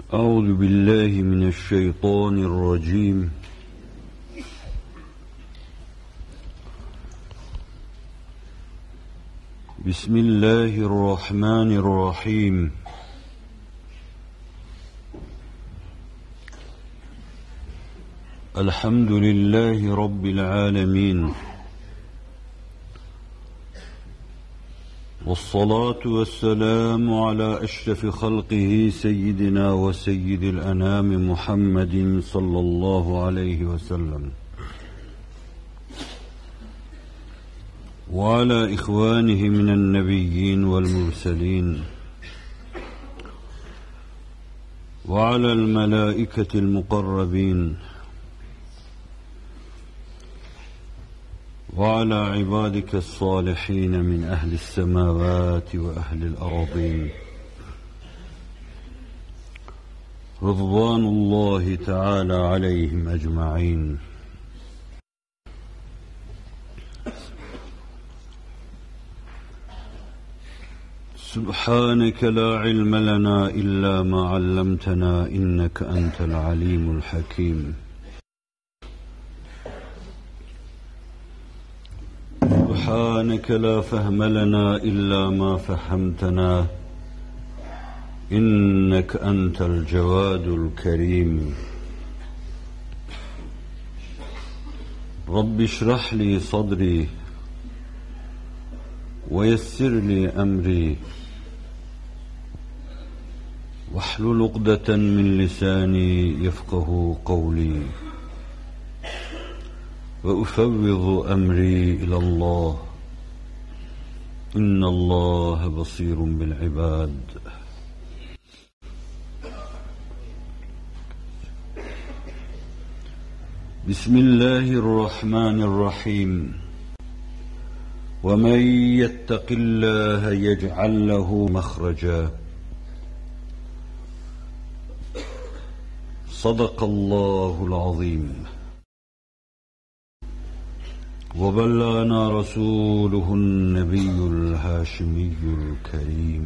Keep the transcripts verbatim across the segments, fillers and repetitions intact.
أعوذ بالله من الشيطان الرجيم. بسم الله الرحمن الرحيم. الحمد لله رب العالمين، والصلاة والسلام على أشرف خلقه سيدنا وسيد الأنام محمد صلى الله عليه وسلم، وعلى إخوانه من النبيين والمرسلين، وعلى الملائكة المقربين، وعلى عبادك الصالحين من أهل السماوات وأهل الأرضين، رضوان الله تعالى عليهم أجمعين. سبحانك لا علم لنا إلا ما علمتنا إنك أنت العليم الحكيم. سبحانك لا فهم لنا إلا ما فهمتنا إنك أنت الجواد الكريم. رب اشرح لي صدري ويسر لي أمري واحلل عقدة من لساني يفقه قولي، وأفوض أمري إلى الله إن الله بصير بالعباد. بسم الله الرحمن الرحيم. ومن يتق الله يجعل له مخرجا. صدق الله العظيم. وبلغنا رسوله النبي الهاشمي الكريم.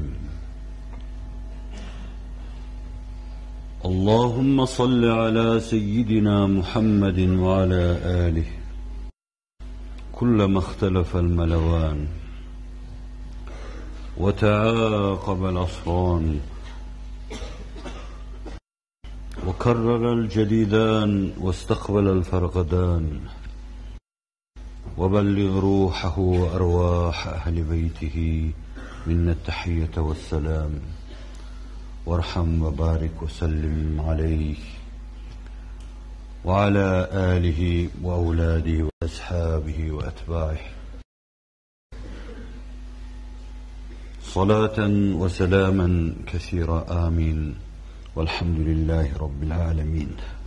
اللهم صل على سيدنا محمد وعلى آله كلما اختلف الملوان وتعاقب الأصفان وكرر الجديدان واستقبل الفرقدان، وبلغ روحه وأرواح أهل بيته منا التحية والسلام، وارحم وبارك وسلم عليه وعلى آله وأولاده وأصحابه وأتباعه صلاة وسلاما كثيرا. آمين. والحمد لله رب العالمين.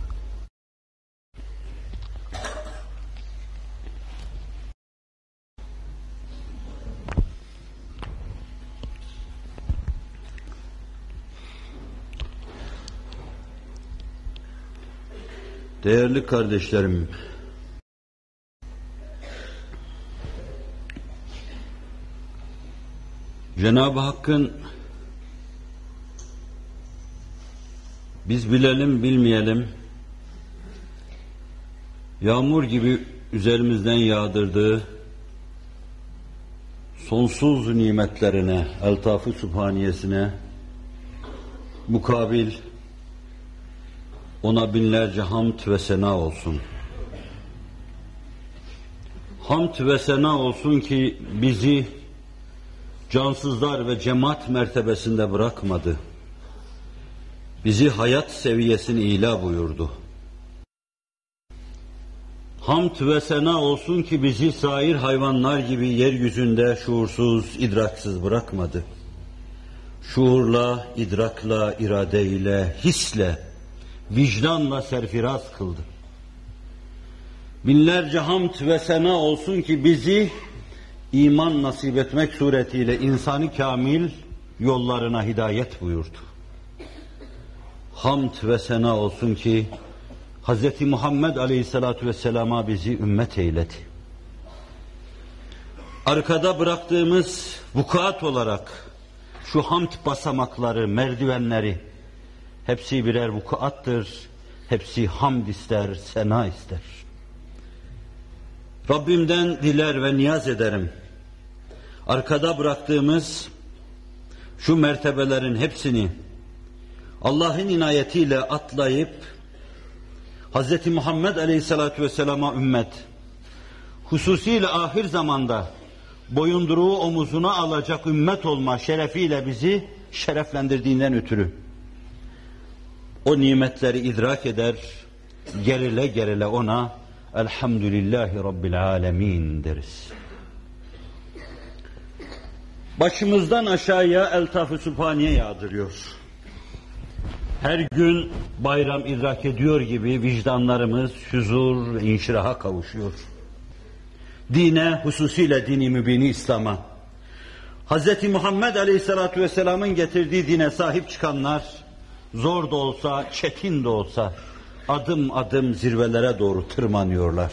Değerli kardeşlerim, Cenab-ı Hakk'ın biz bilelim bilmeyelim yağmur gibi üzerimizden yağdırdığı sonsuz nimetlerine, eltaf-ı sübhaniyesine mukabil ona binlerce hamd ve sena olsun. Hamd ve sena olsun ki bizi cansızlar ve cemaat mertebesinde bırakmadı. Bizi hayat seviyesini ila buyurdu. Hamd ve sena olsun ki bizi sair hayvanlar gibi yeryüzünde şuursuz, idraksız bırakmadı. Şuurla, idrakla, iradeyle, hisle, vicdanla serfiraz kıldı. Binlerce hamd ve sena olsun ki bizi iman nasip etmek suretiyle insani kamil yollarına hidayet buyurdu. Hamd ve sena olsun ki Hz. Muhammed Aleyhisselatü Vesselam'a bizi ümmet eyledi. Arkada bıraktığımız vukuat olarak şu hamd basamakları, merdivenleri Hepsi birer vukuattır. Hepsi hamd ister, sena ister. Rabbimden diler ve niyaz ederim. Arkada bıraktığımız şu mertebelerin hepsini Allah'ın inayetiyle atlayıp Hz. Muhammed Aleyhisselatü Vesselam'a ümmet, hususiyle ahir zamanda boyunduruğu omuzuna alacak ümmet olma şerefiyle bizi şereflendirdiğinden ötürü o nimetleri idrak eder, gerile gerile ona Elhamdülillahi Rabbil Alemin deriz. Başımızdan aşağıya eltaf-ı sübhaniye yağdırıyor. Her gün bayram idrak ediyor gibi vicdanlarımız huzur ve inşiraha kavuşuyor. Dine, hususiyle dini mübini İslam'a, Hz. Muhammed Aleyhisselatü Vesselam'ın getirdiği dine sahip çıkanlar, zor da olsa, çetin de olsa, adım adım zirvelere doğru tırmanıyorlar.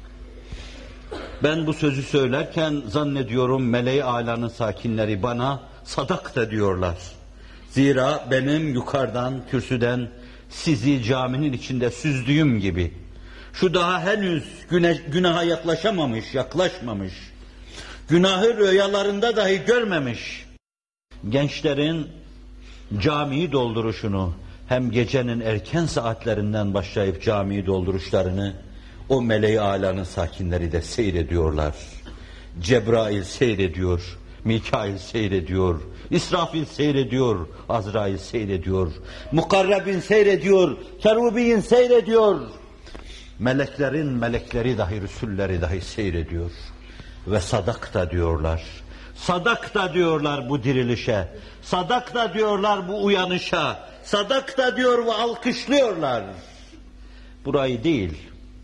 Ben bu sözü söylerken zannediyorum meleği âlanın sakinleri bana sadak da diyorlar. Zira benim yukarıdan, kürsüden sizi caminin içinde süzdüğüm gibi, şu daha henüz güne, günaha yaklaşamamış, yaklaşmamış, günahı rüyalarında dahi görmemiş gençlerin camiyi dolduruşunu, hem gecenin erken saatlerinden başlayıp camiyi dolduruşlarını o meleği âlanın sakinleri de seyrediyorlar. Cebrail seyrediyor, Mikail seyrediyor, İsrafil seyrediyor, Azrail seyrediyor, Mukarrebin seyrediyor, Kerubin seyrediyor. Meleklerin melekleri dahi, Resulleri dahi seyrediyor. Ve sadak da diyorlar. Sadak da diyorlar bu dirilişe. Sadak da diyorlar bu uyanışa. Sadak da diyor ve alkışlıyorlar. Burayı değil,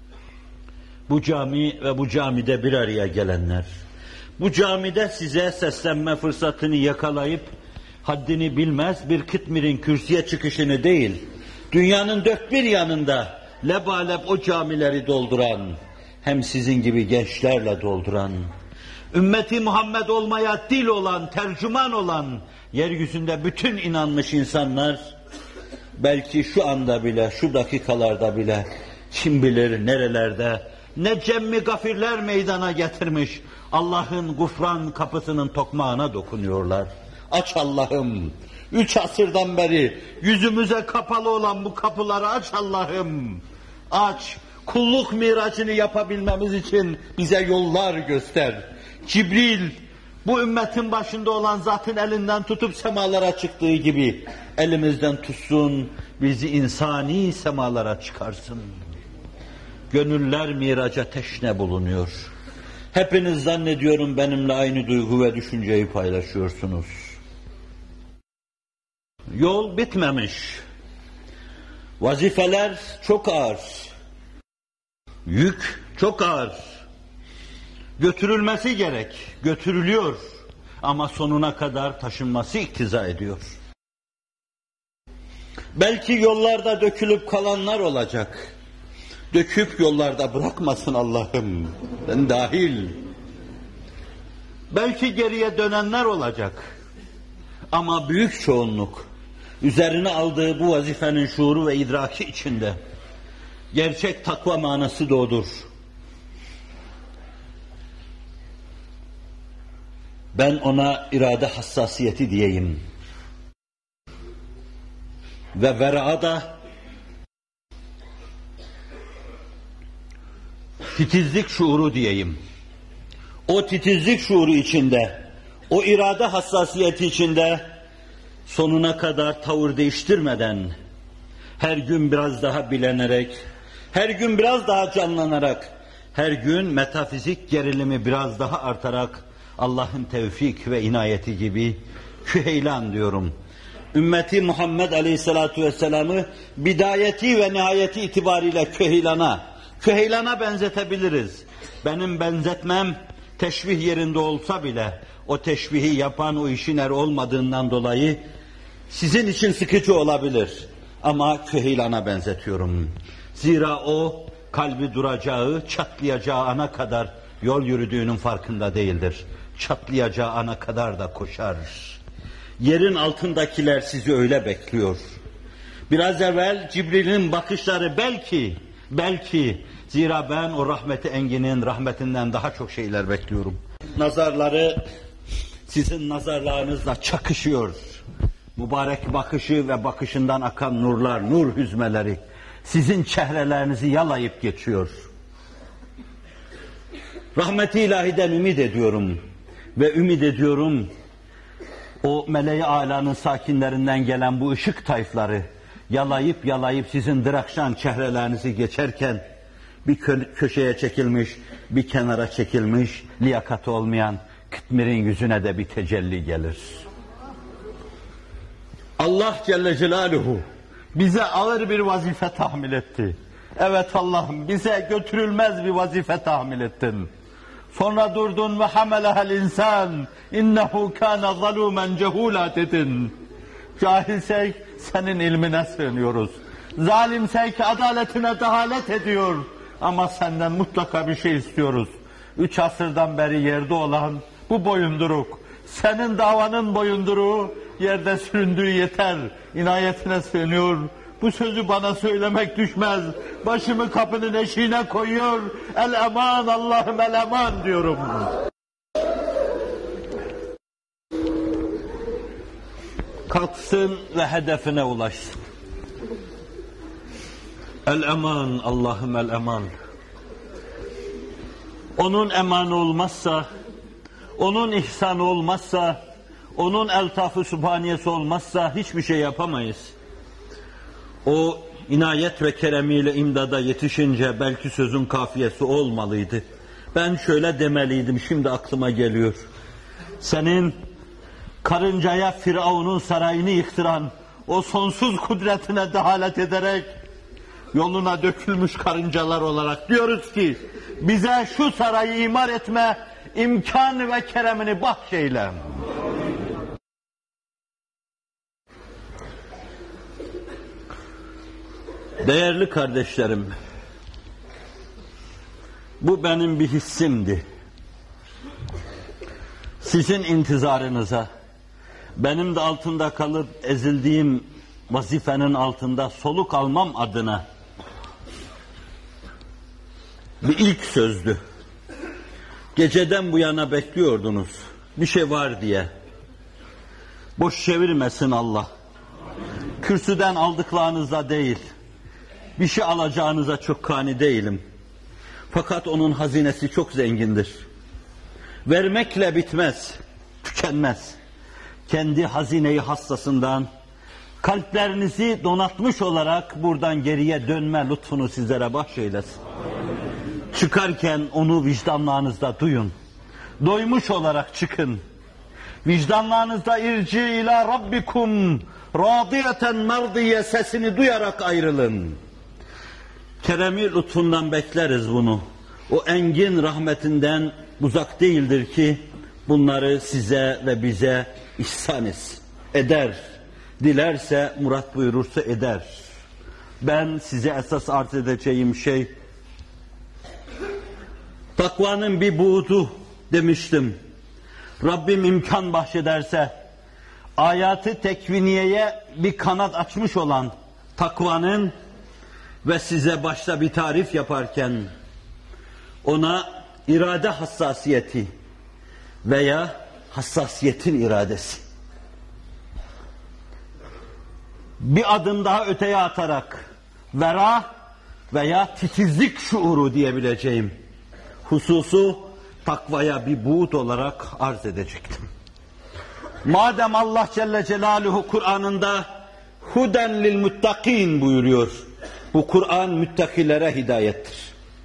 bu cami ve bu camide bir araya gelenler, bu camide size seslenme fırsatını yakalayıp haddini bilmez bir kıtmirin kürsüye çıkışını değil, dünyanın dört bir yanında lebalep o camileri dolduran, hem sizin gibi gençlerle dolduran, ümmeti Muhammed olmaya dil olan, tercüman olan, yeryüzünde bütün inanmış insanlar, belki şu anda bile, şu dakikalarda bile, kim bilir nerelerde, ne cemmi gafirler meydana getirmiş, Allah'ın gufran kapısının tokmağına dokunuyorlar. Aç Allah'ım, üç asırdan beri yüzümüze kapalı olan bu kapıları aç Allah'ım. Aç, kulluk miracını yapabilmemiz için bize yollar göster. Cibril, bu ümmetin başında olan zatın elinden tutup semalara çıktığı gibi elimizden tutsun, bizi insani semalara çıkarsın. Gönüller miraca teşne bulunuyor. Hepiniz zannediyorum benimle aynı duygu ve düşünceyi paylaşıyorsunuz. Yol bitmemiş. Vazifeler çok ağır. Yük çok ağır. Götürülmesi gerek, götürülüyor. Ama sonuna kadar taşınması iktiza ediyor. Belki yollarda dökülüp kalanlar olacak. Döküp yollarda bırakmasın Allah'ım, ben dahil. Belki geriye dönenler olacak. Ama büyük çoğunluk, üzerine aldığı bu vazifenin şuuru ve idraki içinde, gerçek takva manası da odur. Ben ona irade hassasiyeti diyeyim. Ve vera da titizlik şuuru diyeyim. O titizlik şuuru içinde, o irade hassasiyeti içinde sonuna kadar tavır değiştirmeden, her gün biraz daha bilenerek, her gün biraz daha canlanarak, her gün metafizik gerilimi biraz daha artarak, Allah'ın tevfik ve inayeti gibi küheylan diyorum. Ümmeti Muhammed Aleyhisselatü Vesselam'ı bidayeti ve nihayeti itibariyle küheylana, küheylana benzetebiliriz. Benim benzetmem teşbih yerinde olsa bile o teşbihi yapan o işin er olmadığından dolayı sizin için sıkıcı olabilir. Ama küheylana benzetiyorum. Zira o kalbi duracağı, çatlayacağı ana kadar yol yürüdüğünün farkında değildir. Çatlayacağı ana kadar da koşar. Yerin altındakiler sizi öyle bekliyor. Biraz evvel Cibril'in bakışları belki, belki, zira ben o rahmeti enginin rahmetinden daha çok şeyler bekliyorum. Nazarları sizin nazarlarınızla çakışıyor. Mübarek bakışı ve bakışından akan nurlar, nur hüzmeleri sizin çehrelerinizi yalayıp geçiyor. Rahmeti ilahiden ümit ediyorum ve ümit ediyorum o meleği âlanın sakinlerinden gelen bu ışık tayfları yalayıp yalayıp sizin dırakşan çehrelerinizi geçerken bir kö- köşeye çekilmiş, bir kenara çekilmiş, liyakati olmayan Kıtmir'in yüzüne de bir tecelli gelir. Allah Celle Celaluhu bize ağır bir vazife tahmil etti. Evet Allah'ım, bize götürülmez bir vazife tahmil ettin. Sonra durdun ve hamelehel insan innehu kana zalumen cehula dedin. Cahilsek senin ilmine sığınıyoruz. Zalimsek adaletine dehalet ediyor. Ama senden mutlaka bir şey istiyoruz. Üç asırdan beri yerde olan bu boyunduruk, senin davanın boyunduruğu yerde süründüğü yeter. İnayetine sığınıyor. Bu sözü bana söylemek düşmez. Başımı kapının eşiğine koyuyor. El eman Allah'ım el eman diyorum. Kalksın ve hedefine ulaşsın. El eman Allah'ım el eman. Onun emanı olmazsa, onun ihsanı olmazsa, onun eltaf-ı sübhaniyesi olmazsa hiçbir şey yapamayız. O inayet ve keremiyle imdada yetişince belki sözün kafiyesi olmalıydı. Ben şöyle demeliydim, şimdi aklıma geliyor. Senin karıncaya Firavun'un sarayını yıktıran o sonsuz kudretine dehalet ederek yoluna dökülmüş karıncalar olarak diyoruz ki bize şu sarayı imar etme imkan ve keremini bahşeyle. Değerli kardeşlerim, bu benim bir hissimdi. Sizin intizarınıza, benim de altında kalıp ezildiğim vazifenin altında soluk almam adına bir ilk sözdü. Geceden bu yana bekliyordunuz, bir şey var diye. Boş çevirmesin Allah. Kürsüden aldıklarınızla değil, bir şey alacağınıza çok kani değilim. Fakat onun hazinesi çok zengindir. Vermekle bitmez, tükenmez. Kendi hazineyi hassasından, kalplerinizi donatmış olarak buradan geriye dönme lütfunu sizlere bahşeylesin. Çıkarken onu vicdanlarınızda duyun. Doymuş olarak çıkın. Vicdanlarınızda irci ila rabbikum radiyeten merdiye sesini duyarak ayrılın. Keremi lütfundan bekleriz bunu. O engin rahmetinden uzak değildir ki bunları size ve bize ihsan etsin. Eder. Dilerse, murat buyurursa eder. Ben size esas arz edeceğim şey takvanın bir buğdu demiştim. Rabbim imkan bahşederse hayatı tekviniyeye bir kanat açmış olan takvanın ve size başta bir tarif yaparken ona irade hassasiyeti veya hassasiyetin iradesi bir adım daha öteye atarak vera veya titizlik şuuru diyebileceğim hususu takvaya bir buğut olarak arz edecektim. Madem Allah Celle Celaluhu Kur'an'ında huden lil muttakin buyuruyor. Bu Kur'an müttakilere hidayettir.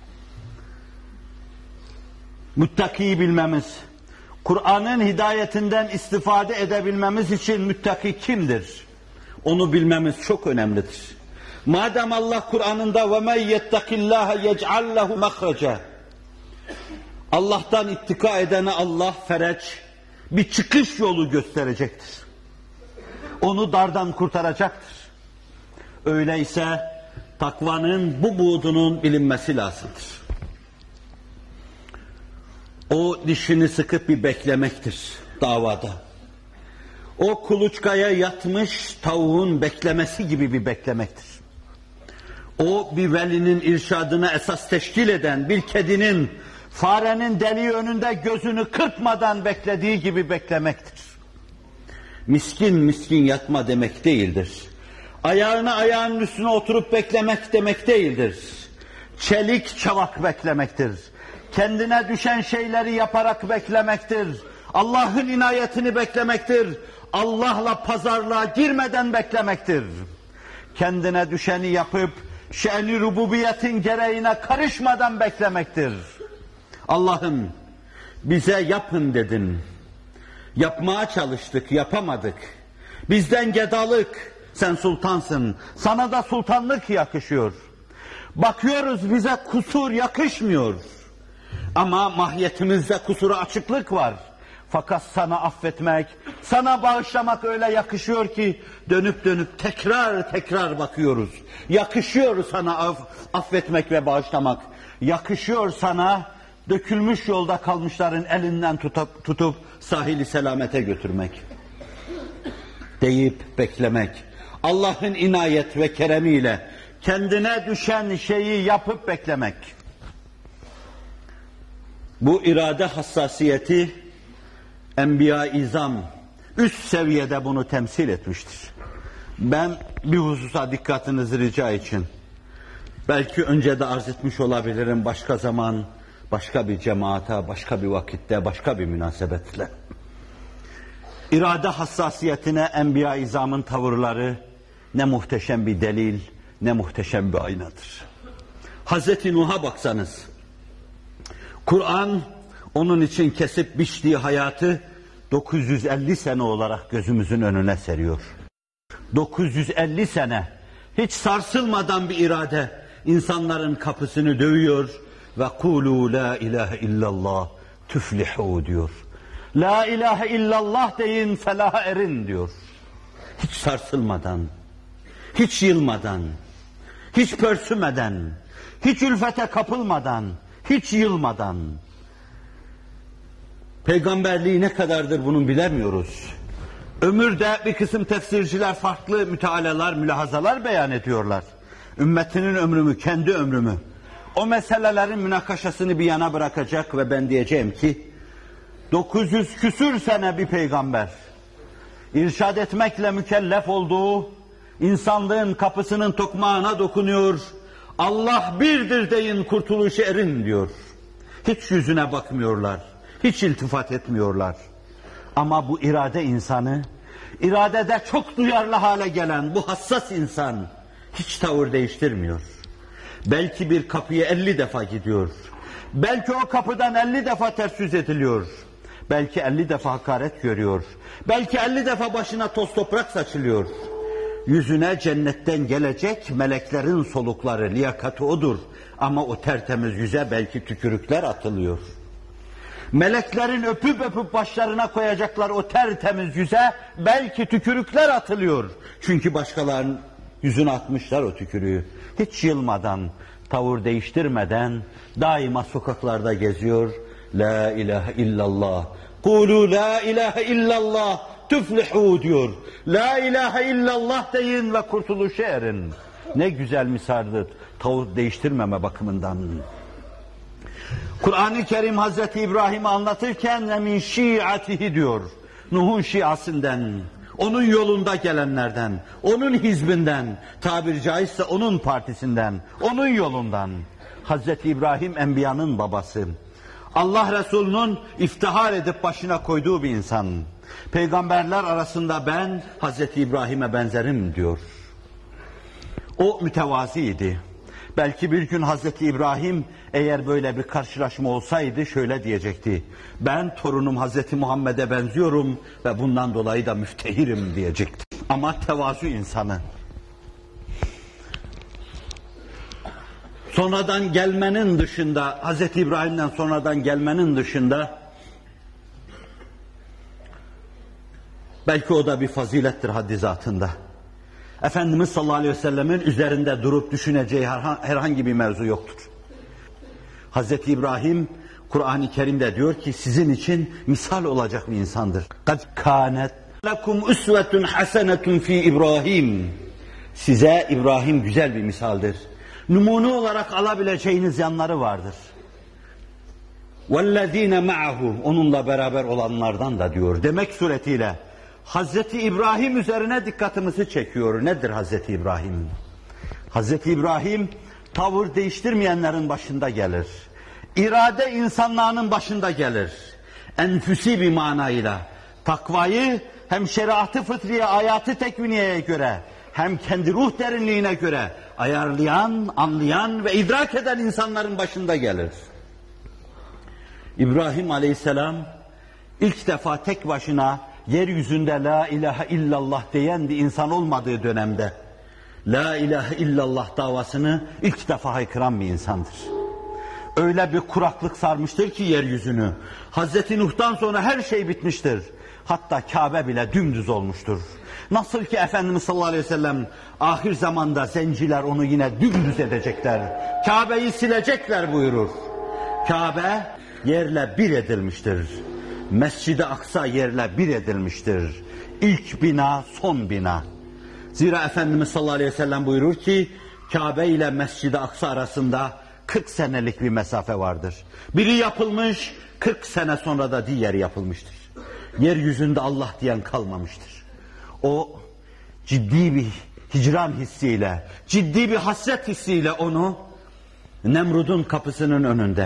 Muttakiyi bilmemiz, Kur'an'ın hidayetinden istifade edebilmemiz için müttaki kimdir? Onu bilmemiz çok önemlidir. Madem Allah Kur'an'ında ve men yettakillâhe yec'al lehu mahraca, Allah'tan ittika edene Allah fereç, bir çıkış yolu gösterecektir. Onu dardan kurtaracaktır. Öyleyse takvanın bu buğdunun bilinmesi lazımdır. O dişini sıkıp bir beklemektir davada. o kuluçkaya yatmış tavuğun beklemesi gibi bir beklemektir. O bir velinin irşadına esas teşkil eden bir kedinin farenin deliği önünde gözünü kırpmadan beklediği gibi beklemektir. Miskin miskin yatma demek değildir. Ayağını ayağının üstüne oturup beklemek demek değildir. Çelik çavak beklemektir. Kendine düşen şeyleri yaparak beklemektir. Allah'ın inayetini beklemektir. Allah'la pazarlığa girmeden beklemektir. Kendine düşeni yapıp şen-i rububiyetin gereğine karışmadan beklemektir. Allah'ım bize yapın dedin. Yapmaya çalıştık, yapamadık. Bizden gedalık, sen sultansın. Sana da sultanlık yakışıyor. Bakıyoruz bize kusur yakışmıyor. Ama mahiyetimizde kusura açıklık var. Fakat sana affetmek, sana bağışlamak öyle yakışıyor ki dönüp dönüp tekrar tekrar bakıyoruz. Yakışıyor sana aff affetmek ve bağışlamak. Yakışıyor sana dökülmüş yolda kalmışların elinden tutup, tutup sahili selamete götürmek. Deyip beklemek. Allah'ın inayet ve keremiyle kendine düşen şeyi yapıp beklemek. Bu irade hassasiyeti Enbiya-i İzam üst seviyede bunu temsil etmiştir. Ben bir hususa dikkatinizi rica için, belki önce de arz etmiş olabilirim başka zaman, başka bir cemaate, başka bir vakitte, başka bir münasebetle. İrade hassasiyetine Enbiya-i İzam'ın tavırları ne muhteşem bir delil, ne muhteşem bir aynadır. Hazreti Nuh'a baksanız, Kur'an onun için kesip biçtiği hayatı dokuz yüz elli sene olarak gözümüzün önüne seriyor. dokuz yüz elli sene hiç sarsılmadan bir irade insanların kapısını dövüyor ve kulu la ilahe illallah tüflihu diyor. La ilahe illallah deyin felaha erin diyor. Hiç sarsılmadan, hiç yılmadan, hiç pörsümeden, hiç ülfete kapılmadan, hiç yılmadan. Peygamberliği ne kadardır bunun bilemiyoruz. Ömürde bir kısım tefsirciler farklı mütealalar, mülahazalar beyan ediyorlar. Ümmetinin ömrümü, kendi ömrümü. O meselelerin münakaşasını bir yana bırakacak ve ben diyeceğim ki dokuz yüz küsür sene bir peygamber irşad etmekle mükellef olduğu insanlığın kapısının tokmağına dokunuyor. Allah birdir deyin kurtuluşu erin diyor. Hiç yüzüne bakmıyorlar. Hiç iltifat etmiyorlar. Ama bu irade insanı, iradede çok duyarlı hale gelen bu hassas insan hiç tavır değiştirmiyor. Belki bir kapıya elli defa gidiyor. Belki o kapıdan elli defa ters yüz ediliyor. Belki elli defa hakaret görüyor. Belki elli defa başına toz toprak saçılıyor. Yüzüne cennetten gelecek meleklerin solukları, liyakati odur. Ama o tertemiz yüze belki tükürükler atılıyor. Meleklerin öpüp öpüp başlarına koyacaklar o tertemiz yüze belki tükürükler atılıyor. Çünkü başkalarının yüzüne atmışlar o tükürüğü. Hiç yılmadan, tavır değiştirmeden daima sokaklarda geziyor. La ilahe illallah. Kulu la ilahe illallah tüflihu diyor. La ilahe illallah deyin ve kurtuluşa erin. Ne güzel misaldir tavır değiştirmeme bakımından. Kur'an-ı Kerim Hazreti İbrahim'i anlatırken min şiatihi diyor. Nuh'un şiasından, onun yolunda gelenlerden, onun hizbinden, tabiri caizse onun partisinden, onun yolundan. Hazreti İbrahim Enbiya'nın babası. Allah Resulü'nün iftihar edip başına koyduğu bir insan. Peygamberler arasında ben Hazreti İbrahim'e benzerim diyor. O mütevaziydi. Belki bir gün Hazreti İbrahim eğer böyle bir karşılaşma olsaydı şöyle diyecekti. Ben torunum Hazreti Muhammed'e benziyorum ve bundan dolayı da müftehirim diyecekti. Ama tevazu insanı. Sonradan gelmenin dışında, Hazreti İbrahim'den sonradan gelmenin dışında belki o da bir fazilettir haddi zatında. Efendimiz sallallahu aleyhi ve sellemin üzerinde durup düşüneceği herhangi bir mevzu yoktur. Hazreti İbrahim Kur'an-ı Kerim'de diyor ki sizin için misal olacak bir insandır. قَدْ كَانَتْ Lekum usvetun hasenetun fi İbrahim. Size İbrahim güzel bir misaldir. Numune olarak alabileceğiniz yanları vardır. وَالَّذ۪ينَ مَعَهُ Onunla beraber olanlardan da diyor. Demek suretiyle Hazreti İbrahim üzerine dikkatimizi çekiyor. Nedir Hazreti İbrahim? Hazreti İbrahim tavır değiştirmeyenlerin başında gelir. İrade insanlığının başında gelir. Enfüsi bir manayla takvayı hem şeriatı fıtriye, hayatı tekviniyeye göre hem kendi ruh derinliğine göre ayarlayan, anlayan ve idrak eden insanların başında gelir. İbrahim Aleyhisselam ilk defa tek başına yeryüzünde la ilahe illallah diyen bir insan olmadığı dönemde la ilahe illallah davasını ilk defa haykıran bir insandır. Öyle bir kuraklık sarmıştır ki yeryüzünü. Hazreti Nuh'tan sonra her şey bitmiştir. Hatta Kabe bile dümdüz olmuştur. Nasıl ki Efendimiz sallallahu aleyhi ve sellem ahir zamanda zenciler onu yine dümdüz edecekler. Kabe'yi silecekler buyurur. Kabe yerle bir edilmiştir. Mescid-i Aksa yerle bir edilmiştir. İlk bina, son bina. Zira Efendimiz sallallahu aleyhi ve sellem buyurur ki Kabe ile Mescid-i Aksa arasında kırk senelik bir mesafe vardır. Biri yapılmış, kırk sene sonra da diğeri yapılmıştır. Yeryüzünde Allah diyen kalmamıştır. O ciddi bir hicran hissiyle, ciddi bir hasret hissiyle onu Nemrud'un kapısının önünde,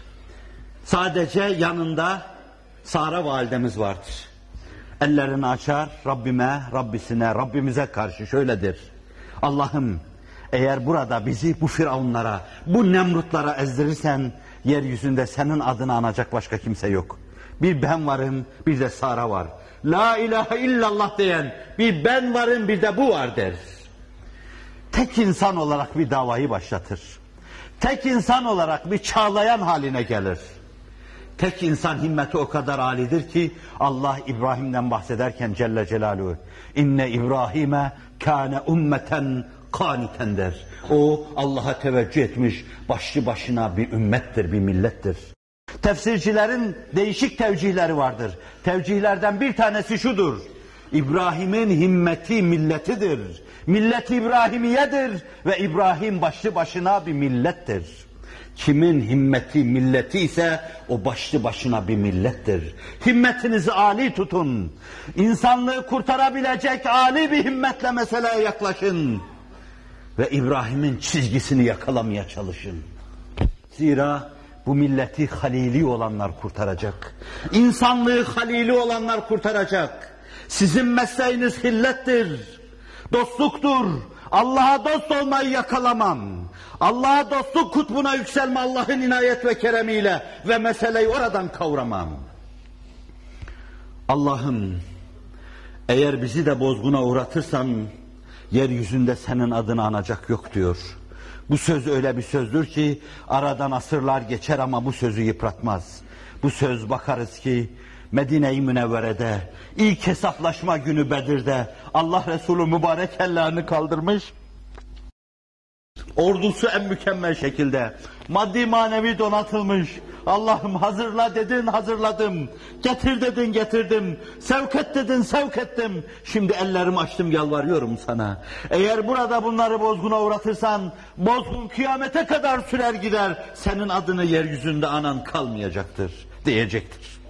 sadece yanında Sara validemiz vardır. Ellerini açar Rabbime, Rabbisine, Rabbimize karşı şöyledir. Allah'ım eğer burada bizi bu firavunlara, bu Nemrutlara ezdirirsen yeryüzünde senin adını anacak başka kimse yok. Bir ben varım, bir de Sara var. La ilahe illallah diyen bir ben varım, bir de bu var der. Tek insan olarak bir davayı başlatır. Tek insan olarak bir çağlayan haline gelir. Tek insan himmeti o kadar âlidir ki Allah İbrahim'den bahsederken Celle Celaluhu inne İbrahim'e kâne ummeten kâniten der. O Allah'a teveccüh etmiş başlı başına bir ümmettir, bir millettir. Tefsircilerin değişik tevcihleri vardır. Tevcihlerden bir tanesi şudur. İbrahim'in himmeti milletidir. Millet İbrahimiyedir ve İbrahim başlı başına bir millettir. Kimin himmeti milleti ise o başlı başına bir millettir. Himmetinizi âli tutun. İnsanlığı kurtarabilecek âli bir himmetle meseleye yaklaşın. Ve İbrahim'in çizgisini yakalamaya çalışın. Zira bu milleti halili olanlar kurtaracak. İnsanlığı halili olanlar kurtaracak. Sizin mesleğiniz hillettir, dostluktur. Allah'a dost olmayı yakalamam. Allah'a dostluk kutbuna yükselme Allah'ın inayet ve keremiyle ve meseleyi oradan kavramam. Allah'ım eğer bizi de bozguna uğratırsan yeryüzünde senin adını anacak yok diyor. Bu söz öyle bir sözdür ki aradan asırlar geçer ama bu sözü yıpratmaz. Bu söz bakarız ki Medine-i Münevvere'de ilk hesaplaşma günü Bedir'de Allah Resulü mübarek ellerini kaldırmış. Ordusu en mükemmel şekilde maddi manevi donatılmış. Allah'ım hazırla dedin hazırladım. Getir dedin getirdim. Sevk et dedin sevk ettim. Şimdi ellerimi açtım yalvarıyorum sana. Eğer burada bunları bozguna uğratırsan bozgun kıyamete kadar sürer gider. Senin adını yeryüzünde anan kalmayacaktır diyecektir.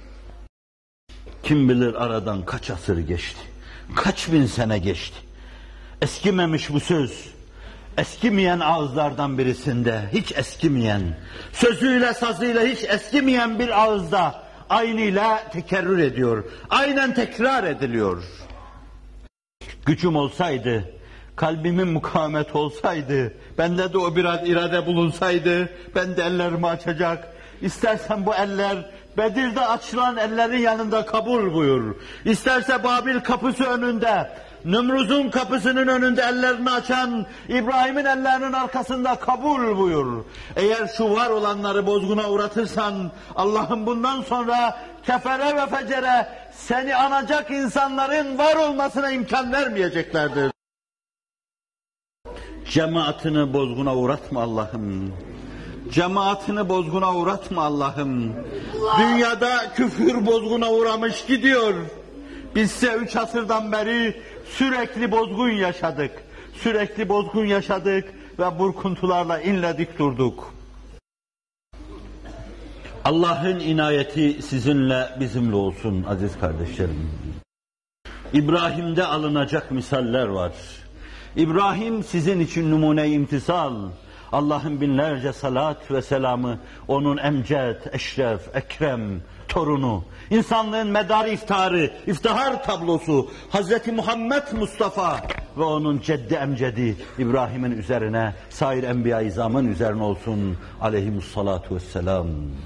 Kim bilir aradan kaç asır geçti. Kaç bin sene geçti. Eskimemiş bu söz. Eskimeyen ağızlardan birisinde, hiç eskimeyen, sözüyle sazıyla hiç eskimeyen bir ağızda aynıyla tekerrür ediyor. Aynen tekrar ediliyor. Gücüm olsaydı, kalbimin mukavemet olsaydı, bende de o bir irade bulunsaydı, ben de ellerimi açacak. İstersen bu eller Bedir'de açılan ellerin yanında kabul buyur. İsterse Babil kapısı önünde, Nümruz'un kapısının önünde ellerini açan İbrahim'in ellerinin arkasında kabul buyur. Eğer şu var olanları bozguna uğratırsan Allah'ım bundan sonra kefere ve fecere seni anacak insanların var olmasına imkan vermeyeceklerdir. Cemaatini bozguna uğratma Allah'ım. Cemaatini bozguna uğratma Allah'ım. Dünyada küfür bozguna uğramış gidiyor. Bizse üç asırdan beri sürekli bozgun yaşadık. Sürekli bozgun yaşadık ve burkuntularla inledik durduk. Allah'ın inayeti sizinle, bizimle olsun aziz kardeşlerim. İbrahim'de alınacak misaller var. İbrahim sizin için numune imtisal. Allah'ın binlerce salat ve selamı, onun emced, eşref, ekrem torunu, insanlığın medarı iftiharı, iftihar tablosu, Hazreti Muhammed Mustafa ve onun ceddi emcedi İbrahim'in üzerine, sair enbiya-i izamın üzerine olsun aleyhimussalatu vesselam.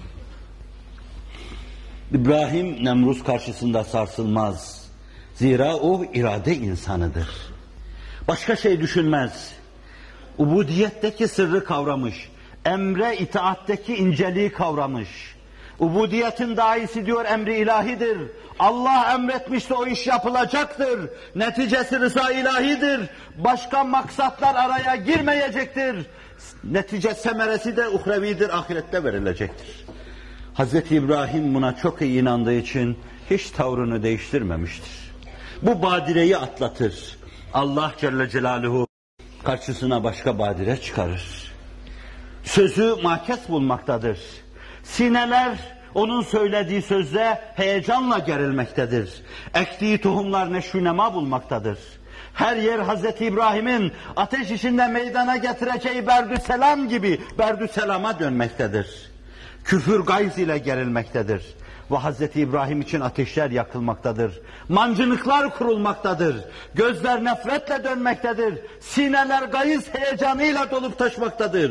İbrahim Nemruz karşısında sarsılmaz. Zira o irade insanıdır. Başka şey düşünmez. Ubudiyetteki sırrı kavramış. Emre itaatteki inceliği kavramış. Ubudiyetin daisi diyor emri ilahidir. Allah emretmişse o iş yapılacaktır. Neticesi rıza ilahidir. Başka maksatlar araya girmeyecektir. Netice semeresi de uhrevidir, ahirette verilecektir. Hazreti İbrahim buna çok iyi inandığı için hiç tavrını değiştirmemiştir. Bu badireyi atlatır. Allah Celle Celaluhu karşısına başka badire çıkarır. Sözü makes bulmaktadır. Sineler onun söylediği sözle heyecanla gerilmektedir. Ektiği tohumlar neşvünema bulmaktadır. Her yer Hazreti İbrahim'in ateş içinde meydana getireceği berdüselam gibi berdüselama dönmektedir. Küfür gayz ile gerilmektedir. Ve Hazreti İbrahim için ateşler yakılmaktadır. Mancınıklar kurulmaktadır. Gözler nefretle dönmektedir. Sineler gayz heyecanıyla dolup taşmaktadır.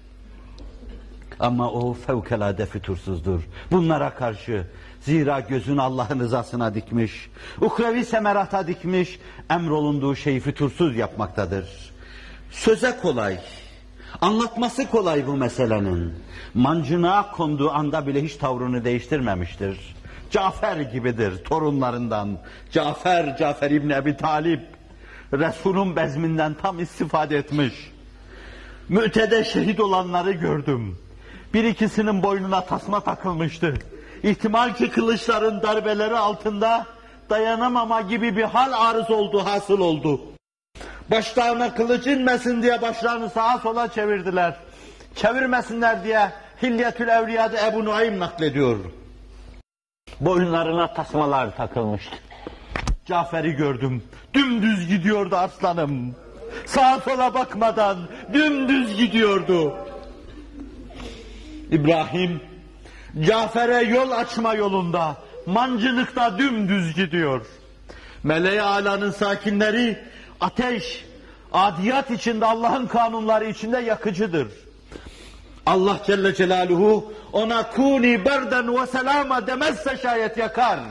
Ama o fevkalade fütursuzdur. Bunlara karşı zira gözünü Allah'ın rızasına dikmiş, ukrevi semerata dikmiş, emrolunduğu şeyi fütursuz yapmaktadır. Söze kolay, anlatması kolay bu meselenin. Mancınığa konduğu anda bile hiç tavrını değiştirmemiştir. Cafer gibidir torunlarından. Cafer, Cafer İbni Ebi Talib, Resul'ün bezminden tam istifade etmiş. Mü'tede şehit olanları gördüm. Bir ikisinin boynuna tasma takılmıştı. İhtimal ki kılıçların darbeleri altında dayanamama gibi bir hal arız oldu, hasıl oldu. Başlarına kılıç inmesin diye başlarını sağa sola çevirdiler. Çevirmesinler diye Hilyetül Evliya'da Ebu Nuaym naklediyor. Boynlarına tasmalar takılmıştı. Cafer'i gördüm. Dümdüz gidiyordu aslanım. Sağa sola bakmadan dümdüz gidiyordu. İbrahim, Cafer'e yol açma yolunda, mancınıkta dümdüz gidiyor. Meleği Ala'nın sakinleri, ateş, adiyat içinde, Allah'ın kanunları içinde yakıcıdır. Allah Celle Celaluhu ona kuni berden ve selama demezse şayet yakar.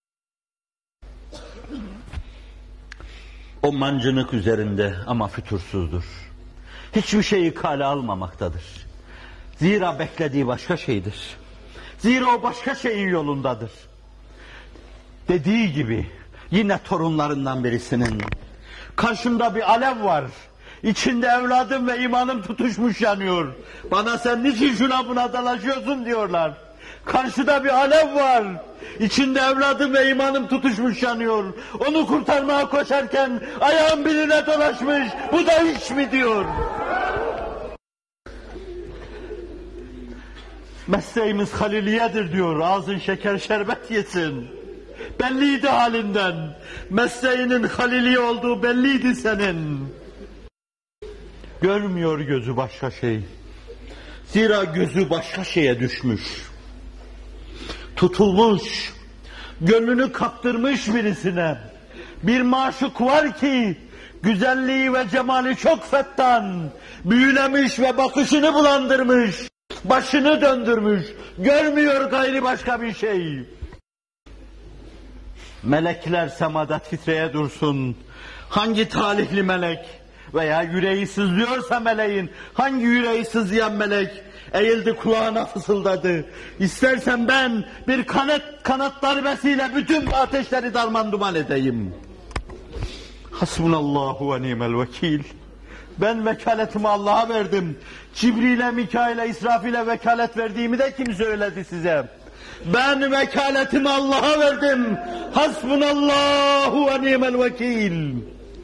O mancınık üzerinde ama fütursuzdur. Hiçbir şeyi kale almamaktadır. Zira beklediği başka şeydir. Zira o başka şeyin yolundadır. Dediği gibi yine torunlarından birisinin karşımda bir alev var. İçinde evladım ve imanım tutuşmuş yanıyor. Bana sen niçin şuna buna dalaşıyorsun diyorlar. Karşıda bir alev var. İçinde evladım ve imanım tutuşmuş yanıyor. Onu kurtarmaya koşarken ayağım birine dolaşmış. Bu da hiç mi diyor. Mesleğimiz haliliyedir diyor. Ağzın şeker şerbet yesin. Belliydi halinden. Mesleğinin halili olduğu belliydi senin. Görmüyor gözü başka şey. Zira gözü başka şeye düşmüş. Tutulmuş. Gönlünü kaptırmış birisine. Bir maşuk var ki güzelliği ve cemali çok fettan. Büyülemiş ve bakışını bulandırmış. Başını döndürmüş. Görmüyor gayri başka bir şey. Melekler semada titreye dursun. Hangi talihli melek veya yüreği sızlıyorsa meleğin, hangi yüreği sızlayan melek eğildi kulağına fısıldadı. İstersen ben bir kanat, kanat darbesiyle bütün ateşleri darmanduman edeyim. Hasbunallahu ve nimel vekil. Ben vekaletimi Allah'a verdim. Cibril'e, Mikail'e, İsrafil'e vekalet verdiğimi de kim söyledi size? Ben vekaletimi Allah'a verdim. Hasbunallahu ve ni'mel vekil.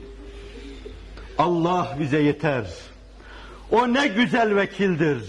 Allah bize yeter. O ne güzel vekildir.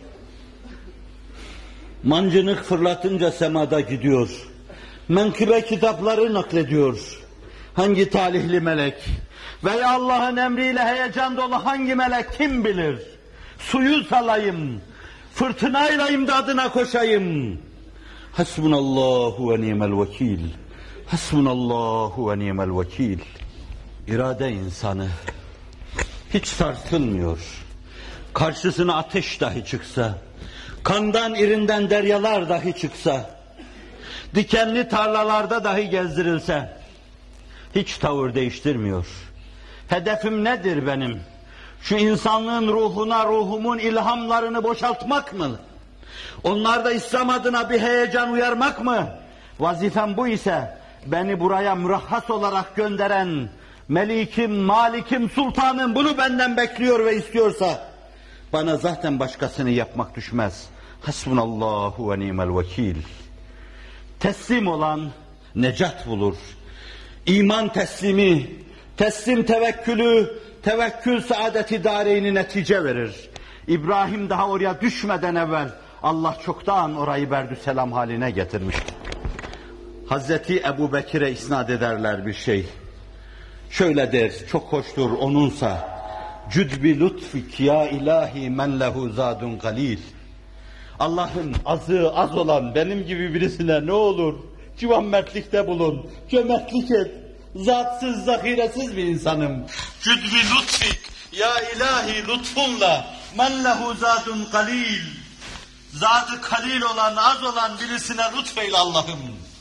Mancınık fırlatınca semada gidiyor. Menkıbe kitapları naklediyor. Hangi talihli melek veya Allah'ın emriyle heyecan dolu hangi melek kim bilir? Suyu salayım, fırtınayla imdadına koşayım. Hasbunallahu ve ni'mel vekil. Hasbunallahu ve ni'mel vekil. İrade insanı hiç sarsılmıyor. Karşısına ateş dahi çıksa, kandan irinden deryalar dahi çıksa, dikenli tarlalarda dahi gezdirilse, hiç tavır değiştirmiyor. Hedefim nedir benim? Şu insanlığın ruhuna ruhumun ilhamlarını boşaltmak mı? Onlarda İslam adına bir heyecan uyarmak mı? Vazifem bu ise beni buraya mürahhas olarak gönderen Melikim, Malikim, Sultanım bunu benden bekliyor ve istiyorsa bana zaten başkasını yapmak düşmez. Hasbunallahu ve ni'mel vekil. Teslim olan necat bulur. İman teslimi, teslim tevekkülü, tevekkül saadeti dareyni netice verir. İbrahim daha oraya düşmeden evvel Allah çoktan orayı berdüselam haline getirmişti. Hazreti Ebu Bekir'e isnat ederler bir şey. Şöyle der, çok hoştur onunsa. Cüdbi lütfik ya ilahi men lehu zadun galil. Allah'ın azı az olan benim gibi birisine ne olur? Civan mertlikte bulun, cömertlik et. Zatsız, zahiresiz bir insanım. Cüdbi lütfik ya ilahi lütfunla men lehu zadun galil. Zadı kalil olan, az olan birisine lütfeyle Allah'ım.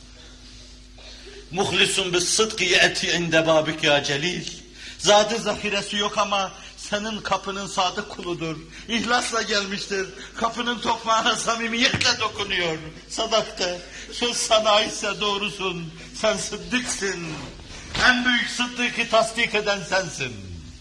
Muhlisun bis sıdkı ye'ti inde babik ya celil. Zadı zahiresi yok ama senin kapının sadık kuludur. İhlasla gelmiştir. Kapının tokmağına samimiyetle dokunuyor. Sadakta. Söz sana aitse doğrusun. Sen sıddıksın. En büyük sıddıkı tasdik eden sensin.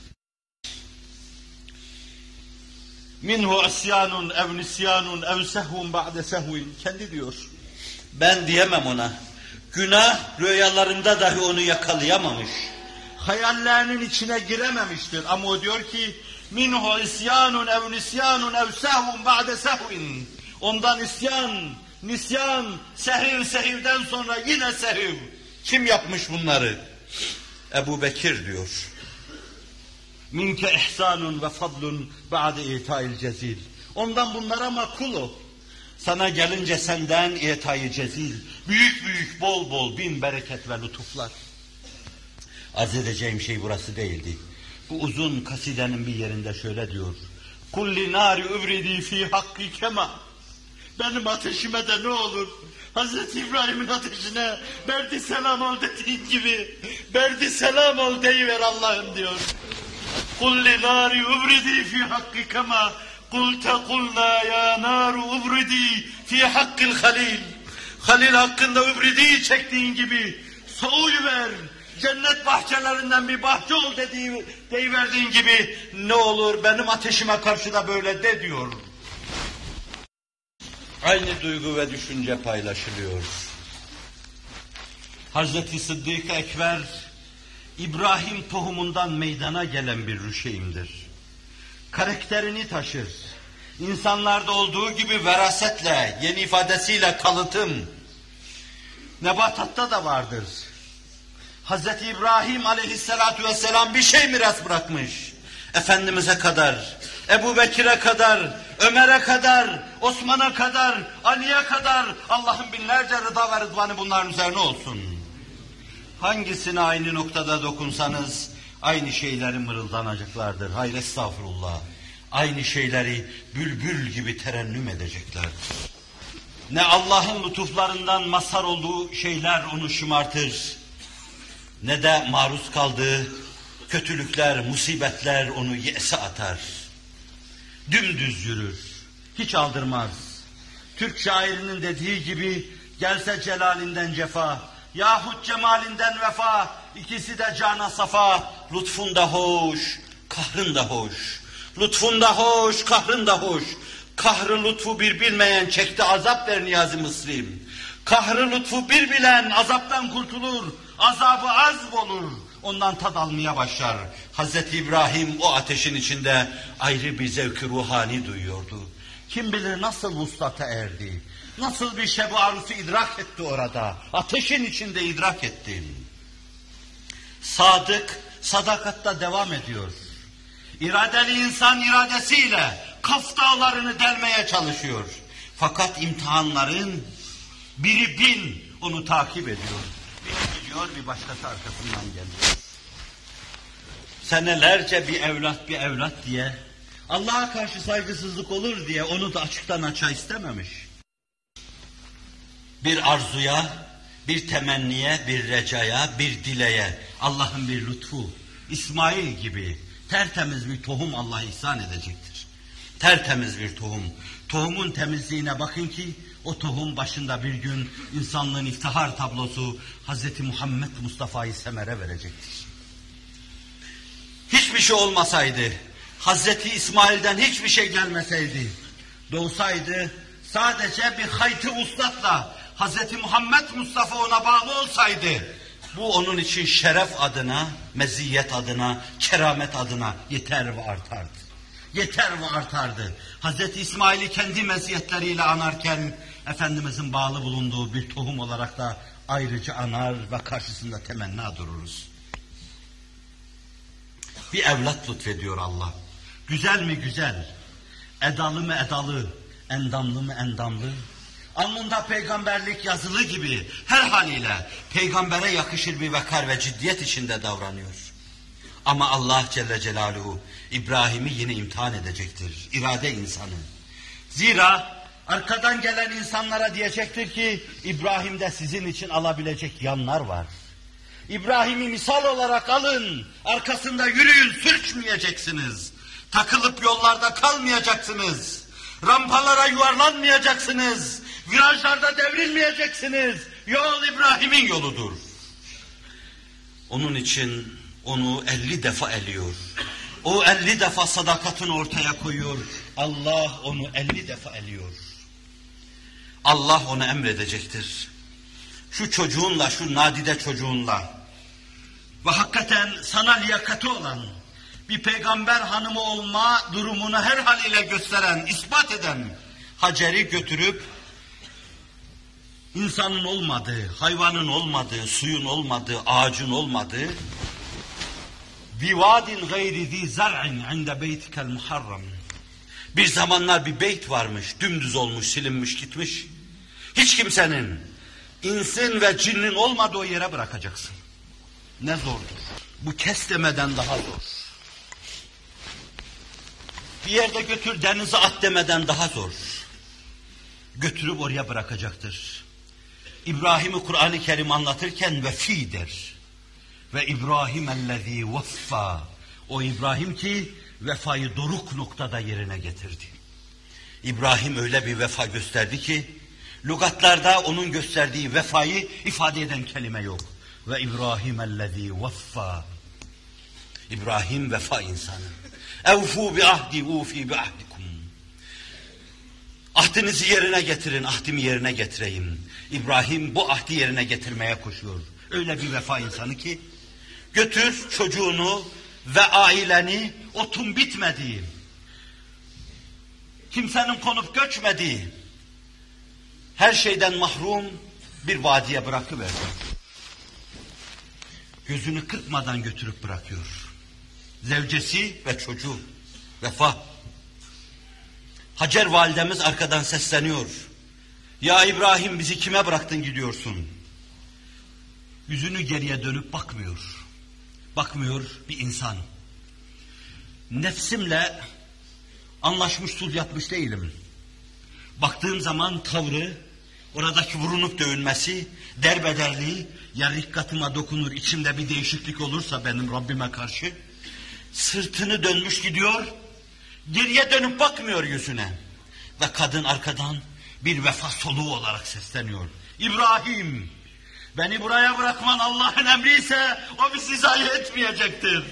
Minhu isyanun ev nisyanun ev sehvun ba'de sehvin. Kendi diyor. Ben diyemem ona. Günah rüyalarımda dahi onu yakalayamamış. Hayallerinin içine girememiştir. Ama o diyor ki minhu isyanun ev nisyanun ev sehvun ba'de sehvin. Ondan isyan, nisyan, sehiv, sehivden sonra yine sehiv. Kim yapmış bunları? Ebu Bekir diyor. Minke ihsanun ve fadlun ba'de ita'il cezil. Ondan bunlara makul ol. Sana gelince senden ita'il cezil. Büyük büyük, bol bol, bin bereket ve lütuflar. Arz edeceğim şey burası değildi. Bu uzun kasidenin bir yerinde şöyle diyor. Kulli nari übridi fi hakkı kema. Benim ateşime de ne olur? Hazreti İbrahim'in ateşine berdi selam ol dediğin gibi berdi selam ol deyiver Allah'ım diyor. Kulli nari übridi fi hakkı kema kulte kulna ya naru übridi fi hakkil halil. Halil hakkında übridiyi çektiğin gibi soğuyuver. Cennet bahçelerinden bir bahçe ol dediği, deyiverdiğin gibi ne olur benim ateşime karşı da böyle de diyor. Aynı duygu ve düşünce paylaşılıyor. Hazreti Sıddık Ekber, İbrahim tohumundan meydana gelen bir rüşeğimdir. Karakterini taşır. İnsanlarda olduğu gibi verasetle, yeni ifadesiyle kalıtım. Nebatatta da vardır. Hazreti İbrahim aleyhissalatu vesselam bir şey miras bırakmış. Efendimiz'e kadar, Ebu Bekir'e kadar, Ömer'e kadar, Osman'a kadar, Ali'ye kadar Allah'ın binlerce rıda ve rıdvanı bunların üzerine olsun. Hangisine aynı noktada dokunsanız aynı şeyleri mırıldanacaklardır. Hayır estağfurullah. Aynı şeyleri bülbül gibi terennüm edeceklerdir. Ne Allah'ın lütuflarından mazhar olduğu şeyler onu şımartır, ne de maruz kaldığı kötülükler, musibetler onu yese atar. Dümdüz yürür, hiç aldırmaz. Türk şairinin dediği gibi gelse celalinden cefa, yahut cemalinden vefa, ikisi de cana safa, lütfun da hoş, kahrın da hoş. Lütfun da hoş, kahrın da hoş. Kahrı lütfu bir bilmeyen çekti azap der Niyazi Mısri. Kahrı lütfu bir bilen azaptan kurtulur, azabı az olur. Ondan tad almaya başlar. Hazreti İbrahim o ateşin içinde ayrı bir zevk-i ruhani duyuyordu. Kim bilir nasıl vuslata erdi, nasıl bir şeb-i arufu idrak etti orada. Ateşin içinde idrak etti. Sadık, sadakatta devam ediyor. İradeli insan iradesiyle Kaf dağlarını delmeye çalışıyor. Fakat imtihanların biri bin onu takip ediyor. Bir gidiyor, bir başkası arkasından geliyor. Senelerce bir evlat bir evlat diye, Allah'a karşı saygısızlık olur diye onu da açıktan açığa istememiş. Bir arzuya, bir temenniye, bir recaya, bir dileğe Allah'ın bir lütfu, İsmail gibi tertemiz bir tohum Allah ihsan edecektir. Tertemiz bir tohum. Tohumun temizliğine bakın ki o tohum başında bir gün insanlığın iftihar tablosu Hazreti Muhammed Mustafa'yı semere verecektir. Hiçbir şey olmasaydı, Hazreti İsmail'den hiçbir şey gelmeseydi, doğsaydı sadece bir hayti uslatla Hazreti Muhammed Mustafa ona bağlı olsaydı, bu onun için şeref adına, meziyet adına, keramet adına yeter ve artardı. Yeter ve artardı. Hazreti İsmail'i kendi meziyetleriyle anarken, Efendimizin bağlı bulunduğu bir tohum olarak da ayrıca anar ve karşısında temenna dururuz. Bir evlat lütfediyor Allah. Güzel mi güzel, edalı mı edalı, endamlı mı endamlı, alnında peygamberlik yazılı gibi her haliyle peygambere yakışır bir vekar ve ciddiyet içinde davranıyor. Ama Allah Celle Celaluhu İbrahim'i yine imtihan edecektir, irade insanı. Zira arkadan gelen insanlara diyecektir ki İbrahim'de sizin için alabilecek yanlar var. İbrahim'i misal olarak alın, arkasında yürüyün, sürçmeyeceksiniz. Takılıp yollarda kalmayacaksınız. Rampalara yuvarlanmayacaksınız. Virajlarda devrilmeyeceksiniz. Yol İbrahim'in yoludur. Onun için onu elli defa eliyor. O elli defa sadakatini ortaya koyuyor. Allah onu elli defa eliyor. Allah ona emredecektir. Şu çocuğunla, şu nadide çocuğunla ve hakikaten sana liyakati olan bir peygamber hanımı olma durumunu her haliyle gösteren, ispat eden Hacer'i götürüp insanın olmadığı, hayvanın olmadığı, suyun olmadığı, ağacın olmadığı bivadin gayri zi zar'in inde beytikel muharram. Bir zamanlar bir beyt varmış, dümdüz olmuş, silinmiş, gitmiş. Hiç kimsenin, insin ve cinnin olmadığı o yere bırakacaksın. Ne zordur. Bu kes demeden daha zor. Bir yerde götür denize at demeden daha zor. Götürüp oraya bırakacaktır. İbrahim'i Kur'an-ı Kerim anlatırken vefi der. Ve İbrahim ellezî veffa. O İbrahim ki vefayı doruk noktada yerine getirdi. İbrahim öyle bir vefa gösterdi ki lügatlarda onun gösterdiği vefayı ifade eden kelime yok. Ve İbrahim ellezî veffa. İbrahim vefa insanı. Evfû bi ahdi ufi bi ahdikum. Ahdinizi yerine getirin, ahdimi yerine getireyim. İbrahim bu ahdi yerine getirmeye koşuyor. Öyle bir vefa insanı ki götür çocuğunu ve aileni otun bitmediği, kimsenin konup göçmediği, her şeyden mahrum bir vadiye bırakıverdi. Gözünü kırpmadan götürüp bırakıyor. Zevcesi ve çocuğu, vefa. Hacer validemiz arkadan sesleniyor. Ya İbrahim bizi kime bıraktın gidiyorsun? Yüzünü geriye dönüp bakmıyor. Bakmıyor bir insan. Nefsimle anlaşmış, sulh yapmış değilim. Baktığım zaman tavrı, oradaki vurunup dövünmesi, derbederliği, ya rikkatıma dokunur, içimde bir değişiklik olursa benim Rabbime karşı, sırtını dönmüş gidiyor, geriye dönüp bakmıyor yüzüne. Ve kadın arkadan bir vefa soluğu olarak sesleniyor. İbrahim, beni buraya bırakman Allah'ın emriyse o bizi zayi etmeyecektir.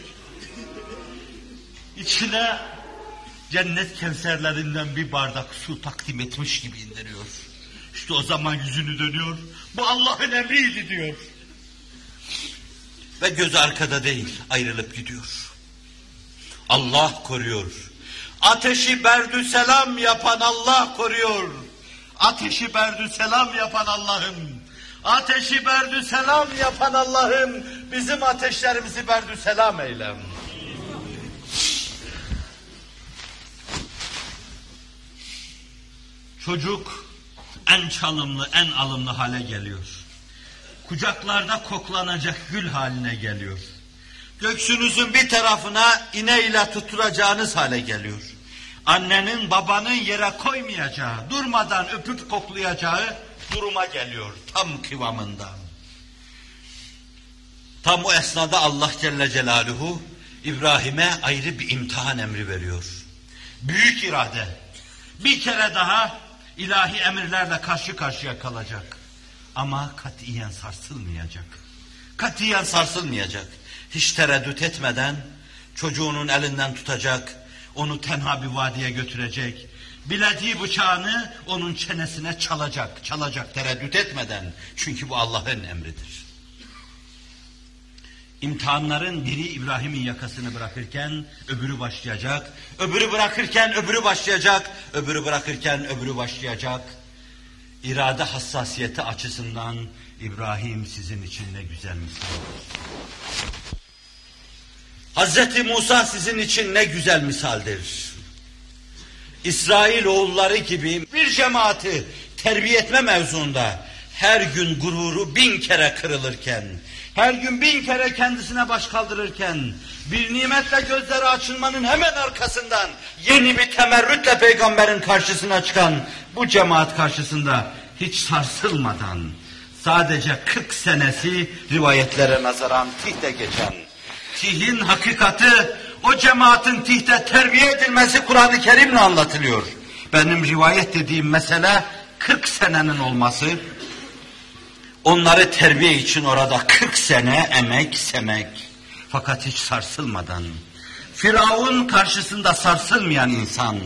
İçine cennet kevserlerinden bir bardak su takdim etmiş gibi indiriyor. İşte o zaman yüzünü dönüyor. Bu Allah'ın emriydi diyor. Ve gözü arkada değil, ayrılıp gidiyor. Allah koruyor. Ateşi berdü selam yapan Allah koruyor. Ateşi berdü selam yapan Allah'ım. Ateşi berdü selam yapan Allah'ım. Bizim ateşlerimizi berdü selam eyle. Çocuk en çalımlı, en alımlı hale geliyor. Kucaklarda koklanacak gül haline geliyor. Göksünüzün bir tarafına iğneyle tutturacağınız hale geliyor. Annenin babanın yere koymayacağı, durmadan öpüp koklayacağı duruma geliyor tam kıvamında. Tam o esnada Allah Celle Celaluhu İbrahim'e ayrı bir imtihan emri veriyor. Büyük irade bir kere daha ilahi emirlerle karşı karşıya kalacak. Ama katiyen sarsılmayacak. Katiyen sarsılmayacak. Hiç tereddüt etmeden çocuğunun elinden tutacak, onu tenha bir vadiye götürecek, bilediği bıçağını onun çenesine çalacak, çalacak tereddüt etmeden. Çünkü bu Allah'ın emridir. İmtihanların biri İbrahim'in yakasını bırakırken öbürü başlayacak, öbürü bırakırken öbürü başlayacak, öbürü bırakırken öbürü başlayacak. İrade hassasiyeti açısından İbrahim sizin için ne güzel misaldir. Hazreti Musa sizin için ne güzel misaldir. İsrail oğulları gibi bir cemaati terbiye etme mevzuunda her gün gururu bin kere kırılırken, her gün bin kere kendisine baş kaldırırken, bir nimetle gözleri açılmanın hemen arkasından yeni bir temerrütle peygamberin karşısına çıkan bu cemaat karşısında hiç sarsılmadan, sadece kırk senesi rivayetlere nazaran tihte geçen, tihin hakikati, o cemaatin tihte terbiye edilmesi Kur'an-ı Kerim'le anlatılıyor. Benim rivayet dediğim mesele kırk senenin olması, onları terbiye için orada kırk sene emek semek, fakat hiç sarsılmadan, Firavun karşısında sarsılmayan insan,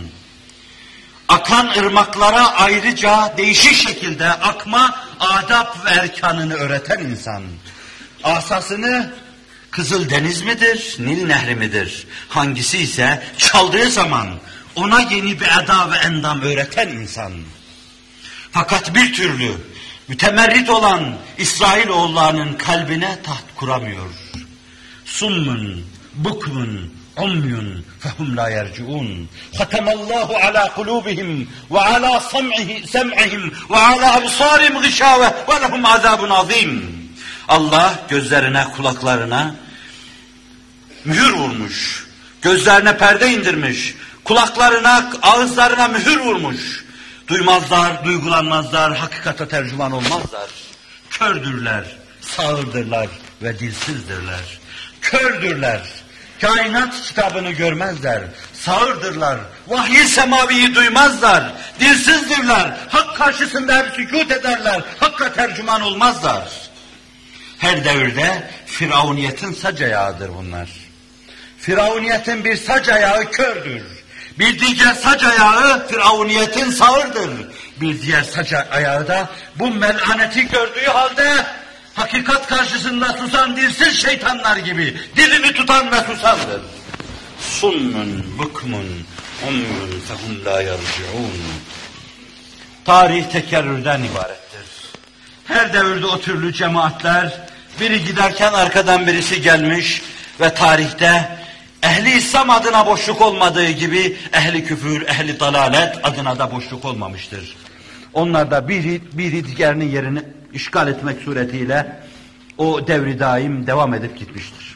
akan ırmaklara ayrıca değişik şekilde akma adab ve erkanını öğreten insan, asasını Kızıldeniz midir, Nil Nehri midir? Hangisi ise çaldığı zaman ona yeni bir eda ve endam öğreten insan. Fakat bir türlü mütemerrit olan İsrailoğullarının kalbine taht kuramıyor. Summun, bukmun, umyun, fehum la yerciun. Hatamallahu ala kulubihim ve ala sem'ihim ve ala absarim gışave ve lehum azabun azim. Allah gözlerine, kulaklarına mühür vurmuş, gözlerine perde indirmiş, kulaklarına, ağızlarına mühür vurmuş. Duymazlar, duygulanmazlar, hakikate tercüman olmazlar. Kördürler, sağırdırlar ve dilsizdirler. Kördürler, kainat kitabını görmezler, sağırdırlar, vahiy semaviyi duymazlar, dilsizdirler, hak karşısında hep sükût ederler, hakka tercüman olmazlar. Her devirde Firavuniyetin sac ayağıdır bunlar. Firavuniyetin bir sac ayağı kördür. Bir diğer sac ayağı Firavuniyetin sağırdır. Bir diğer sac ayağı da bu melaneti gördüğü halde hakikat karşısında susan dilsiz şeytanlar gibi dilini tutan ve susandır. Summun, bukmun, umyun fehum la yerciun. Tarih tekerrürden ibarettir. Her devirde o türlü cemaatler, biri giderken arkadan birisi gelmiş ve tarihte ehli İslam adına boşluk olmadığı gibi ehli küfür, ehli dalalet adına da boşluk olmamıştır. Onlar da biri, biri diğerinin yerini işgal etmek suretiyle o devri daim devam edip gitmiştir.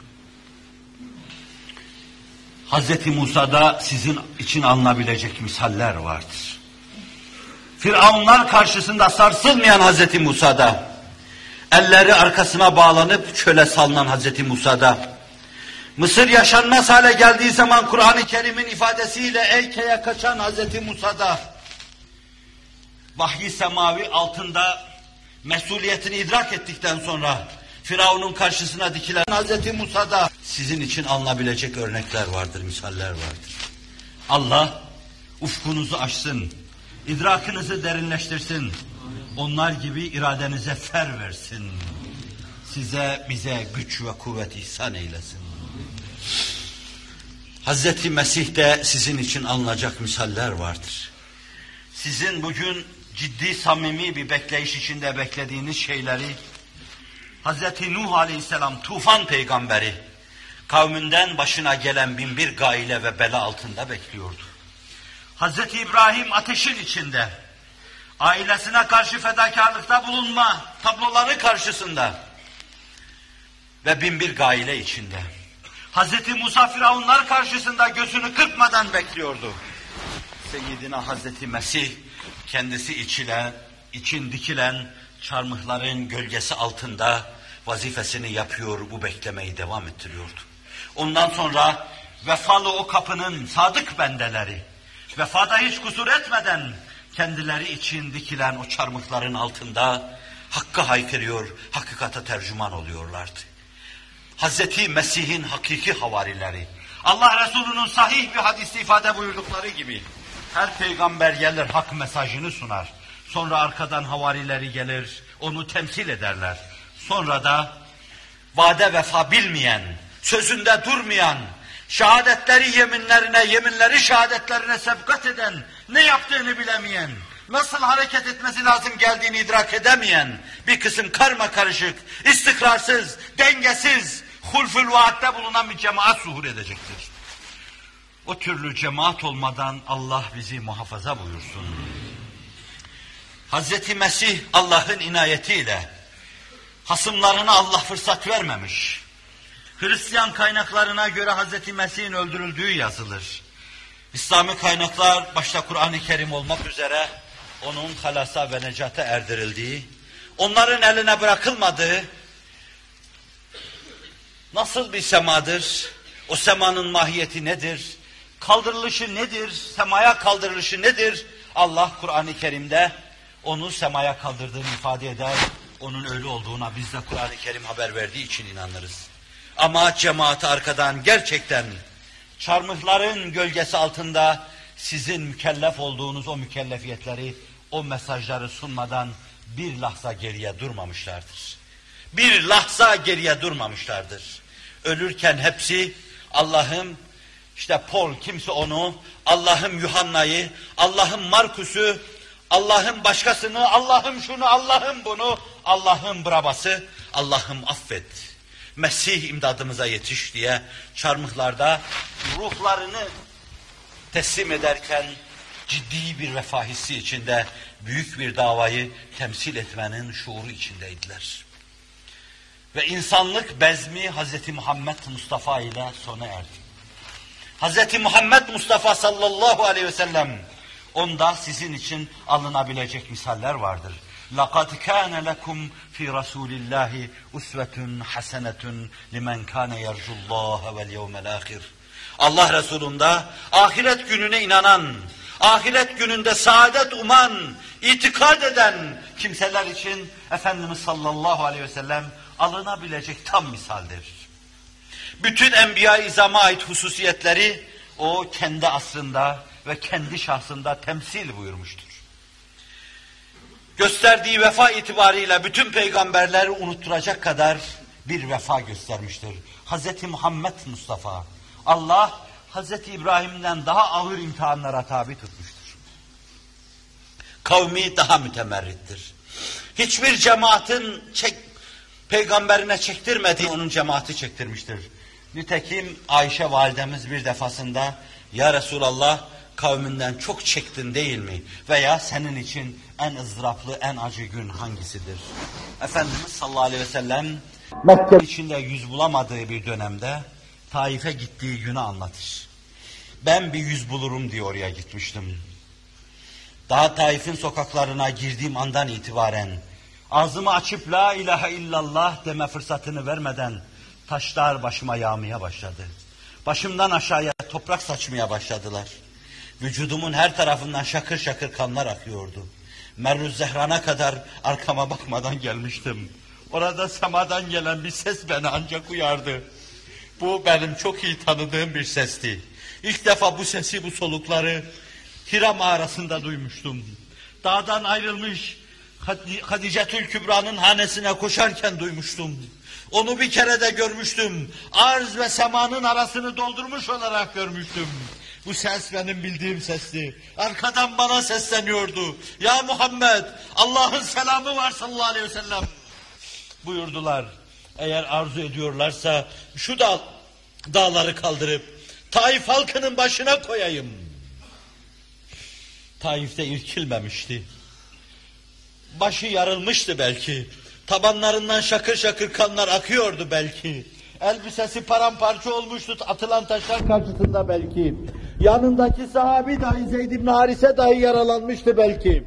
Hazreti Musa'da sizin için alınabilecek misaller vardır. Firavunlar karşısında sarsılmayan Hazreti Musa'da, elleri arkasına bağlanıp çöle salınan Hazreti Musa'da, Mısır yaşanmaz hale geldiği zaman Kur'an-ı Kerim'in ifadesiyle Eyke'ye kaçan Hazreti Musa'da, vahyi semavi altında mesuliyetini idrak ettikten sonra Firavun'un karşısına dikilen Hazreti Musa'da sizin için alınabilecek örnekler vardır, misaller vardır. Allah ufkunuzu açsın, idrakınızı derinleştirsin. onlar gibi iradenize fer versin. Size, bize güç ve kuvvet ihsan eylesin. Hazreti Mesih'te sizin için alınacak misaller vardır. Sizin bugün ciddi, samimi bir bekleyiş içinde beklediğiniz şeyleri Hazreti Nuh Aleyhisselam tufan peygamberi kavminden başına gelen bin bir gaile ve bela altında bekliyordu. Hazreti İbrahim ateşin içinde ailesine karşı fedakarlıkta bulunma tabloları karşısında ve bin bir gaile içinde. Hazreti Musa Firavunlar karşısında gözünü kırpmadan bekliyordu. Seyyidina Hazreti Mesih kendisi içilen, için dikilen çarmıhların gölgesi altında vazifesini yapıyor, bu beklemeyi devam ettiriyordu. Ondan sonra vefalı o kapının sadık bendeleri, vefada hiç kusur etmeden kendileri için dikilen o çarmıhların altında hakkı haykırıyor, hakikate tercüman oluyorlardı. Hazreti Mesih'in hakiki havarileri, Allah Resulü'nün sahih bir hadiste ifade buyurdukları gibi, her peygamber gelir hak mesajını sunar. Sonra arkadan havarileri gelir, onu temsil ederler. Sonra da vade vefa bilmeyen, sözünde durmayan, şehadetleri yeminlerine, yeminleri şehadetlerine sebkat eden, ne yaptığını bilemeyen, nasıl hareket etmesi lazım geldiğini idrak edemeyen bir kısım karma karışık, istikrarsız, dengesiz, hulful vaatte bulunan bir cemaat zuhur edecektir. O türlü cemaat olmadan Allah bizi muhafaza buyursun. Hazreti Mesih Allah'ın inayetiyle hasımlarına Allah fırsat vermemiş. Hristiyan kaynaklarına göre Hazreti Mesih'in öldürüldüğü yazılır. İslami kaynaklar başta Kur'an-ı Kerim olmak üzere onun halasa ve necata erdirildiği, onların eline bırakılmadığı nasıl bir semadır, o semanın mahiyeti nedir, kaldırılışı nedir, semaya kaldırılışı nedir? Allah Kur'an-ı Kerim'de onu semaya kaldırdığını ifade eder, onun öyle olduğuna biz de Kur'an-ı Kerim haber verdiği için inanırız. Ama cemaati arkadan gerçekten çarmıhların gölgesi altında sizin mükellef olduğunuz o mükellefiyetleri, o mesajları sunmadan bir lahza geriye durmamışlardır. Bir lahza geriye durmamışlardır. Ölürken hepsi Allah'ım, işte Paul kimse onu, Allah'ım Yuhanna'yı, Allah'ım Markus'u, Allah'ım başkasını, Allah'ım şunu, Allah'ım bunu, Allah'ım Brabas'ı, Allah'ım affet. Mesih imdadımıza yetiş diye çarmıhlarda ruhlarını teslim ederken ciddi bir vefa hissi içinde büyük bir davayı temsil etmenin şuuru içindeydiler. Ve insanlık bezmi Hazreti Muhammed Mustafa ile sona erdi. Hazreti Muhammed Mustafa sallallahu aleyhi ve sellem, onda sizin için alınabilecek misaller vardır. لَقَدْ كَانَ لَكُمْ فِي رَسُولِ اللّٰهِ اُسْوَةٌ حَسَنَةٌ لِمَنْ كَانَ يَرْجُ اللّٰهَ وَالْيَوْمَ الْآخِرِ. Allah Resulü'nde ahiret gününe inanan, ahiret gününde saadet uman, itikad eden kimseler için Efendimiz sallallahu aleyhi ve sellem alınabilecek tam misaldir. Bütün Enbiya-i İzam'a ait hususiyetleri o kendi asrında ve kendi şahsında temsil buyurmuştur. Gösterdiği vefa itibariyle bütün peygamberleri unutturacak kadar bir vefa göstermiştir. Hazreti Muhammed Mustafa, Allah Hazreti İbrahim'den daha ağır imtihanlara tabi tutmuştur. Kavmi daha mütemerrittir. Hiçbir cemaatin çek, peygamberine çektirmediği onun cemaati çektirmiştir. Nitekim Ayşe validemiz bir defasında, ya Resulallah kavminden çok çektin değil mi? Veya senin için en ızdıraplı, en acı gün hangisidir? Efendimiz sallallahu aleyhi ve sellem Mekke içinde yüz bulamadığı bir dönemde Taif'e gittiği günü anlatır. Ben bir yüz bulurum diye oraya gitmiştim. Daha Taif'in sokaklarına girdiğim andan itibaren ağzımı açıp la ilahe illallah deme fırsatını vermeden taşlar başıma yağmaya başladı. Başımdan aşağıya toprak saçmaya başladılar. Vücudumun her tarafından şakır şakır kanlar akıyordu. Merruz Zehran'a kadar arkama bakmadan gelmiştim. Orada semadan gelen bir ses beni ancak uyardı. Bu benim çok iyi tanıdığım bir sesti. İlk defa bu sesi, bu solukları Hira mağarasında duymuştum. Dağdan ayrılmış, Hadicetül Kübra'nın hanesine koşarken duymuştum. Onu bir kere de görmüştüm. Arz ve semanın arasını doldurmuş olarak görmüştüm. Bu ses benim bildiğim sesti. Arkadan bana sesleniyordu. Ya Muhammed, Allah'ın selamı var sallallahu aleyhi ve sellem buyurdular. Eğer arzu ediyorlarsa şu dağ, dağları kaldırıp Taif halkının başına koyayım. Taif'te irkilmemişti. Başı yarılmıştı belki. Tabanlarından şakır şakır kanlar akıyordu belki. Elbisesi paramparça olmuştu atılan taşlar karşısında belki. Yanındaki sahabi dahi Zeyd ibn Harise dahi yaralanmıştı belki.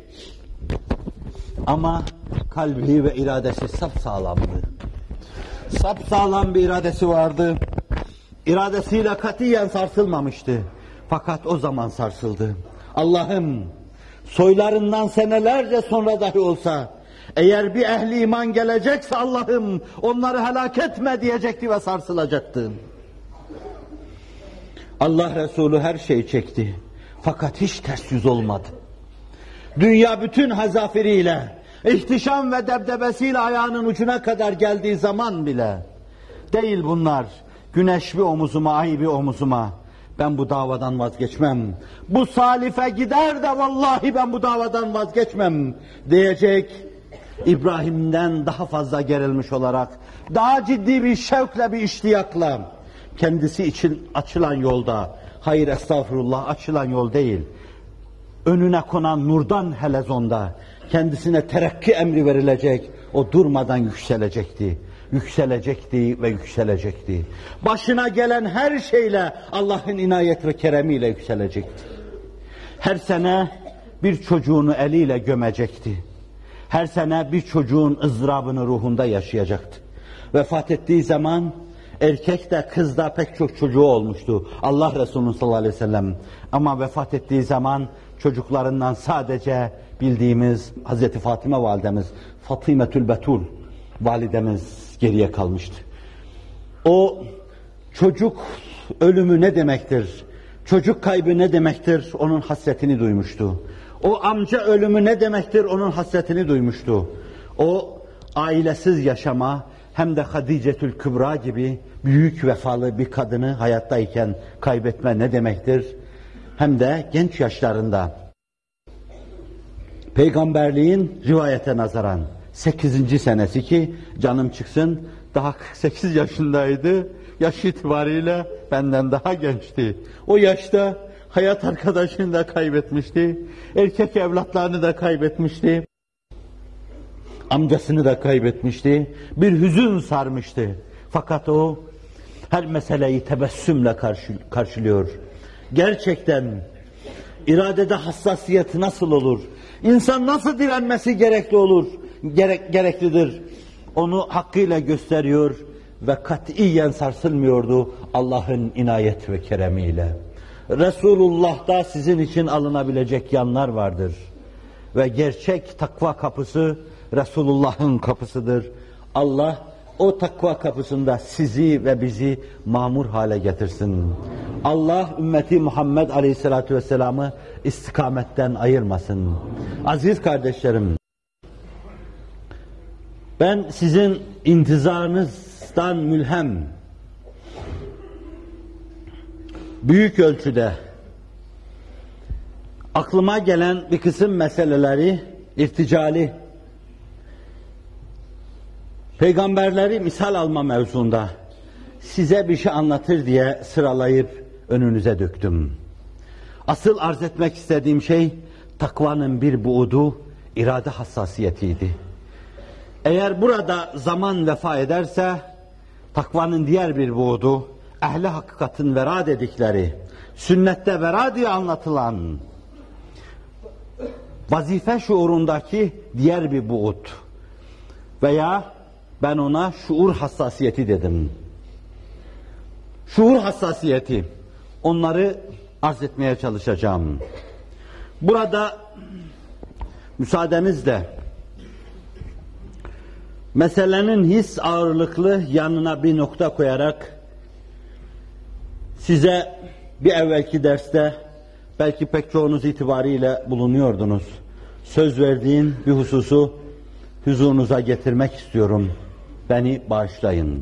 Ama kalbi ve iradesi sapsağlamdı. Sapsağlam bir iradesi vardı. İradesiyle katiyen sarsılmamıştı. Fakat o zaman sarsıldı. Allah'ım, soylarından senelerce sonra dahi olsa, eğer bir ehli iman gelecekse Allah'ım onları helak etme diyecekti ve sarsılacaktı. Allah Resulü her şeyi çekti. Fakat hiç ters yüz olmadı. Dünya bütün hazafiriyle, ihtişam ve debdebesiyle ayağının ucuna kadar geldiği zaman bile, değil bunlar, güneş bir omuzuma, ay bir omuzuma, ben bu davadan vazgeçmem. Bu salife gider de vallahi ben bu davadan vazgeçmem diyecek. İbrahim'den daha fazla gerilmiş olarak, daha ciddi bir şevkle, bir iştiyakla, kendisi için açılan yolda, hayır estağfurullah açılan yol değil, önüne konan nurdan helezonda, kendisine terakki emri verilecek, o durmadan yükselecekti. Yükselecekti ve yükselecekti. Başına gelen her şeyle Allah'ın inayet ve keremiyle yükselecekti. Her sene bir çocuğunu eliyle gömecekti. Her sene bir çocuğun ızdırabını ruhunda yaşayacaktı. Vefat ettiği zaman erkek de kız da pek çok çocuğu olmuştu. Allah Resulü sallallahu aleyhi ve sellem. Ama vefat ettiği zaman çocuklarından sadece bildiğimiz Hazreti Fatime validemiz, Fatimetül Betul validemiz geriye kalmıştı. O çocuk ölümü ne demektir? Çocuk kaybı ne demektir? Onun hasretini duymuştu. O amca ölümü ne demektir? Onun hasretini duymuştu. O ailesiz yaşama hem de Hadicetül Kübra gibi büyük vefalı bir kadını hayattayken kaybetme ne demektir? Hem de genç yaşlarında. Peygamberliğin rivayete nazaran sekizinci senesi ki canım çıksın daha kırk sekiz yaşındaydı. Yaş itibariyle benden daha gençti. O yaşta hayat arkadaşını da kaybetmişti. Erkek evlatlarını da kaybetmişti. Amcasını da kaybetmişti. Bir hüzün sarmıştı. Fakat o her meseleyi tebessümle karşı, karşılıyor. Gerçekten iradede hassasiyet nasıl olur? İnsan nasıl direnmesi gerekli olur? Gerek, gereklidir. Onu hakkıyla gösteriyor ve katiyen sarsılmıyordu Allah'ın inayet ve keremiyle. Resulullah'ta sizin için alınabilecek yanlar vardır. Ve gerçek takva kapısı Resulullah'ın kapısıdır. Allah o takva kapısında sizi ve bizi mamur hale getirsin. Allah ümmeti Muhammed Aleyhisselatü Vesselam'ı istikametten ayırmasın. Aziz kardeşlerim, ben sizin intizarınızdan mülhem, büyük ölçüde aklıma gelen bir kısım meseleleri irticali, peygamberleri misal alma mevzunda size bir şey anlatır diye sıralayıp önünüze döktüm. Asıl arz etmek istediğim şey takvanın bir buğdu, irade hassasiyetiydi. Eğer burada zaman vefa ederse takvanın diğer bir buğdu, ehli hakikatin vera dedikleri, sünnette vera diye anlatılan vazife şuurundaki diğer bir buğut veya ben ona şuur hassasiyeti dedim. Şuur hassasiyeti, onları arz etmeye çalışacağım. Burada müsaadenizle meselenin his ağırlıklı yanına bir nokta koyarak size bir evvelki derste belki pek çoğunuz itibariyle bulunuyordunuz. Söz verdiğim bir hususu huzurunuza getirmek istiyorum. Beni bağışlayın.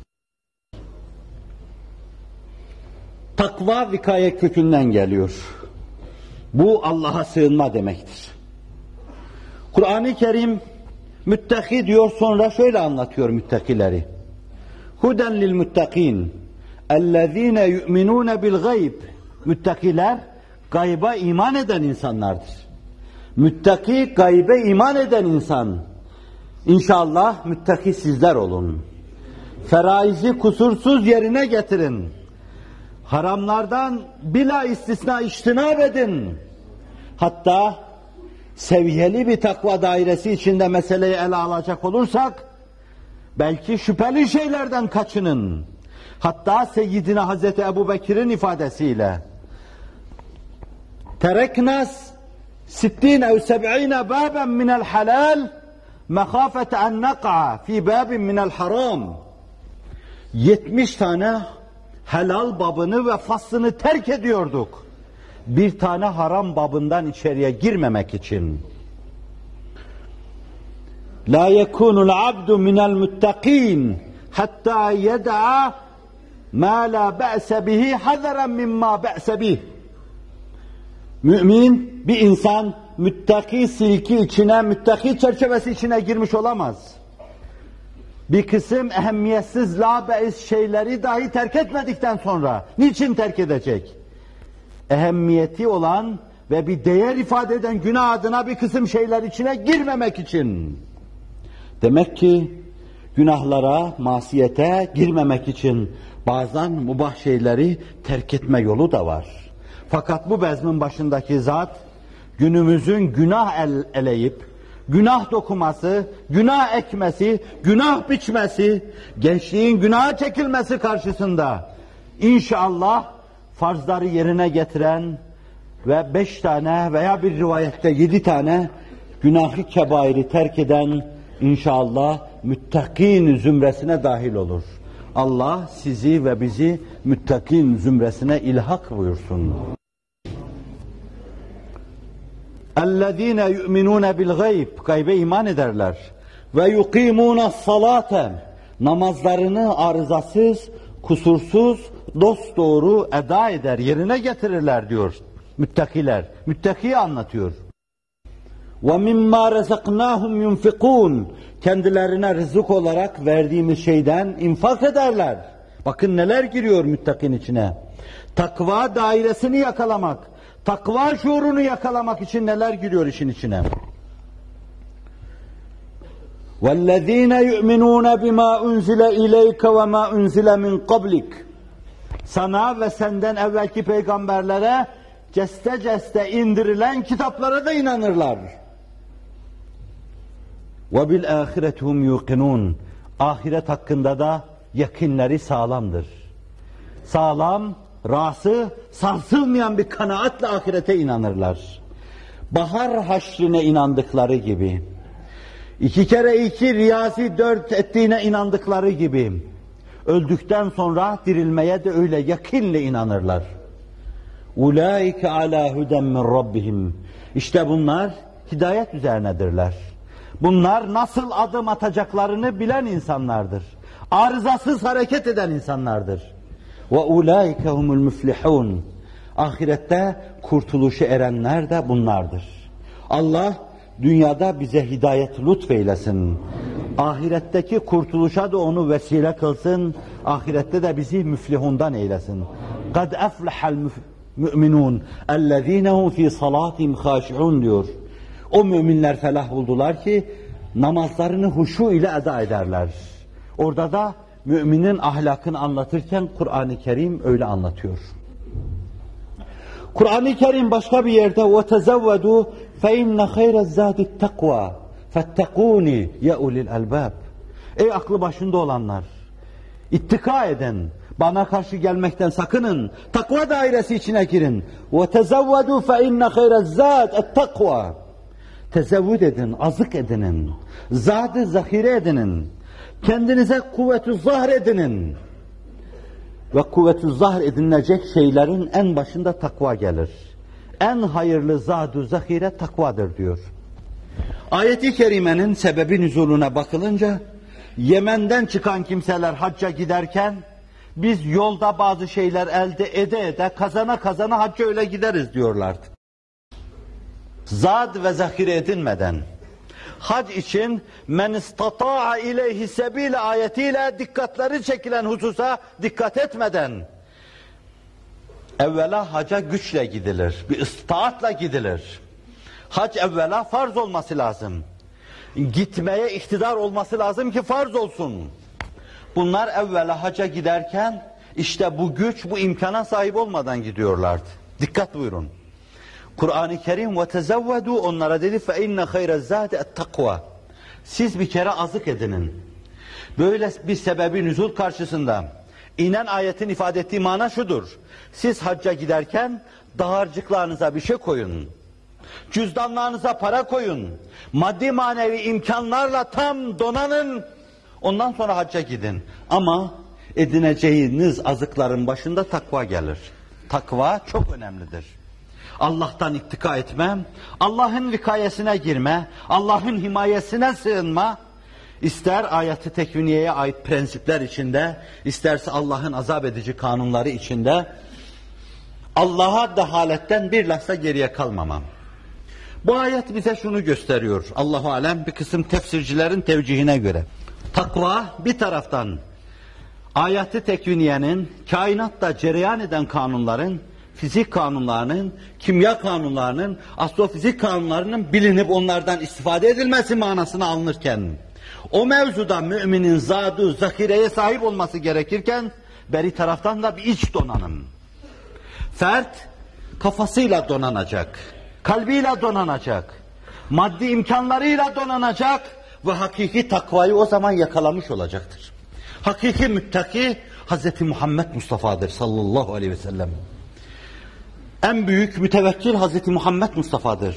Takva vikaye kökünden geliyor. Bu Allah'a sığınma demektir. Kur'an-ı Kerim müttaki diyor, sonra şöyle anlatıyor müttakileri. Huden lil muttakin ellezine yu'minune bil gayb. Müttakiler gayba iman eden insanlardır. Müttaki gaybe iman eden insan. İnşallah müttaki sizler olun. Feraizi kusursuz yerine getirin. Haramlardan bila istisna içtinab edin. Hatta seviyeli bir takva dairesi içinde meseleyi ele alacak olursak, belki şüpheli şeylerden kaçının. Hatta Seyyidina Hazreti Ebu Bekir'in ifadesiyle tereknas sittine ev seb'ine baben minel halal mehafete en nek'a fi babin minel haram. yetmiş tane helal babını ve faslını terk ediyorduk, bir tane haram babından içeriye girmemek için. La yekunul abdu minel muttaqin hatta yed'a ma la ba'se bihi hazaren mimma ba'se bih. Mümin bir insan müttaki silki içine, müttaki çerçevesi içine girmiş olamaz. Bir kısım ehemmiyetsiz la beis şeyleri dahi terk etmedikten sonra niçin terk edecek? Ehemmiyeti olan ve bir değer ifade eden günah adına bir kısım şeyler içine girmemek için. Demek ki günahlara, masiyete girmemek için bazen mubah şeyleri terk etme yolu da var. Fakat bu bezmin başındaki zat günümüzün günah el, eleyip, günah dokuması, günah ekmesi, günah biçmesi, gençliğin günaha çekilmesi karşısında inşallah farzları yerine getiren ve beş tane veya bir rivayette yedi tane günahı kebairi terk eden inşallah müttakin zümresine dahil olur. Allah sizi ve bizi müttakin zümresine ilhak buyursun. اَلَّذ۪ينَ يُؤْمِنُونَ بِالْغَيْبِ Gaybe iman ederler. Ve يُقِيمُونَ الصَّلَاةَ Namazlarını arızasız, kusursuz, dosdoğru eda eder, yerine getirirler diyor müttakiler. Müttakiyi anlatıyor. وَمِمَّا رَزَقْنَاهُمْ يُنْفِقُونَ Kendilerine rızık olarak verdiğimiz şeyden infak ederler. Bakın neler giriyor müttakin içine. Takva dairesini yakalamak, takva şuurunu yakalamak için neler giriyor işin içine. وَالَّذ۪ينَ يُؤْمِنُونَ بِمَا اُنْزِلَ اِلَيْكَ وَمَا اُنْزِلَ مِنْ قَبْلِكَ Sana ve senden evvelki peygamberlere ceste ceste indirilen kitaplara da inanırlar. وَبِالْآخِرَةِ هُمْ يُوقِنُونَ Ahiret hakkında da yakinleri sağlamdır. Sağlam, rası, sarsılmayan bir kanaatle ahirete inanırlar. Bahar haşrine inandıkları gibi, iki kere iki riyazi dört ettiğine inandıkları gibi, öldükten sonra dirilmeye de öyle yakinle inanırlar. اُولَٰئِكَ عَلَى هُدًى مِنْ رَبِّهِمْ İşte bunlar hidayet üzerinedirler. Bunlar nasıl adım atacaklarını bilen insanlardır. Arızasız hareket eden insanlardır. وَاُولَٰئِكَ هُمُ الْمُفْلِحُونَ Ahirette kurtuluşu erenler de bunlardır. Allah dünyada bize hidayet lütfeylesin. Ahiretteki kurtuluşa da onu vesile kılsın. Ahirette de bizi müflihundan eylesin. قَدْ اَفْلَحَ الْمُؤْمِنُونَ اَلَّذ۪ينَ هُمْ ف۪ي صَلَاتِهِمْ خَاشِعُونَ diyor. O müminler felah buldular ki namazlarını huşu ile eda ederler. Orada da müminin ahlakını anlatırken Kur'an-ı Kerim öyle anlatıyor. Kur'an-ı Kerim başka bir yerde وَتَزَوَّدُوا فَاِنَّ خَيْرَ الزَّادِ التَّقْوَى فَاتَّقُونِ يَا اُلِي الْاَلْبَابِ Ey aklı başında olanlar! İttika edin, bana karşı gelmekten sakının, takva dairesi içine girin. وَتَزَوَّدُوا فَاِنَّ خَيْرَ الزَّادِ التَّقْوَى Tezevvüd edin, azık edinin, zat-ı zahire edinin, kendinize kuvvet-ü zahr edinin. Ve kuvvet-ü zahr edinilecek şeylerin en başında takva gelir. En hayırlı zat-ı zahire takvadır diyor. Ayet-i kerimenin sebebi nüzuluna bakılınca, Yemen'den çıkan kimseler hacca giderken, biz yolda bazı şeyler elde ede ede kazana kazana hacca öyle gideriz diyorlardı. Zad ve zahire edinmeden, hac için men istata'a ileyhi sebile ayetiyle dikkatleri çekilen hususa dikkat etmeden, evvela haca güçle gidilir, bir istaatla gidilir. Hac evvela farz olması lazım. Gitmeye iktidar olması lazım ki farz olsun. Bunlar evvela haca giderken işte bu güç, bu imkana sahip olmadan gidiyorlardı. Dikkat buyurun. Kur'an-ı Kerim ve tezevvedu onlara dedi fe inne hayre'z zâdi et-takva. Siz bir kere azık edinin. Böyle bir sebebi nüzul karşısında inen ayetin ifade ettiği mana şudur. Siz hacca giderken dağarcıklarınıza bir şey koyun. Cüzdanlarınıza para koyun. Maddi manevi imkanlarla tam donanın. Ondan sonra hacca gidin. Ama edineceğiniz azıkların başında takva gelir. Takva çok önemlidir. Allah'tan ittika etme, Allah'ın vikayesine girme, Allah'ın himayesine sığınma, ister ayet-i tekviniyeye ait prensipler içinde, isterse Allah'ın azap edici kanunları içinde, Allah'a dehaletten bir lahza geriye kalmamam. Bu ayet bize şunu gösteriyor, Allahu alem bir kısım tefsircilerin tevcihine göre. Takva bir taraftan ayet-i tekviniyenin, kainatta cereyan eden kanunların, fizik kanunlarının, kimya kanunlarının, astrofizik kanunlarının bilinip onlardan istifade edilmesi manasına alınırken, o mevzuda müminin zadu, zakireye sahip olması gerekirken, beri taraftan da bir iç donanım. Fert, kafasıyla donanacak, kalbiyle donanacak, maddi imkanlarıyla donanacak ve hakiki takvayı o zaman yakalamış olacaktır. Hakiki müttaki, Hazreti Muhammed Mustafa'dır sallallahu aleyhi ve sellem. En büyük mütevekkil Hazreti Muhammed Mustafa'dır.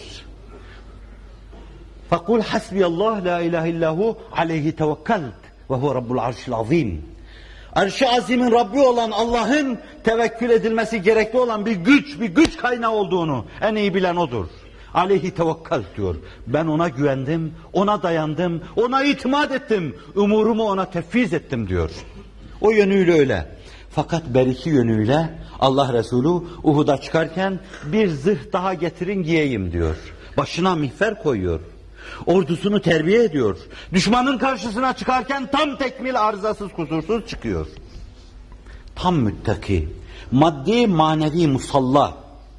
فَقُلْ حَسْبِيَ اللّٰهِ لَا اِلَٰهِ اِلَّهُ عَلَيْهِ تَوَكَّلْتُ وَهُوَ رَبُّ الْعَرْشِ الْعَظِيمِ. Arş-ı azimin Rabbi olan Allah'ın tevekkül edilmesi gerekli olan bir güç, bir güç kaynağı olduğunu en iyi bilen odur. Aleyhi tevekkal diyor. Ben ona güvendim, ona dayandım, ona itimat ettim, umurumu ona tefviz ettim diyor. O yönüyle öyle. Fakat beriki yönüyle Allah Resulü Uhud'a çıkarken bir zırh daha getirin giyeyim diyor. Başına mihver koyuyor. Ordusunu terbiye ediyor. Düşmanın karşısına çıkarken tam tekmil arızasız kusursuz çıkıyor. Tam müttaki, maddi manevi musalla.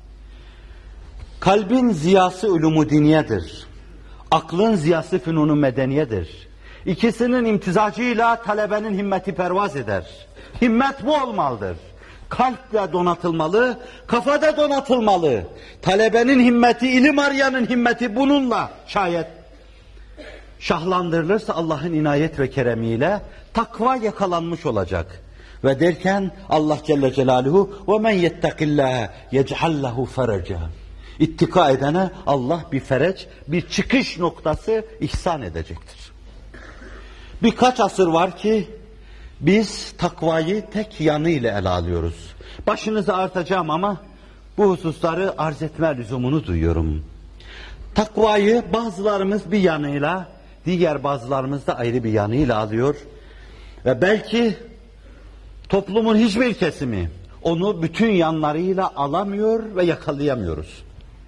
Kalbin ziyası ulûm-u diniyedir. Aklın ziyası fünun-u medeniyedir. İkisinin imtizacıyla talebenin himmeti pervaz eder. Himmet bu olmalıdır. Kalple donatılmalı, kafada donatılmalı. Talebenin himmeti, ilim arayanın himmeti bununla şayet şahlandırılırsa Allah'ın inayet ve keremiyle takva yakalanmış olacak. Ve derken Allah Celle Celaluhu وَمَنْ يَتَّقِ اللّٰهَ يَجْعَلْ لَهُ فَرَجًا. İttika edene Allah bir fereç, bir çıkış noktası ihsan edecektir. Birkaç asır var ki biz takvayı tek yanıyla ele alıyoruz. Başınızı artacağım ama bu hususları arz etme lüzumunu duyuyorum. Takvayı bazılarımız bir yanıyla, diğer bazılarımız da ayrı bir yanıyla alıyor. Ve belki toplumun hiçbir kesimi onu bütün yanlarıyla alamıyor ve yakalayamıyoruz.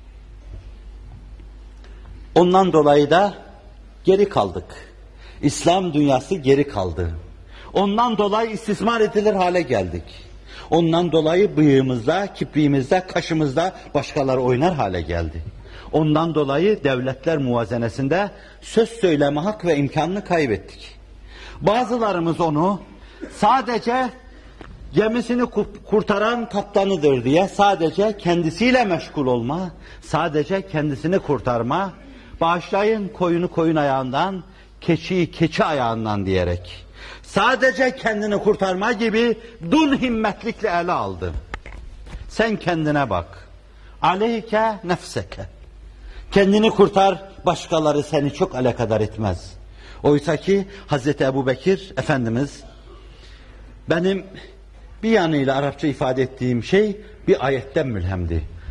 Ondan dolayı da geri kaldık. İslam dünyası geri kaldı. Ondan dolayı istismar edilir hale geldik. Ondan dolayı bıyığımızda, kipriğimizde, kaşımızda başkaları oynar hale geldi. Ondan dolayı devletler muvazenesinde söz söyleme hak ve imkanını kaybettik. Bazılarımız onu sadece gemisini kurtaran kaptanıdır diye sadece kendisiyle meşgul olma, sadece kendisini kurtarma, bağışlayın koyunu koyun ayağından, keçiyi keçi ayağından diyerek sadece kendini kurtarma gibi dun himmetlikle ele aldı. Sen kendine bak. Aleyke nefseke. Kendini kurtar, başkaları seni çok alakadar etmez. Oysa ki Hazreti Ebubekir Efendimiz, benim bir yanıyla Arapça ifade ettiğim şey bir ayetten mülhemdi.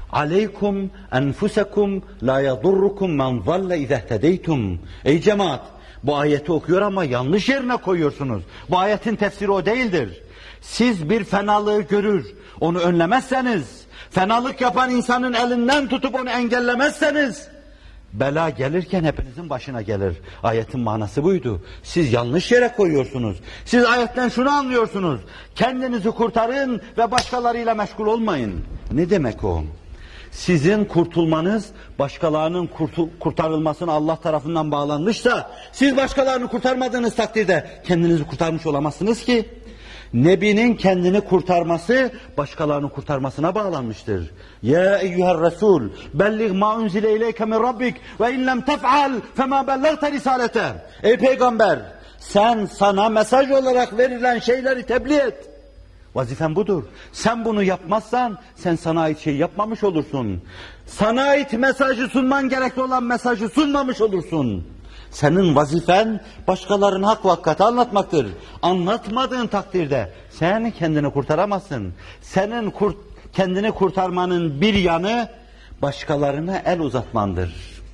Aleykum enfusekum la yadurrukum men zalle izehtedeytum. Ey cemaat, bu ayeti okuyor ama yanlış yerine koyuyorsunuz. Bu ayetin tefsiri o değildir. Siz bir fenalığı görür, onu önlemezseniz, fenalık yapan insanın elinden tutup onu engellemezseniz, bela gelirken hepinizin başına gelir. Ayetin manası buydu. Siz yanlış yere koyuyorsunuz. Siz ayetten şunu anlıyorsunuz. Kendinizi kurtarın ve başkalarıyla meşgul olmayın. Ne demek o? Sizin kurtulmanız başkalarının kurtul- kurtarılmasına Allah tarafından bağlanmışsa, siz başkalarını kurtarmadığınız takdirde kendinizi kurtarmış olamazsınız ki. Nebinin kendini kurtarması başkalarını kurtarmasına bağlanmıştır. Ya eyyuhel Resul, bellig ma unzile ileyke min Rabbik ve in lem tef'al fema bellagte risalete. Ey peygamber, sen sana mesaj olarak verilen şeyleri tebliğ et. Vazifen budur. Sen bunu yapmazsan sen sana ait şeyi yapmamış olursun. Sana ait mesajı sunman gerekli olan mesajı sunmamış olursun. Senin vazifen başkalarına hak ve hakikati anlatmaktır. Anlatmadığın takdirde sen kendini kurtaramazsın. Senin kurt, kendini kurtarmanın bir yanı başkalarına el uzatmandır.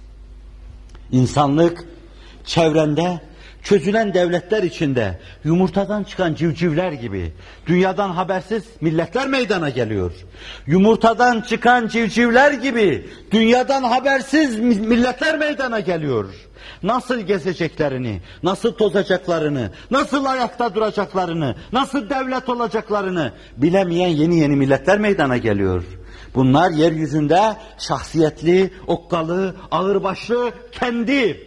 İnsanlık çevrende çözülen devletler içinde yumurtadan çıkan civcivler gibi dünyadan habersiz milletler meydana geliyor. Yumurtadan çıkan civcivler gibi dünyadan habersiz milletler meydana geliyor. Nasıl gezeceklerini, nasıl tozacaklarını, nasıl ayakta duracaklarını, nasıl devlet olacaklarını bilemeyen yeni yeni milletler meydana geliyor. Bunlar yeryüzünde şahsiyetli, okkalı, ağırbaşlı, kendi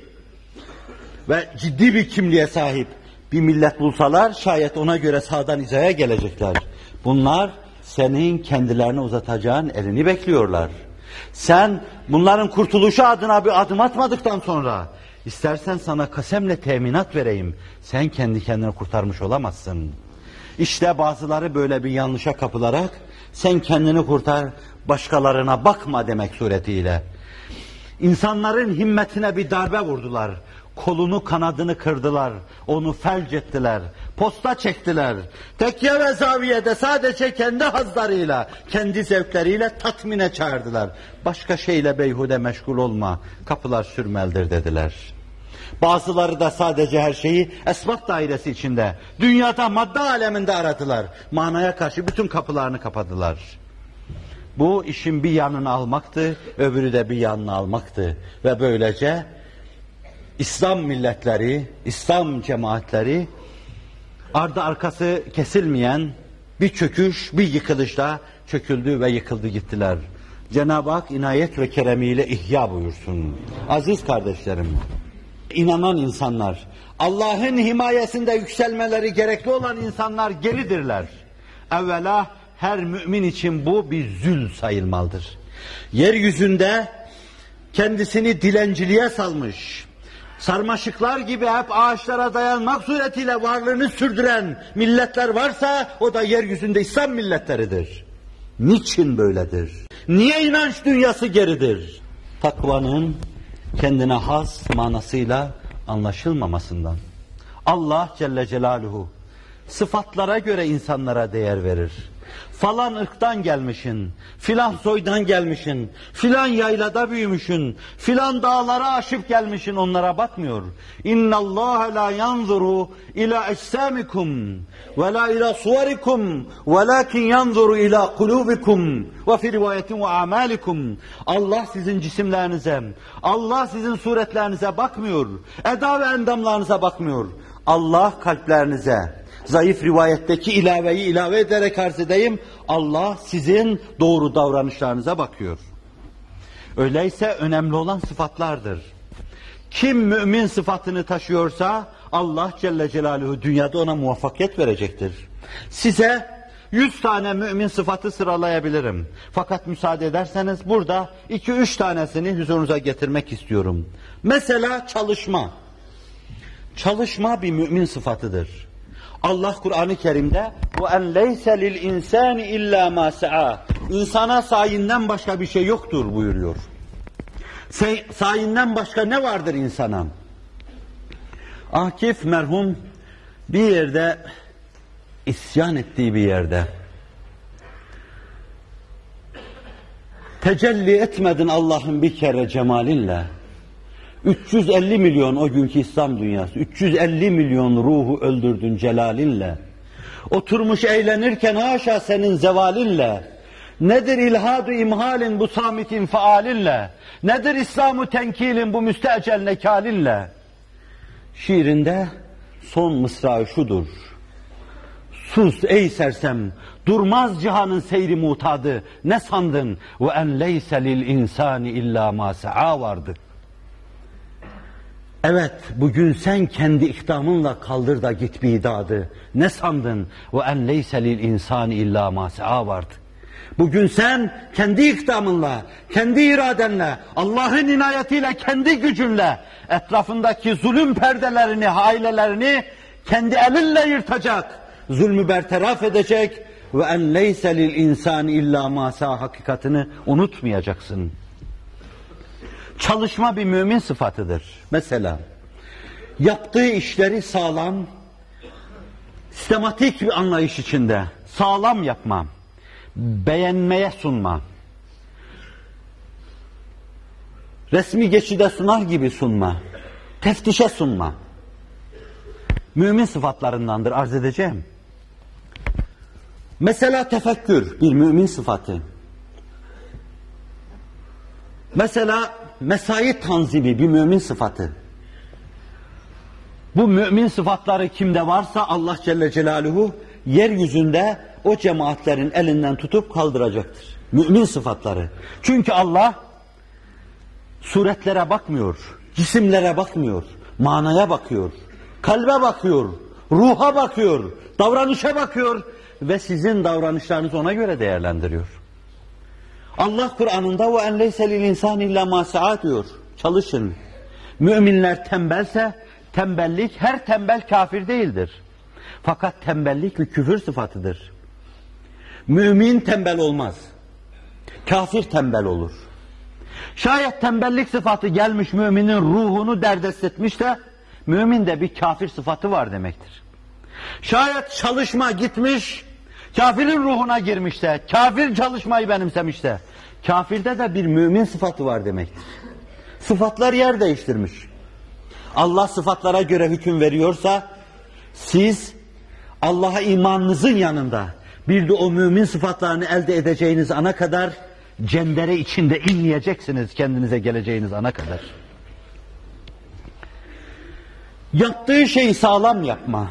ve ciddi bir kimliğe sahip bir millet bulsalar şayet ona göre sağdan hizaya gelecekler. Bunlar senin kendilerine uzatacağın elini bekliyorlar. Sen bunların kurtuluşu adına bir adım atmadıktan sonra istersen sana kasemle teminat vereyim, sen kendi kendini kurtarmış olamazsın. İşte bazıları böyle bir yanlışa kapılarak sen kendini kurtar, başkalarına bakma demek suretiyle İnsanların himmetine bir darbe vurdular. Kolunu kanadını kırdılar. Onu felç ettiler. Posta çektiler. Tekke ve zaviyede sadece kendi hazlarıyla, kendi zevkleriyle tatmine çağırdılar. Başka şeyle beyhude meşgul olma. Kapılar sürmeldir dediler. Bazıları da sadece her şeyi esbab dairesi içinde, dünyada madde aleminde aradılar. Manaya karşı bütün kapılarını kapadılar. Bu işin bir yanını almaktı, öbürü de bir yanını almaktı. Ve böylece İslam milletleri, İslam cemaatleri ardı arkası kesilmeyen bir çöküş, bir yıkılışta çöküldü ve yıkıldı gittiler. Cenab-ı Hak inayet ve keremiyle ihya buyursun. Aziz kardeşlerim, inanan insanlar, Allah'ın himayesinde yükselmeleri gerekli olan insanlar geridirler. Evvela her mümin için bu bir zül sayılmalıdır. Yeryüzünde kendisini dilenciliğe salmış, sarmaşıklar gibi hep ağaçlara dayanmak suretiyle varlığını sürdüren milletler varsa o da yeryüzünde İslam milletleridir. Niçin böyledir? Niye inanç dünyası geridir? Takvanın kendine has manasıyla anlaşılmamasından. Allah Celle Celaluhu sıfatlara göre insanlara değer verir. Falan ırktan gelmişin, filan soydan gelmişin, filan yaylada büyümüşün, filan dağlara aşıp gelmişin, onlara bakmıyor. İnna Allah la yanzuru ila ecsamikum ve la ila suvarikum velakin yanzuru ila kulubikum ve fi rivayetin ve amalikum. Allah sizin cisimlerinize, Allah sizin suretlerinize bakmıyor. Eda ve endamlarınıza bakmıyor. Allah kalplerinize. Zayıf rivayetteki ilaveyi ilave ederek arz edeyim. Allah sizin doğru davranışlarınıza bakıyor. Öyleyse önemli olan sıfatlardır. Kim mümin sıfatını taşıyorsa Allah Celle Celaluhu dünyada ona muvaffakiyet verecektir. Size yüz tane mümin sıfatı sıralayabilirim. Fakat müsaade ederseniz burada iki üç tanesini huzurunuza getirmek istiyorum. Mesela çalışma. Çalışma bir mümin sıfatıdır. Allah Kur'an-ı Kerim'de وَاَنْ لَيْسَ لِلْاِنْسَانِ اِلَّا مَا سَعَى İnsana sayinden başka bir şey yoktur buyuruyor. Sayinden başka ne vardır insana? Akif merhum bir yerde, isyan ettiği bir yerde Tecelli etmedin Allah'ın bir kere cemalinle. üç yüz elli milyon o günkü İslam dünyası, üç yüz elli milyon ruhu öldürdün celalinle. Oturmuş eğlenirken haşa senin zevalinle. Nedir ilhadu imhalin bu samitin faalinle? Nedir İslam'ı tenkilin bu müstecel nekalinle? Şiirinde son mısrağı şudur. Sus ey sersem, durmaz cihanın seyri mutadı. Ne sandın? Ve en leyse lil insani illa ma sa'a vardı. Evet, bugün sen kendi ikdamınla kaldır da git bidadı. Ne sandın? Ve en leyse lil insani illa ma sa'a vardı. Bugün sen kendi ikdamınla, kendi iradenle, Allah'ın inayetiyle, kendi gücünle etrafındaki zulüm perdelerini, hailelerini kendi elinle yırtacak, zulmü bertaraf edecek ve en leyse lil insani illa ma sa'a hakikatini unutmayacaksın. Çalışma bir mümin sıfatıdır. Mesela yaptığı işleri sağlam, sistematik bir anlayış içinde sağlam yapma, beğenmeye sunma, resmi geçide sunar gibi sunma, teftişe sunma. Mümin sıfatlarındandır arz edeceğim. Mesela tefekkür bir mümin sıfatı. Mesela mesai tanzimi bir mümin sıfatı. Bu mümin sıfatları kimde varsa Allah Celle Celaluhu yeryüzünde o cemaatlerin elinden tutup kaldıracaktır. Mümin sıfatları. Çünkü Allah suretlere bakmıyor, cisimlere bakmıyor, manaya bakıyor, kalbe bakıyor, ruha bakıyor, davranışa bakıyor ve sizin davranışlarınızı ona göre değerlendiriyor. Allah Kur'an'ında ve en leyse lil insani illa ma sa'a diyor. Çalışın. Müminler tembelse tembellik, her tembel kafir değildir. Fakat tembellik bir küfür sıfatıdır. Mümin tembel olmaz. Kafir tembel olur. Şayet tembellik sıfatı gelmiş müminin ruhunu derdest etmiş de müminde bir kafir sıfatı var demektir. Şayet çalışma gitmiş, kafirin ruhuna girmişse, kafir çalışmayı benimsemişse, kafirde de bir mümin sıfatı var demektir. Sıfatlar yer değiştirmiş. Allah sıfatlara göre hüküm veriyorsa, siz Allah'a imanınızın yanında bir de o mümin sıfatlarını elde edeceğiniz ana kadar cendere içinde inleyeceksiniz kendinize geleceğiniz ana kadar. Yaptığı şeyi sağlam yapma.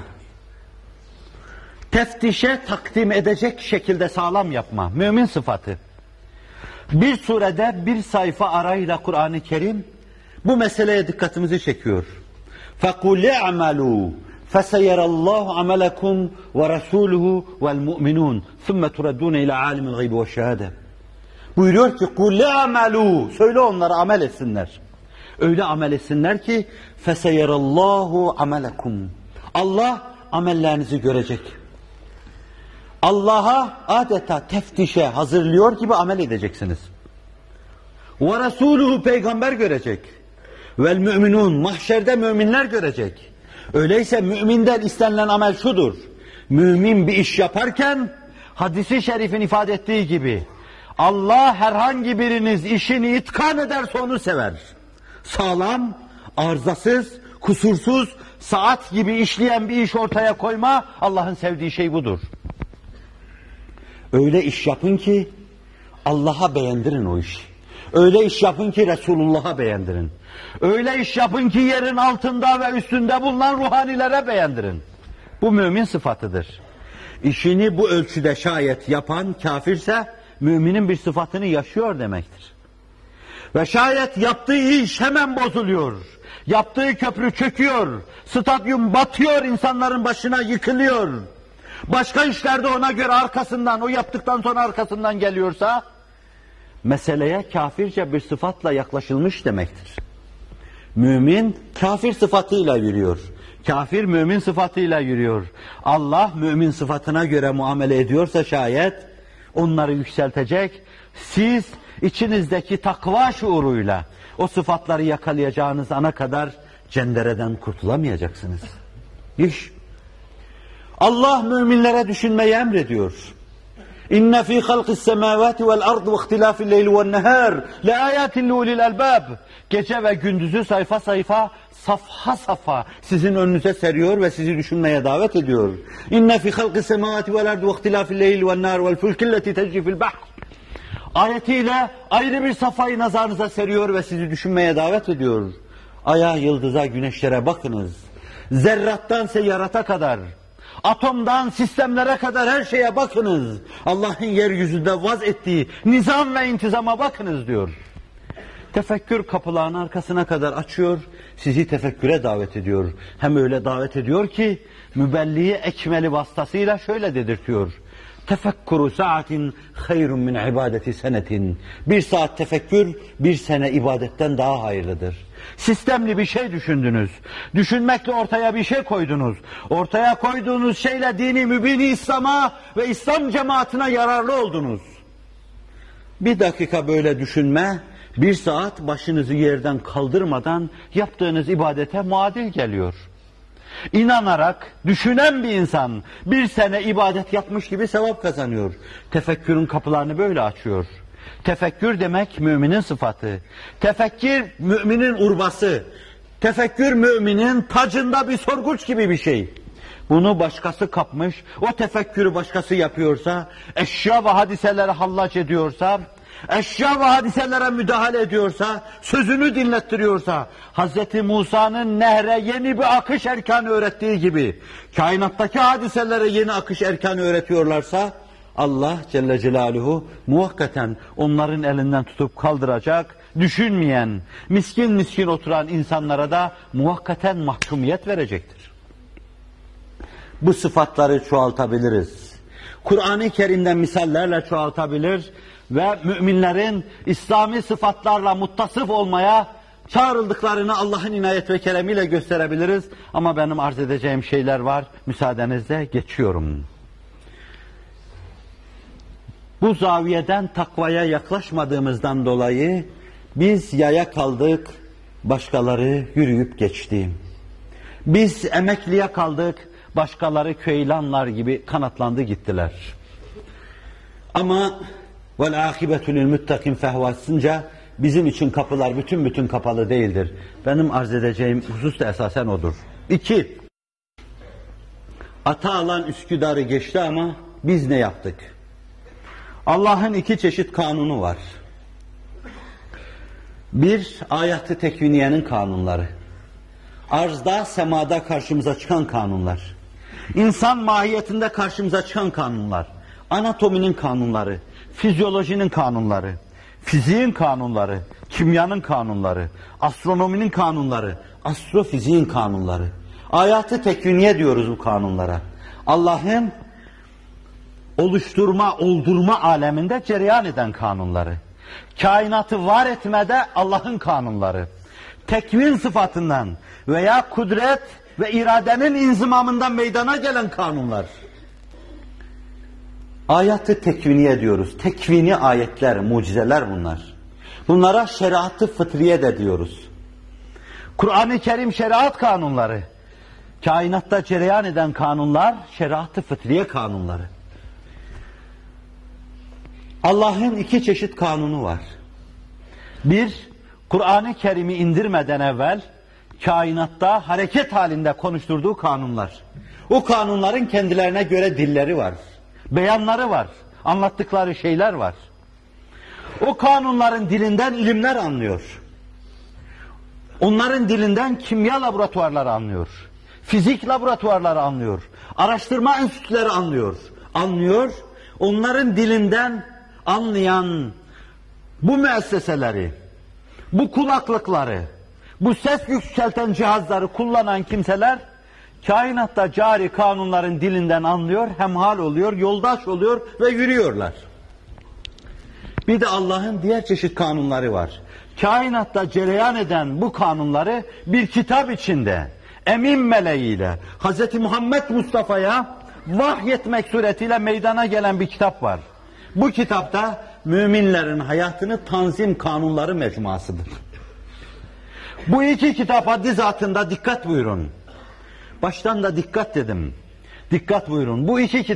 Teftişe takdim edecek şekilde sağlam yapma. Mümin sıfatı. Bir surede bir sayfa arayla Kur'an-ı Kerim bu meseleye dikkatimizi çekiyor. فَقُلْ اَعْمَلُوا فَسَيَرَ اللّٰهُ عَمَلَكُمْ وَرَسُولُهُ وَالْمُؤْمِنُونَ ثُمَّ تُرَدُّونَ اِلَى عَالِمِ الْغَيْبِ وَالشَّهَادَةِ. Buyuruyor ki قُلْ اَعْمَلُوا söyle onlara amel etsinler. Öyle amel etsinler ki فَسَيَرَ اللّٰهُ عَمَلَكُمْ Allah amellerinizi görecek. Allah'a adeta teftişe hazırlıyor gibi amel edeceksiniz. وَرَسُولُهُ peygamber görecek. وَالْمُؤْمِنُونَ mahşerde müminler görecek. Öyleyse müminden istenilen amel şudur. Mümin bir iş yaparken hadisi şerifin ifade ettiği gibi Allah herhangi biriniz işini itkan ederse onu sever. Sağlam, arızasız, kusursuz, saat gibi işleyen bir iş ortaya koyma, Allah'ın sevdiği şey budur. Öyle iş yapın ki Allah'a beğendirin o işi. Öyle iş yapın ki Resulullah'a beğendirin. Öyle iş yapın ki yerin altında ve üstünde bulunan ruhanilere beğendirin. Bu mümin sıfatıdır. İşini bu ölçüde şayet yapan kafirse müminin bir sıfatını yaşıyor demektir. Ve şayet yaptığı iş hemen bozuluyor. Yaptığı köprü çöküyor. Stadyum batıyor, insanların başına yıkılıyor. Başka işlerde ona göre arkasından, o yaptıktan sonra arkasından geliyorsa meseleye kafirce bir sıfatla yaklaşılmış demektir. Mümin kafir sıfatıyla yürüyor. Kafir mümin sıfatıyla yürüyor. Allah mümin sıfatına göre muamele ediyorsa şayet onları yükseltecek. Siz içinizdeki takva şuuruyla o sıfatları yakalayacağınız ana kadar cendereden kurtulamayacaksınız. İş. Allah müminlere düşünmeyi emrediyor. İnne fî halqis semâvâti vel ardı ve ihtilâfil leyli ven nehâr le âyâtin li ulil albâb. Gece ve gündüzü sayfa sayfa, safha safha sizin önünüze seriyor ve sizi düşünmeye davet ediyor. İnne fî halqis semâvâti vel ardı ve ihtilâfil leyli ven nehâr vel fulkilleti tecri fil bahr. Ayetiyle ayrı bir safhayı nazarınıza seriyor ve sizi düşünmeye davet ediyor. Aya, yıldıza, güneşlere bakınız. Zerrattan seyyarata kadar, atomdan sistemlere kadar her şeye bakınız. Allah'ın yeryüzünde vaz ettiği nizam ve intizama bakınız diyor. Tefekkür kapılarını arkasına kadar açıyor, sizi tefekküre davet ediyor. Hem öyle davet ediyor ki, mübelliği ekmeli vasıtasıyla şöyle dedirtiyor. Tefekkuru saatin hayrun min ibadeti senetin. Bir saat tefekkür, bir sene ibadetten daha hayırlıdır. Sistemli bir şey düşündünüz. Düşünmekle ortaya bir şey koydunuz. Ortaya koyduğunuz şeyle dini mübini İslam'a ve İslam cemaatine yararlı oldunuz. Bir dakika böyle düşünme, bir saat başınızı yerden kaldırmadan yaptığınız ibadete muadil geliyor. İnanarak düşünen bir insan bir sene ibadet yapmış gibi sevap kazanıyor. Tefekkürün kapılarını böyle açıyor. Tefekkür demek müminin sıfatı. Tefekkür müminin urbası. Tefekkür müminin tacında bir sorguç gibi bir şey. Bunu başkası kapmış, o tefekkürü başkası yapıyorsa, eşya ve hadiselere hallaç ediyorsa, eşya ve hadiselere müdahale ediyorsa, sözünü dinlettiriyorsa, Hazreti Musa'nın nehre yeni bir akış erkanı öğrettiği gibi, kainattaki hadiselere yeni akış erkanı öğretiyorlarsa, Allah Celle Celaluhu muhakkaten onların elinden tutup kaldıracak, düşünmeyen, miskin miskin oturan insanlara da muhakkaten mahkumiyet verecektir. Bu sıfatları çoğaltabiliriz. Kur'an-ı Kerim'den misallerle çoğaltabilir ve müminlerin İslami sıfatlarla muttasıf olmaya çağrıldıklarını Allah'ın inayet ve keremiyle gösterebiliriz. Ama benim arz edeceğim şeyler var. Müsaadenizle geçiyorum. Bu zaviyeden takvaya yaklaşmadığımızdan dolayı biz yaya kaldık, başkaları yürüyüp geçti. Biz emekliye kaldık, başkaları köylanlar gibi kanatlandı gittiler. Ama vel âkibetü lil muttakin fehvasınca bizim için kapılar bütün bütün kapalı değildir. Benim arz edeceğim husus da esasen odur. İki, ata alan Üsküdar'ı geçti ama biz ne yaptık? Allah'ın iki çeşit kanunu var. Bir, ayat-ı tekviniyenin kanunları. Arzda, semada karşımıza çıkan kanunlar. İnsan mahiyetinde karşımıza çıkan kanunlar. Anatominin kanunları, fizyolojinin kanunları, fiziğin kanunları, kimyanın kanunları, astronominin kanunları, astrofiziğin kanunları. Ayat-ı tekviniye diyoruz bu kanunlara. Allah'ın oluşturma, oldurma aleminde cereyan eden kanunları. Kainatı var etmede Allah'ın kanunları. Tekvin sıfatından veya kudret ve iradenin inzimamından meydana gelen kanunlar. Ayat-ı tekviniye diyoruz. Tekvini ayetler, mucizeler bunlar. Bunlara şeriat-ı fıtriye de diyoruz. Kur'an-ı Kerim şeriat kanunları. Kainatta cereyan eden kanunlar şeriat-ı fıtriye kanunları. Allah'ın iki çeşit kanunu var. Bir, Kur'an-ı Kerim'i indirmeden evvel kainatta hareket halinde konuşturduğu kanunlar. O kanunların kendilerine göre dilleri var. Beyanları var. Anlattıkları şeyler var. O kanunların dilinden ilimler anlıyor. Onların dilinden kimya laboratuvarları anlıyor. Fizik laboratuvarları anlıyor. Araştırma enstitüleri anlıyor. Anlıyor. Onların dilinden anlayan bu müesseseleri, bu kulaklıkları, bu ses yükselten cihazları kullanan kimseler kainatta cari kanunların dilinden anlıyor, hemhal oluyor, yoldaş oluyor ve yürüyorlar. Bir de Allah'ın diğer çeşit kanunları var. Kainatta cereyan eden bu kanunları bir kitap içinde emin meleğiyle Hz. Muhammed Mustafa'ya vahyetmek suretiyle meydana gelen bir kitap var. Bu kitapta müminlerin hayatını tanzim kanunları mecmuasıdır. Bu iki kitap haddi zatında dikkat buyurun. Baştan da dikkat dedim. Dikkat buyurun. Bu iki kitap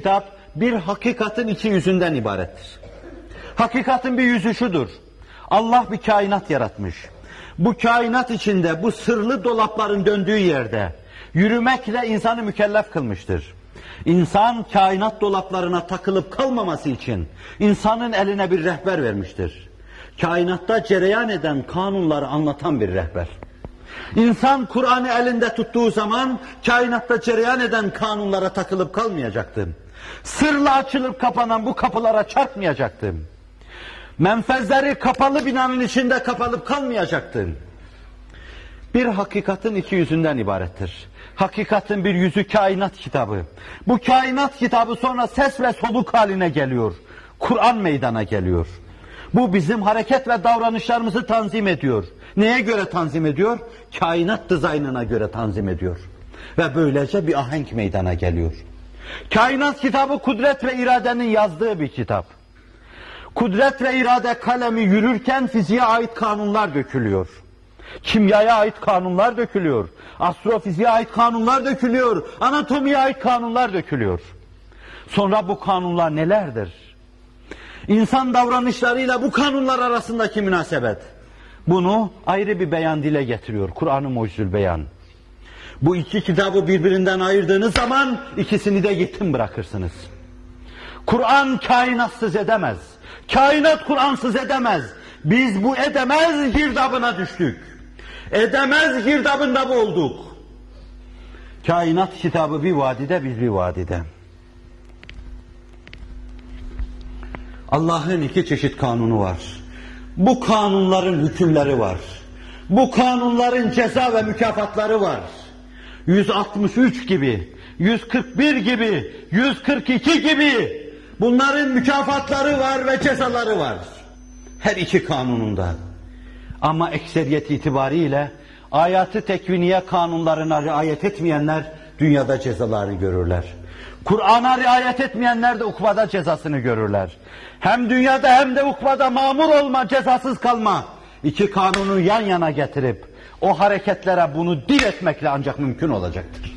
bir hakikatin iki yüzünden ibarettir. Hakikatin bir yüzü şudur: Allah bir kainat yaratmış. Bu kainat içinde, bu sırlı dolapların döndüğü yerde yürümekle insanı mükellef kılmıştır. İnsan kainat dolaplarına takılıp kalmaması için insanın eline bir rehber vermiştir. Kainatta cereyan eden kanunları anlatan bir rehber. İnsan Kur'an'ı elinde tuttuğu zaman kainatta cereyan eden kanunlara takılıp kalmayacaktı. Sırla açılıp kapanan bu kapılara çarpmayacaktı. Menfezleri kapalı binanın içinde kapalıp kalmayacaktı. Bir hakikatin iki yüzünden ibarettir. Hakikatin bir yüzü kainat kitabı. Bu kainat kitabı sonra ses ve soluk haline geliyor. Kur'an meydana geliyor. Bu bizim hareket ve davranışlarımızı tanzim ediyor. Neye göre tanzim ediyor? Kainat dizaynına göre tanzim ediyor. Ve böylece bir ahenk meydana geliyor. Kainat kitabı kudret ve iradenin yazdığı bir kitap. Kudret ve irade kalemi yürürken fiziğe ait kanunlar dökülüyor. Kimyaya ait kanunlar dökülüyor. Astrofiziğe ait kanunlar dökülüyor. Anatomiye ait kanunlar dökülüyor. Sonra bu kanunlar nelerdir? İnsan davranışlarıyla bu kanunlar arasındaki münasebet. Bunu ayrı bir beyan dile getiriyor. Kur'an-ı Mucizül Beyan. Bu iki kitabı birbirinden ayırdığınız zaman ikisini de yetim bırakırsınız. Kur'an kainatsız edemez. Kainat Kur'ansız edemez. Biz bu edemez girdabına düştük. Edemez girdabında boğulduk. Kainat kitabı bir vadide, biz bir vadide. Allah'ın iki çeşit kanunu var. Bu kanunların hükümleri var. Bu kanunların ceza ve mükafatları var. yüz altmış üç gibi, yüz kırk bir gibi, yüz kırk iki gibi bunların mükafatları var ve cezaları var. Her iki kanununda. Ama ekseriyet itibariyle ayat-ı tekviniye kanunlarına riayet etmeyenler dünyada cezalarını görürler. Kur'an'a riayet etmeyenler de ukbada cezasını görürler. Hem dünyada hem de ukbada mamur olma, cezasız kalma. İki kanunu yan yana getirip o hareketlere bunu dil etmekle ancak mümkün olacaktır.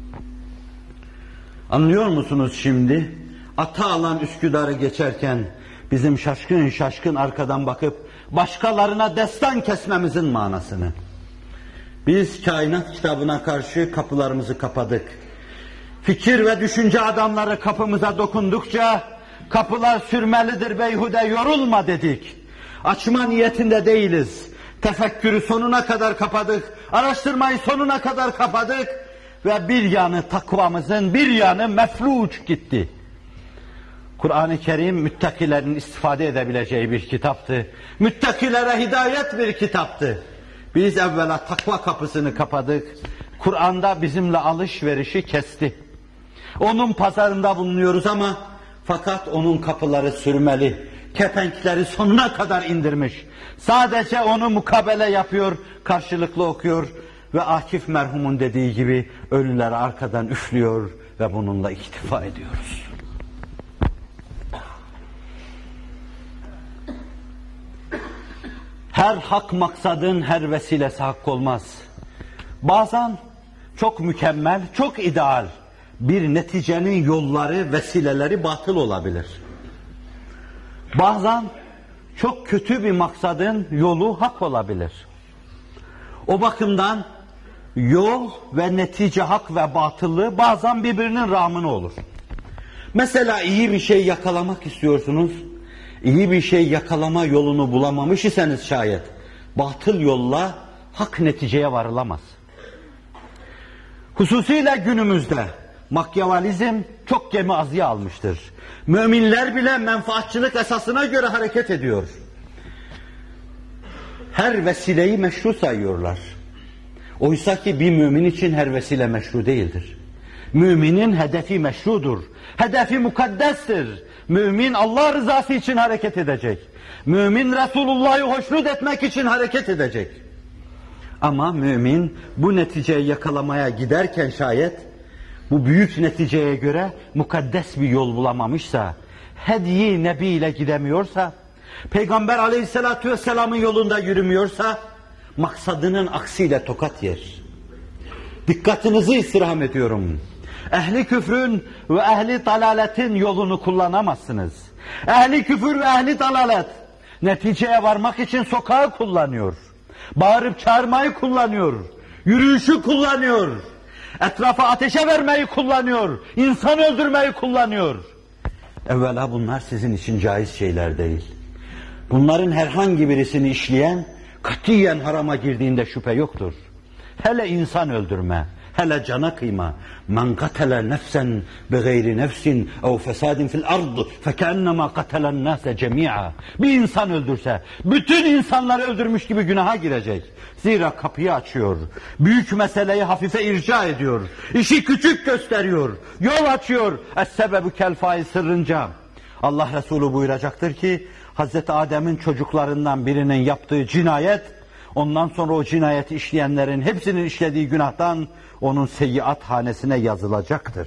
Anlıyor musunuz şimdi? Ata alan Üsküdar'ı geçerken bizim şaşkın şaşkın arkadan bakıp başkalarına destan kesmemizin manasını. Biz kainat kitabına karşı kapılarımızı kapadık. Fikir ve düşünce adamları kapımıza dokundukça kapılar sürmelidir beyhude, yorulma dedik. Açma niyetinde değiliz. Tefekkürü sonuna kadar kapadık. Araştırmayı sonuna kadar kapadık. Ve bir yanı takvamızın, bir yanı mefluç gitti. Kur'an-ı Kerim müttakilerin istifade edebileceği bir kitaptı. Müttakilere hidayet bir kitaptı. Biz evvela takva kapısını kapadık. Kur'an'da bizimle alışverişi kesti. Onun pazarında bulunuyoruz ama fakat onun kapıları sürmeli. Kepenkleri sonuna kadar indirmiş. Sadece onu mukabele yapıyor, karşılıklı okuyor ve Akif merhumun dediği gibi ölüleri arkadan üflüyor ve bununla iktifa ediyoruz. Her hak maksadın her vesilesi hak olmaz. Bazen çok mükemmel, çok ideal bir neticenin yolları, vesileleri batıl olabilir. Bazen çok kötü bir maksadın yolu hak olabilir. O bakımdan yol ve netice hak ve batıllığı bazen birbirinin rağmını olur. Mesela iyi bir şey yakalamak istiyorsunuz, iyi bir şey yakalama yolunu bulamamış iseniz şayet, batıl yolla hak neticeye varılamaz. Hususiyle günümüzde Makyavalizm çok gemi azıya almıştır. Müminler bile menfaatçılık esasına göre hareket ediyor. Her vesileyi meşru sayıyorlar. Oysa ki bir mümin için her vesile meşru değildir. Müminin hedefi meşrudur. Hedefi mukaddestir. Mümin Allah rızası için hareket edecek. Mümin Resulullah'ı hoşnut etmek için hareket edecek. Ama mümin bu neticeyi yakalamaya giderken şayet bu büyük neticeye göre mukaddes bir yol bulamamışsa, hediye nebi ile gidemiyorsa, Peygamber aleyhissalatu vesselamın yolunda yürümüyorsa, maksadının aksiyle tokat yer. Dikkatinizi istirham ediyorum. Ehli küfrün ve ehli dalaletin yolunu kullanamazsınız. Ehli küfür ve ehli dalalet neticeye varmak için sokağı kullanıyor. Bağırıp çağırmayı kullanıyor. Yürüyüşü kullanıyor. Etrafa ateşe vermeyi kullanıyor. İnsan öldürmeyi kullanıyor. Evvela bunlar sizin için caiz şeyler değil. Bunların herhangi birisini işleyen katiyen harama girdiğinde şüphe yoktur. Hele insan öldürme, hele cana kıyma. Men katele nefsen bigayri nefsin ev fesadin fil ard fekennema katelen nase cemi'a. Bir insan öldürse bütün insanları öldürmüş gibi günaha girecek. Zira kapıyı açıyor. Büyük meseleyi hafife irca ediyor. İşi küçük gösteriyor. Yol açıyor. Es-sebebu kel faiz sırrınca. Allah Resulü buyuracaktır ki Hazreti Adem'in çocuklarından birinin yaptığı cinayet, ondan sonra o cinayeti işleyenlerin hepsinin işlediği günahtan onun seyyiat hanesine yazılacaktır.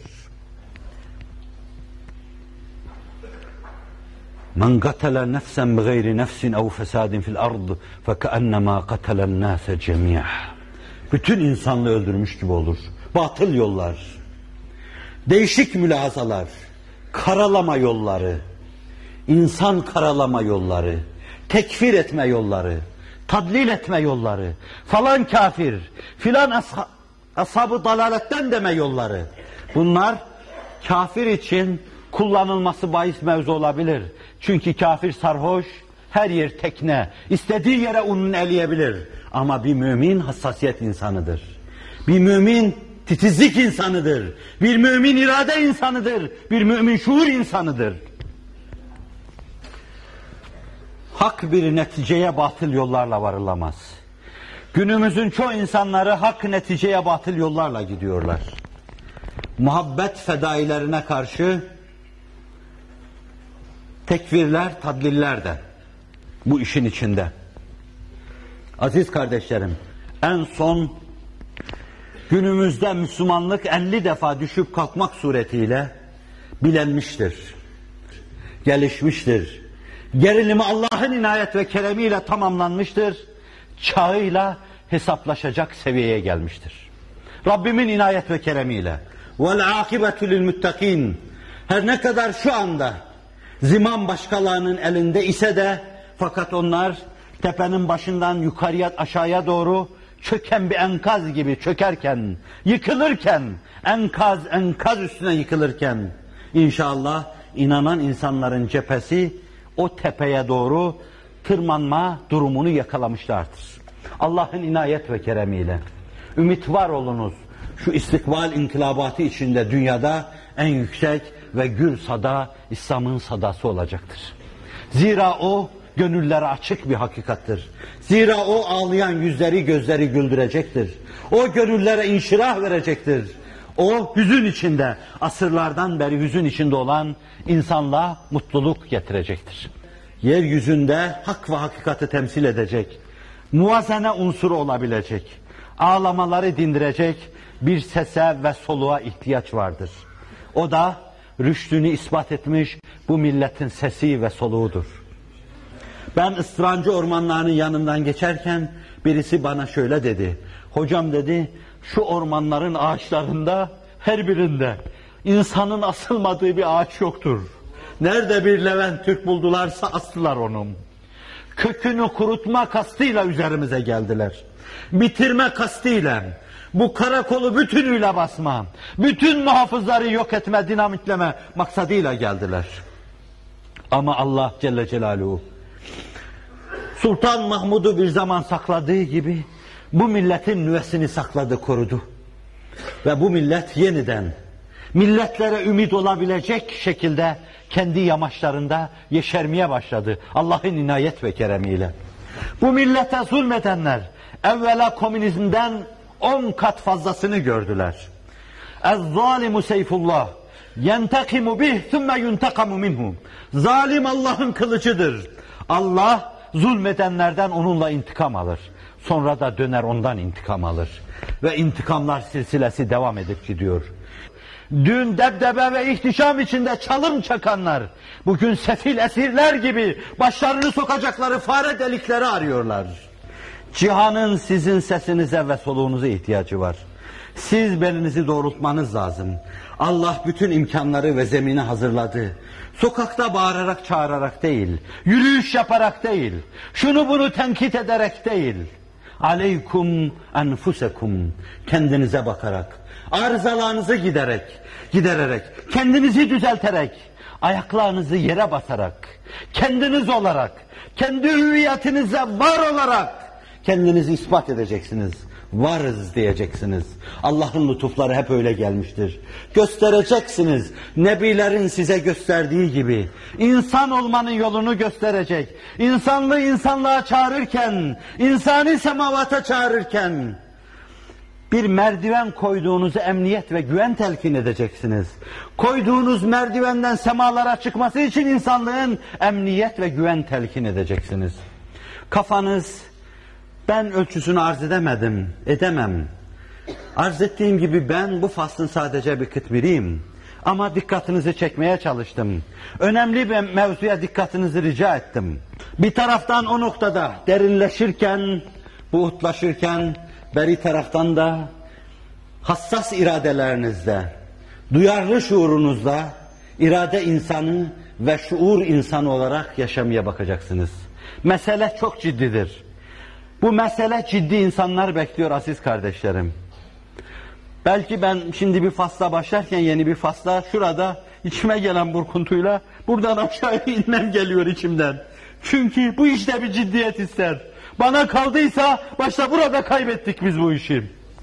Men qatala nefsen bigayri nefsin ev fesadin fil ard fekennema qatalen nase cemi'a. Bütün insanlığı öldürmüş gibi olur. Batıl yollar, değişik mülahazalar, karalama yolları, insan karalama yolları, tekfir etme yolları, tadlil etme yolları, falan kafir, filan ashab, ashab-ı dalaletten deme yolları. Bunlar kafir için kullanılması bahis mevzu olabilir. Çünkü kafir sarhoş, her yer tekne, istediği yere ununu eleyebilir. Ama bir mümin hassasiyet insanıdır. Bir mümin titizlik insanıdır. Bir mümin irade insanıdır. Bir mümin şuur insanıdır. Hak bir neticeye batıl yollarla varılamaz. Günümüzün çoğu insanları hak neticeye batıl yollarla gidiyorlar. Muhabbet fedailerine karşı tekvirler, tadliller de bu işin içinde. Aziz kardeşlerim, en son günümüzde Müslümanlık elli defa düşüp kalkmak suretiyle bilenmiştir, gelişmiştir. Gerilimi Allah'ın inayet ve keremiyle tamamlanmıştır. Çağıyla hesaplaşacak seviyeye gelmiştir. Rabbimin inayet ve keremiyle. Vel akibetu lil muttakin. Her ne kadar şu anda ziman başkalarının elinde ise de fakat onlar tepenin başından yukarıya aşağıya doğru çöken bir enkaz gibi çökerken, yıkılırken, enkaz enkaz üstüne yıkılırken inşallah inanan insanların cephesi o tepeye doğru tırmanma durumunu yakalamışlardır. Allah'ın inayet ve keremiyle. Ümit var olunuz. Şu istikbal inkılabatı içinde dünyada en yüksek ve gür sada İslam'ın sadası olacaktır. Zira o gönüllere açık bir hakikattir. Zira o ağlayan yüzleri gözleri güldürecektir. O gönüllere inşirah verecektir. O hüzün içinde, asırlardan beri hüzün içinde olan insanlığa mutluluk getirecektir. Yeryüzünde hak ve hakikati temsil edecek, muvazene unsuru olabilecek, ağlamaları dindirecek bir sese ve soluğa ihtiyaç vardır. O da rüştünü ispat etmiş bu milletin sesi ve soluğudur. Ben ıstırancı ormanlarının yanından geçerken birisi bana şöyle dedi. Hocam dedi, şu ormanların ağaçlarında her birinde insanın asılmadığı bir ağaç yoktur. Nerede bir Levent Türk buldularsa astılar onu. Kökünü kurutma kastıyla üzerimize geldiler. Bitirme kastıyla, bu karakolu bütünüyle basma, bütün muhafızları yok etme, dinamitleme maksadıyla geldiler. Ama Allah Celle Celaluhu Sultan Mahmud'u bir zaman sakladığı gibi bu milletin nüvesini sakladı, korudu. Ve bu millet yeniden milletlere ümit olabilecek şekilde kendi yamaçlarında yeşermeye başladı Allah'ın inayet ve keremiyle. Bu millete zulmedenler evvela komünizmden on kat fazlasını gördüler. Ez-zalimu seyfullah yentekimu bih thumme yuntakamu minhu. Zalim Allah'ın kılıcıdır. Allah zulmedenlerden onunla intikam alır. Sonra da döner ondan intikam alır. Ve intikamlar silsilesi devam edip gidiyor. Dün debdebe ve ihtişam içinde çalım çakanlar, bugün sefil esirler gibi başlarını sokacakları fare delikleri arıyorlar. Cihanın sizin sesinize ve soluğunuza ihtiyacı var. Siz belinizi doğrultmanız lazım. Allah bütün imkanları ve zemini hazırladı. Sokakta bağırarak çağırarak değil, yürüyüş yaparak değil, şunu bunu tenkit ederek değil. Aleykum enfusekum, kendinize bakarak, arızalarınızı giderek, gidererek, kendinizi düzelterek, ayaklarınızı yere basarak, kendiniz olarak, kendi hüviyetinize var olarak kendinizi ispat edeceksiniz. Varız diyeceksiniz. Allah'ın lütufları hep öyle gelmiştir. Göstereceksiniz. Nebilerin size gösterdiği gibi. İnsan olmanın yolunu gösterecek. İnsanlığı insanlığa çağırırken, insani semavata çağırırken, bir merdiven koyduğunuzu emniyet ve güven telkin edeceksiniz. Koyduğunuz merdivenden semalara çıkması için insanlığın emniyet ve güven telkin edeceksiniz. Kafanız, ben ölçüsünü arz edemedim, edemem. Arz ettiğim gibi ben bu faslın sadece bir kıtmiriyim. Ama dikkatinizi çekmeye çalıştım. Önemli bir mevzuya dikkatinizi rica ettim. Bir taraftan o noktada derinleşirken, buğutlaşırken, beri taraftan da hassas iradelerinizde, duyarlı şuurunuzda irade insanı ve şuur insanı olarak yaşamaya bakacaksınız. Mesele çok ciddidir. Bu mesele ciddi insanlar bekliyor aziz kardeşlerim. Belki ben şimdi bir fasla başlarken yeni bir fasla şurada içime gelen burkuntuyla buradan aşağıya inmem geliyor içimden. Çünkü bu işte bir ciddiyet ister. Bana kaldıysa başta burada kaybettik biz bu işi.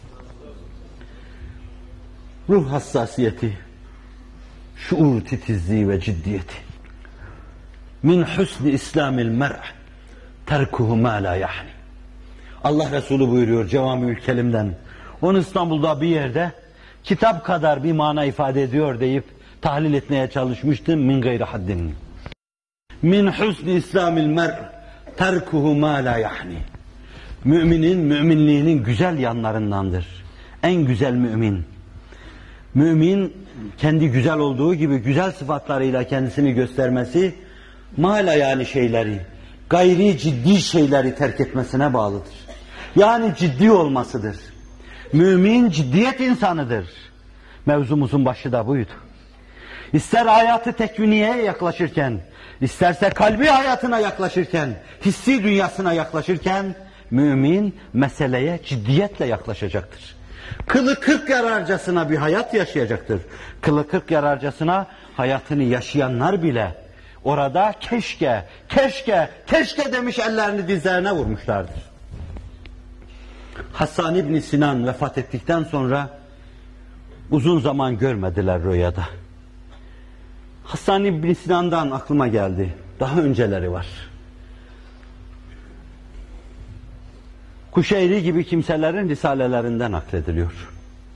Ruh hassasiyeti, şuur titizliği ve ciddiyeti. Min husni İslamil mer' terkuhu ma la yahni. Allah Resulü buyuruyor Cevamiül Kelim'den. Onu İstanbul'da bir yerde kitap kadar bir mana ifade ediyor deyip tahlil etmeye çalışmıştım. Min gayri haddin. Min husni İslamil mer' terkuhu ma la yahni. Müminin, müminliğinin güzel yanlarındandır. En güzel mümin. Mümin kendi güzel olduğu gibi güzel sıfatlarıyla kendisini göstermesi, mala yani şeyleri, gayri ciddi şeyleri terk etmesine bağlıdır. Yani ciddi olmasıdır. Mümin ciddiyet insanıdır. Mevzumuzun başı da buydu. İster hayatı tekviniyeye yaklaşırken, isterse kalbi hayatına yaklaşırken, hissi dünyasına yaklaşırken, mümin meseleye ciddiyetle yaklaşacaktır. Kılı kırk yararcasına bir hayat yaşayacaktır. Kılı kırk yararcasına hayatını yaşayanlar bile orada keşke, keşke, keşke demiş ellerini dizlerine vurmuşlardır. Hasan İbn Sinan vefat ettikten sonra uzun zaman görmediler rüyada. Hasan İbn Sinan'dan aklıma geldi. Daha önceleri var. Kuşeyri gibi kimselerin risalelerinden naklediliyor.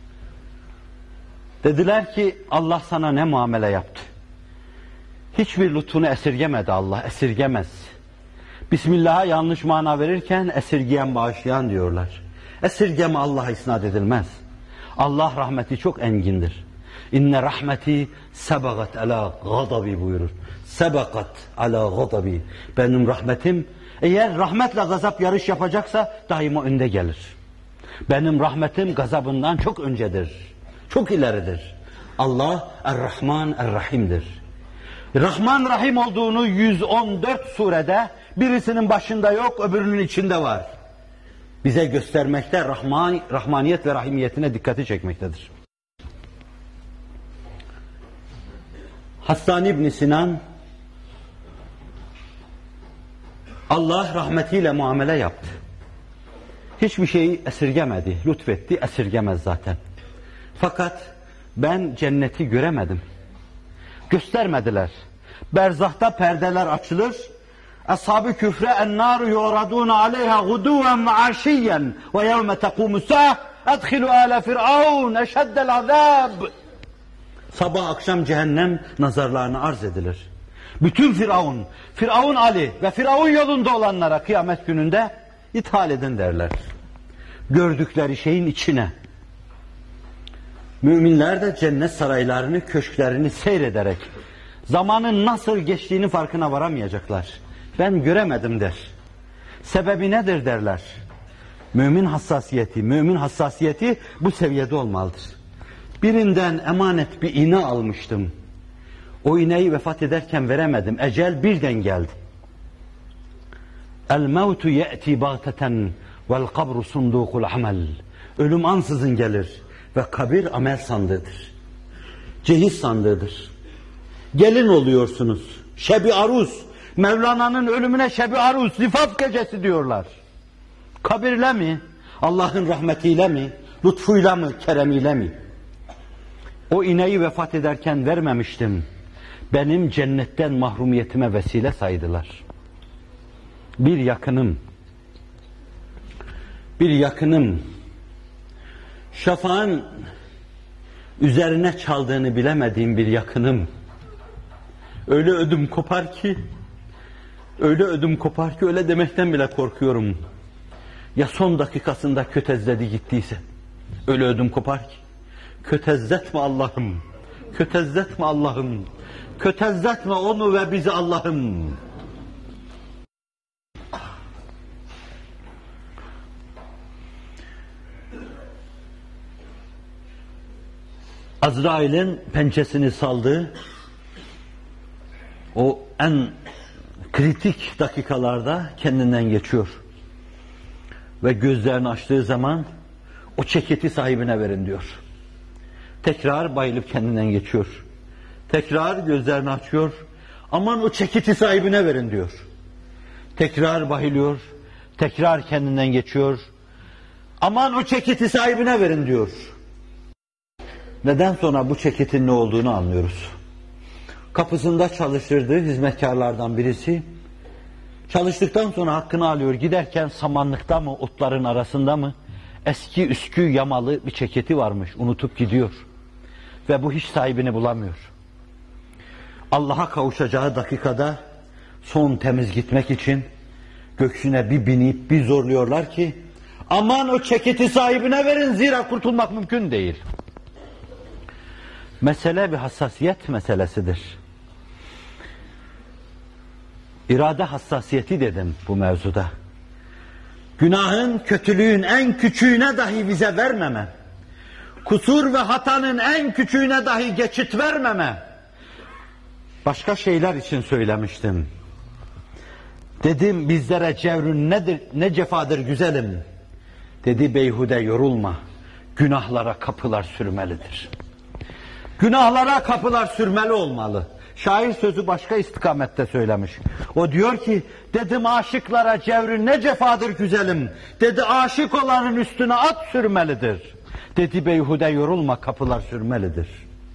Dediler ki Allah sana ne muamele yaptı? Hiçbir lütfunu esirgemedi Allah, esirgemez. Bismillah'a yanlış mana verirken esirgeyen bağışlayan diyorlar. Esirgeme Allah'a isnat edilmez. Allah rahmeti çok engindir. İnne rahmeti sebagat ala gadabi buyurur. Sebagat ala gadabi. Benim rahmetim eğer rahmetle gazap yarış yapacaksa daima önde gelir. Benim rahmetim gazabından çok öncedir. Çok ileridir. Allah Er-Rahman Er-Rahim'dir. Rahman Rahim olduğunu yüz on dört surede birisinin başında yok, öbürünün içinde var. Bize göstermekte, Rahman, Rahmaniyet ve Rahimiyetine dikkati çekmektedir. Hasan İbn Sinan Allah rahmetiyle muamele yaptı. Hiçbir şeyi esirgemedi, lütfetti, esirgemez zaten. Fakat ben cenneti göremedim. Göstermediler. Berzahta perdeler açılır. Ashab-ı küfre ennâru yuradûne aleyha guduven ve aşiyyen ve yevme tekûmusâh edhilû âle fir'aun eşeddel azâb. Sabah akşam cehennem nazarlarına arz edilir. Bütün Firavun, Firavun Ali ve Firavun yolunda olanlara kıyamet gününde ithal edin derler. Gördükleri şeyin içine. Müminler de cennet saraylarını, köşklerini seyrederek zamanın nasıl geçtiğini farkına varamayacaklar. Ben göremedim der. Sebebi nedir derler. Mümin hassasiyeti, mümin hassasiyeti bu seviyede olmalıdır. Birinden emanet bir iğne almıştım. O iğneyi vefat ederken veremedim. Ecel birden geldi. El mevtu ye'ti bagteten vel kabru sundukul amel. Ölüm ansızın gelir ve kabir amel sandığıdır. Cehiz sandığıdır. Gelin oluyorsunuz. Şebi aruz. Mevlana'nın ölümüne şebi aruz, zifaf gecesi diyorlar. Kabirle mi? Allah'ın rahmetiyle mi? Lütfuyla mı? Keremiyle mi? O iğneyi vefat ederken vermemiştim. Benim cennetten mahrumiyetime vesile saydılar. Bir yakınım, bir yakınım, şafağın üzerine çaldığını bilemediğim bir yakınım, öyle ödüm kopar ki, öyle ödüm kopar ki öyle demekten bile korkuyorum. Ya son dakikasında kötezledi gittiyse, öyle ödüm kopar ki, kötezletme Allah'ım, kötezletme Allah'ım, kötezletme onu ve bizi Allah'ım. Azrail'in pençesini saldığı o en kritik dakikalarda kendinden geçiyor. Ve gözlerini açtığı zaman o ceketi sahibine verin diyor. Tekrar bayılıp kendinden geçiyor. Tekrar gözlerini açıyor. Aman o ceketi sahibine verin diyor. Tekrar bayılıyor. Tekrar kendinden geçiyor. Aman o ceketi sahibine verin diyor. Neden sonra bu ceketin ne olduğunu anlıyoruz. Kapısında çalıştırdığı hizmetkarlardan birisi çalıştıktan sonra hakkını alıyor. Giderken samanlıkta mı, otların arasında mı eski üskü yamalı bir ceketi varmış. Unutup gidiyor. Ve bu hiç sahibini bulamıyor. Allah'a kavuşacağı dakikada son temiz gitmek için göksüne bir binip bir zorluyorlar ki aman o ceketi sahibine verin zira kurtulmak mümkün değil. Mesele bir hassasiyet meselesidir. İrade hassasiyeti dedim bu mevzuda. Günahın, kötülüğün en küçüğüne dahi vize vermeme, kusur ve hatanın en küçüğüne dahi geçit vermeme, başka şeyler için söylemiştim. Dedim bizlere cevrün nedir, ne cefadır güzelim. Dedi beyhude yorulma, günahlara kapılar sürmelidir. Günahlara kapılar sürmeli olmalı. Şair sözü başka istikamette söylemiş. O diyor ki, dedim aşıklara cevrün ne cefadır güzelim. Dedi aşık olanın üstüne at sürmelidir. Dedi beyhude yorulma, kapılar sürmelidir.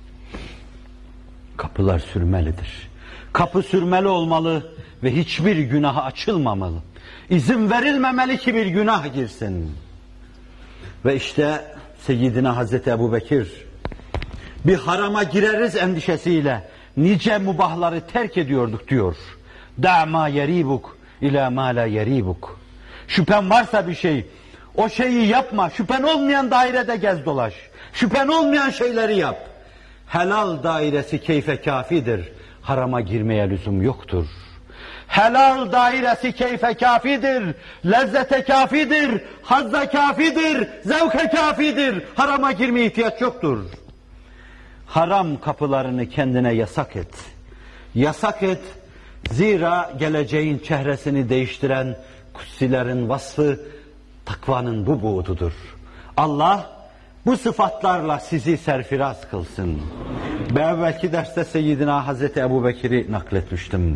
Kapılar sürmelidir. Kapı sürmeli olmalı ve hiçbir günaha açılmamalı. İzin verilmemeli ki bir günah girsin. Ve işte Seyyidina Hazreti Ebubekir, bir harama gireriz endişesiyle nice mubahları terk ediyorduk diyor. Da'ma yeribuk ila ma la yeribuk. Şüphen varsa bir şey, o şeyi yapma. Şüphen olmayan dairede gez dolaş. Şüphen olmayan şeyleri yap. Helal dairesi keyfe kafidir. Harama girmeye lüzum yoktur. Helal dairesi keyfe kafidir. Lezzete kafidir. Hazza kafidir. Zevke kafidir. Harama girmeye ihtiyaç yoktur. Haram kapılarını kendine yasak et. Yasak et. Zira geleceğin çehresini değiştiren kutsilerin vasfı takvanın bu buğdudur. Allah bu sıfatlarla sizi serfiraz kılsın. Ben belki derste Seyyidina Hazreti Ebubekir'i nakletmiştim.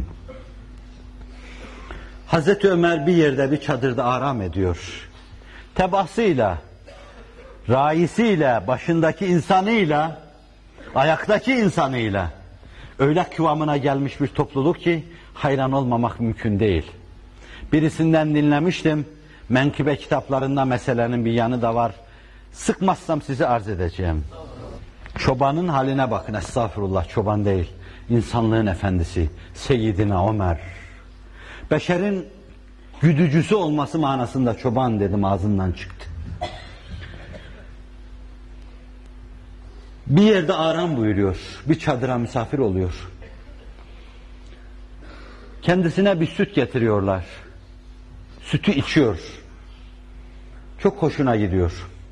Hazreti Ömer bir yerde bir çadırda aram ediyor. Tebaasıyla, raisiyle, başındaki insanıyla, ayaktaki insanıyla öyle kıvamına gelmiş bir topluluk ki hayran olmamak mümkün değil. Birisinden dinlemiştim. Menkıbe kitaplarında meselenin bir yanı da var. Sıkmazsam size arz edeceğim. Çobanın haline bakın. Estağfurullah, çoban değil. İnsanlığın efendisi Seyyidina Ömer. Beşerin güdücüsü olması manasında çoban dedim, ağzından çıktı. Bir yerde aram buyuruyor. Bir çadıra misafir oluyor. Kendisine bir süt getiriyorlar. Sütü içiyor. Çok hoşuna gidiyor.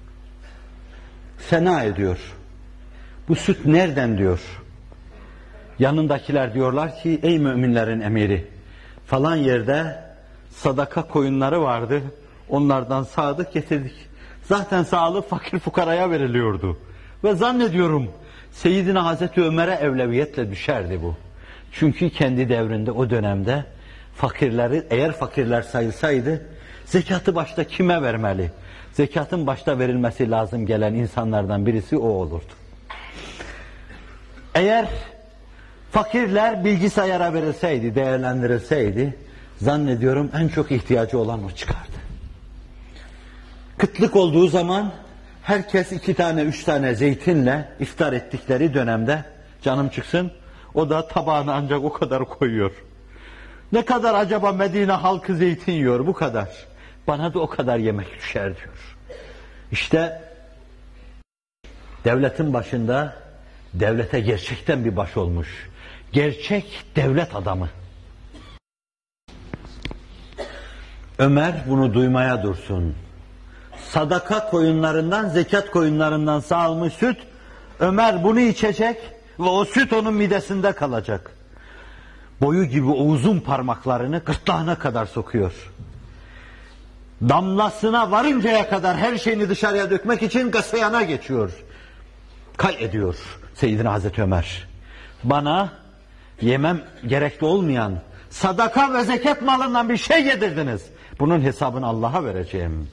Sena ediyor. Bu süt nereden diyor. Yanındakiler diyorlar ki ey müminlerin emiri falan yerde sadaka koyunları vardı. Onlardan sağdık getirdik. Zaten sağlık fakir fukaraya veriliyordu. Ve zannediyorum Seyyidina Hazreti Ömer'e evleviyetle düşerdi bu. Çünkü kendi devrinde o dönemde fakirleri, eğer fakirler sayılsaydı zekatı başta kime vermeli? Zekatın başta verilmesi lazım gelen insanlardan birisi o olurdu. Eğer fakirler bilgisayara verilseydi, değerlendirilseydi zannediyorum en çok ihtiyacı olan o çıkardı. Kıtlık olduğu zaman herkes iki tane, üç tane zeytinle iftar ettikleri dönemde canım çıksın, o da tabağına ancak o kadar koyuyor. Ne kadar acaba Medine halkı zeytin yiyor? Bu kadar. Bana da o kadar yemek düşer diyor. İşte devletin başında devlete gerçekten bir baş olmuş. Gerçek devlet adamı. Ömer bunu duymaya dursun. Sadaka koyunlarından, zekat koyunlarından sağılmış süt, Ömer bunu içecek ve o süt onun midesinde kalacak. Boyu gibi o uzun parmaklarını gırtlağına kadar sokuyor. Damlasına varıncaya kadar her şeyini dışarıya dökmek için gaseyana geçiyor. Kay ediyor Seyyidina Hazreti Ömer. Bana yemem gerekli olmayan sadaka ve zekat malından bir şey yedirdiniz. Bunun hesabını Allah'a vereceğim.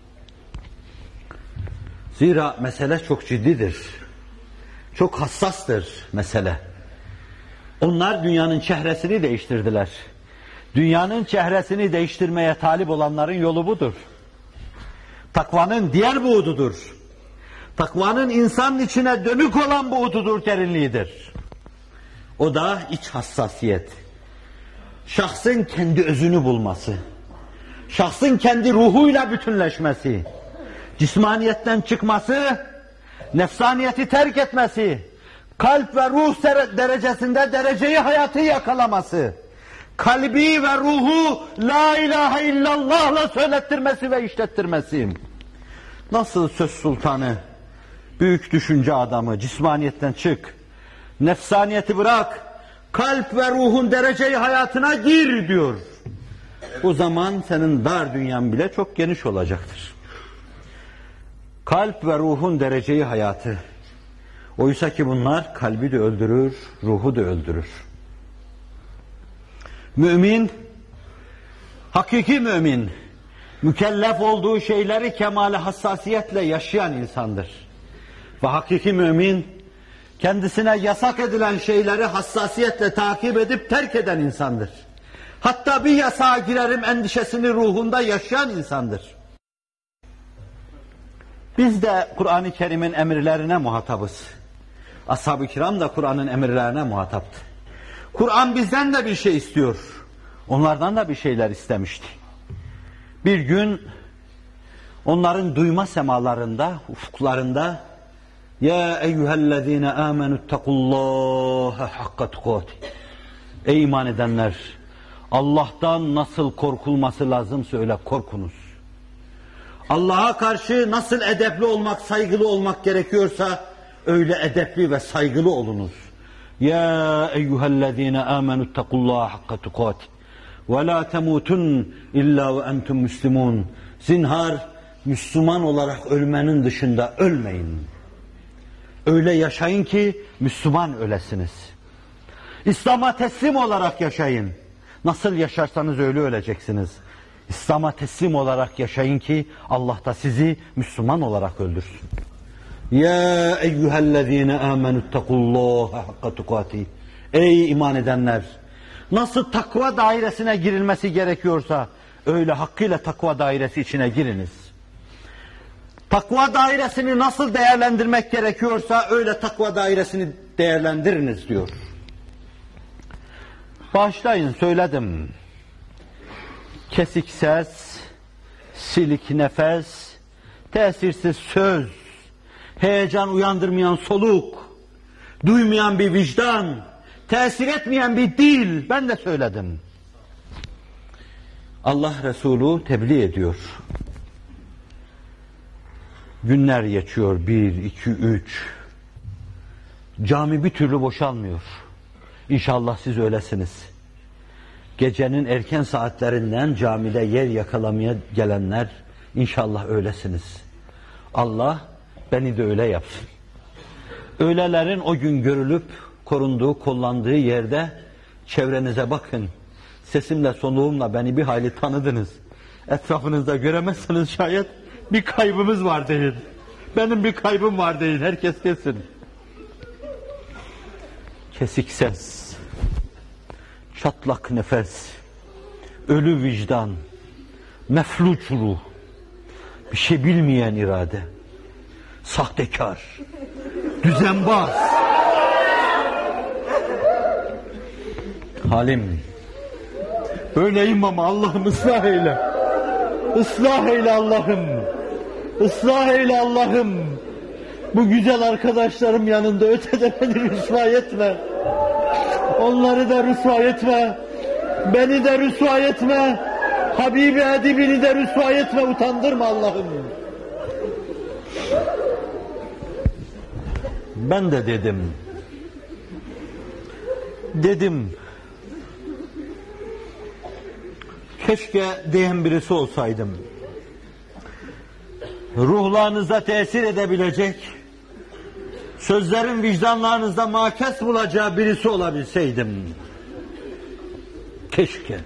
Zira mesele çok ciddidir. Çok hassastır mesele. Onlar dünyanın çehresini değiştirdiler. Dünyanın çehresini değiştirmeye talip olanların yolu budur. Takvanın diğer buğdudur. Takvanın insanın içine dönük olan buğdudur, derinliğidir. O da iç hassasiyet. Şahsın kendi özünü bulması. Şahsın kendi ruhuyla bütünleşmesi. Cismaniyetten çıkması, nefsaniyeti terk etmesi, kalp ve ruh derecesinde dereceyi hayatı yakalaması, kalbi ve ruhu la ilahe illallah'la söylettirmesi ve işlettirmesi. Nasıl söz sultanı, büyük düşünce adamı, cismaniyetten çık, nefsaniyeti bırak, kalp ve ruhun dereceyi hayatına gir diyor. O zaman senin dar dünyan bile çok geniş olacaktır. Kalp ve ruhun dereceyi hayatı. Oysa ki bunlar kalbi de öldürür, ruhu da öldürür. Mümin, hakiki mümin, mükellef olduğu şeyleri kemale hassasiyetle yaşayan insandır. Ve hakiki mümin, kendisine yasak edilen şeyleri hassasiyetle takip edip terk eden insandır. Hatta bir yasağa girerim endişesini ruhunda yaşayan insandır. Biz de Kur'an-ı Kerim'in emirlerine muhatabız. Ashab-ı kiram da Kur'an'ın emirlerine muhataptı. Kur'an bizden de bir şey istiyor. Onlardan da bir şeyler istemişti. Bir gün onların duyma semalarında, ufuklarında ya eyyühellezine amenüttekullâhe hakka tukâti. Ey iman edenler, Allah'tan nasıl korkulması lazımsa öyle korkunuz. Allah'a karşı nasıl edepli olmak, saygılı olmak gerekiyorsa öyle edepli ve saygılı olunuz. Ya eyyühellezine amenüttekullâhe hakka tukâti ve la temutun illa ve entum müslimun. Zinhar Müslüman olarak ölmenin dışında ölmeyin. Öyle yaşayın ki Müslüman ölesiniz. İslam'a teslim olarak yaşayın. Nasıl yaşarsanız öyle öleceksiniz. İslam'a teslim olarak yaşayın ki Allah da sizi Müslüman olarak öldürsün. Ya eyyühellezine amenüttekullâhe hakka tukâti. Ey iman edenler! Nasıl takva dairesine girilmesi gerekiyorsa öyle hakkıyla takva dairesi içine giriniz. Takva dairesini nasıl değerlendirmek gerekiyorsa öyle takva dairesini değerlendiriniz diyor. Başlayın, söyledim. Kesik ses, silik nefes, tesirsiz söz, heyecan uyandırmayan soluk, duymayan bir vicdan, tesir etmeyen bir dil, ben de söyledim. Allah Resulü tebliğ ediyor. Günler geçiyor, bir, iki, üç. Cami bir türlü boşalmıyor. İnşallah siz öylesiniz. Gecenin erken saatlerinden camide yer yakalamaya gelenler, inşallah öylesiniz. Allah beni de öyle yapsın. Öylelerin o gün görülüp korunduğu, kollandığı yerde çevrenize bakın. Sesimle, soluğumla beni bir hayli tanıdınız. Etrafınızda göremezseniz şayet bir kaybımız var deyin. Benim bir kaybım var deyin. Herkes kesin. Kesik ses, çatlak nefes, ölü vicdan, mefluç ruh, bir şey bilmeyen irade, sahtekar, düzenbaz, halim. Öyleyim ama Allah'ım ıslah eyle. Islah eyle Allah'ım. Islah eyle Allah'ım. Bu güzel arkadaşlarım yanında ötede beni rüsva etme. Onları da rüsva etme. Beni de rüsva etme. Habibi edibini de rüsva etme. Utandırma Allah'ım. Ben de dedim. Dedim. Keşke diyen birisi olsaydım. Ruhlarınıza tesir edebilecek, sözlerin vicdanlarınızda makes bulacağı birisi olabilseydim. Keşke.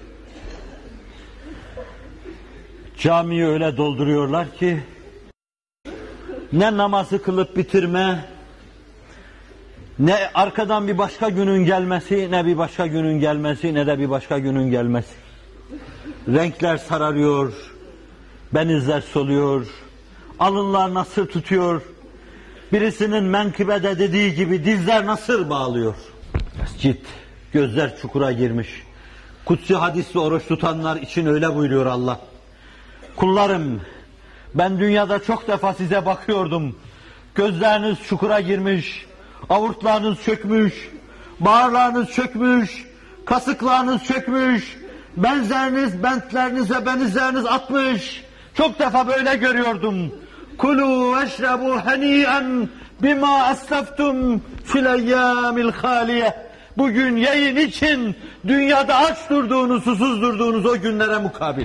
Camiyi öyle dolduruyorlar ki, ne namazı kılıp bitirme, ne arkadan bir başka günün gelmesi, ne bir başka günün gelmesi, ne de bir başka günün gelmesi. Renkler sararıyor, benizler soluyor, alınlar nasır tutuyor, birisinin menkıbede dediği gibi dizler nasır bağlıyor. Mescit, gözler çukura girmiş. Kutsi hadisle oruç tutanlar için öyle buyuruyor Allah. Kullarım, ben dünyada çok defa size bakıyordum. Gözleriniz çukura girmiş, avurtlarınız çökmüş, bağırlarınız çökmüş, kasıklarınız çökmüş, benzeriniz, bentleriniz ve benizleriniz atmış. Çok defa böyle görüyordum. Kulu veşrebu hani'en bima aslaftum fil eyyamil haliye. Bugün yayın için dünyada aç durduğunuz, susuz durduğunuz o günlere mukabil.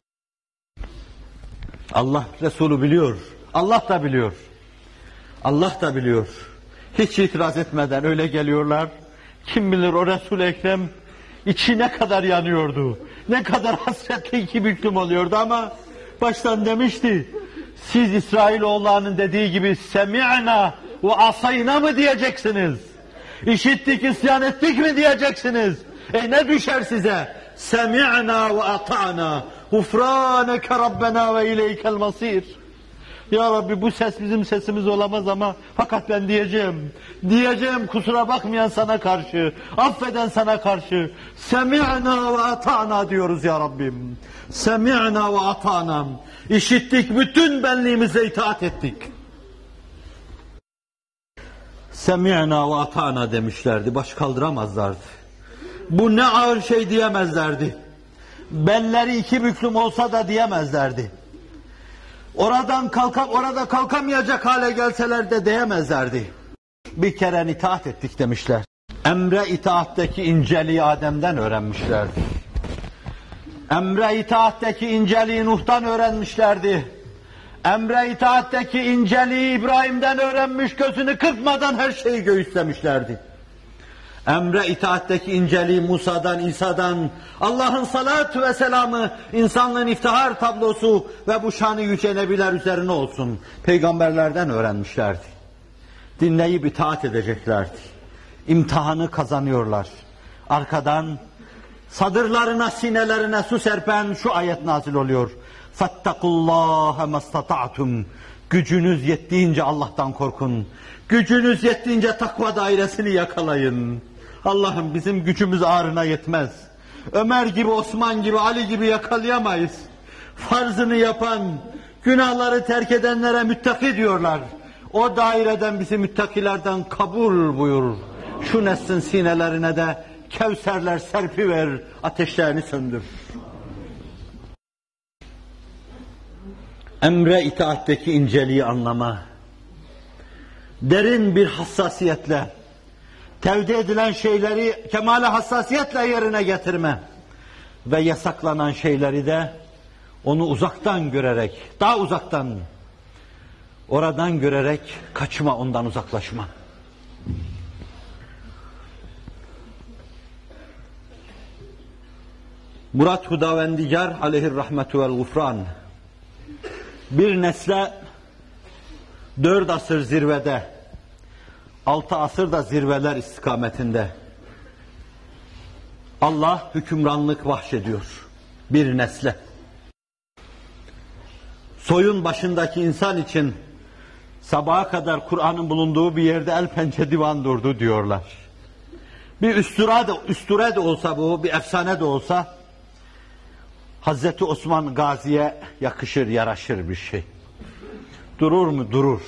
Allah Resulü biliyor. Allah da biliyor. Allah da biliyor. Hiç itiraz etmeden öyle geliyorlar. Kim bilir o Resul-i Ekrem içi ne kadar yanıyordu. Ne kadar hasretli iki büklüm oluyordu ama baştan demişti. Siz İsrailoğullarının dediği gibi semi'na ve asayna mı diyeceksiniz? İşittik, isyan ettik mi diyeceksiniz? E ne düşer size? Semi'na ve ata'na gufraneke rabbena ve ileykel masir. Ya Rabbi bu ses bizim sesimiz olamaz ama fakat ben diyeceğim. Diyeceğim kusura bakmayan sana karşı, affeden sana karşı. Semi'na ve ata'na diyoruz ya Rabbim. Semi'na ve ata'na. İşittik, bütün benliğimize itaat ettik. Semi'na ve ata'na demişlerdi, baş kaldıramazlardı. Bu ne ağır şey diyemezlerdi. Belleri iki büklüm olsa da diyemezlerdi. Oradan kalkıp orada kalkamayacak hale gelseler de diyemezlerdi. Bir kere itaat ettik demişler. Emre itaatteki inceliği Adem'den öğrenmişlerdi. Emre itaatteki inceliği Nuh'tan öğrenmişlerdi. Emre itaatteki inceliği İbrahim'den öğrenmiş, gözünü kırpmadan her şeyi göğüslemişlerdi. Emre itaatteki inceliği Musa'dan, İsa'dan, Allah'ın salatü ve selamı, insanlığın iftihar tablosu ve bu şan-ı yüce nebiler üzerine olsun. Peygamberlerden öğrenmişlerdi. Dinleyip itaat edeceklerdi. İmtihanı kazanıyorlar. Arkadan sadırlarına, sinelerine su serpen şu ayet nazil oluyor. Fattakullaha mastata'tum. Gücünüz yettiğince Allah'tan korkun. Gücünüz yettiğince takva dairesini yakalayın. Allah'ım bizim gücümüz ağrına yetmez. Ömer gibi, Osman gibi, Ali gibi yakalayamayız. Farzını yapan, günahları terk edenlere müttaki diyorlar. O daireden bizi müttakilerden kabul buyur. Şu neslin sinelerine de kevserler serpiver, ateşlerini söndür. emre itaatteki inceliği anlama, derin bir hassasiyetle, tevdi edilen şeyleri kemale hassasiyetle yerine getirme ve yasaklanan şeyleri de onu uzaktan görerek, daha uzaktan, oradan görerek kaçma, ondan uzaklaşma. Murat Hudavendigar aleyhir rahmetu vel gufran bir nesle dört asır zirvede, altı asır da zirveler istikametinde Allah hükümranlık bahşediyor bir nesle. Soyun başındaki insan için sabaha kadar Kur'an'ın bulunduğu bir yerde el pençe divan durdu diyorlar. Bir üstüra da, üstüre de olsa bu, bir efsane de olsa Hazreti Osman Gazi'ye yakışır, yaraşır bir şey. Durur mu? Durur.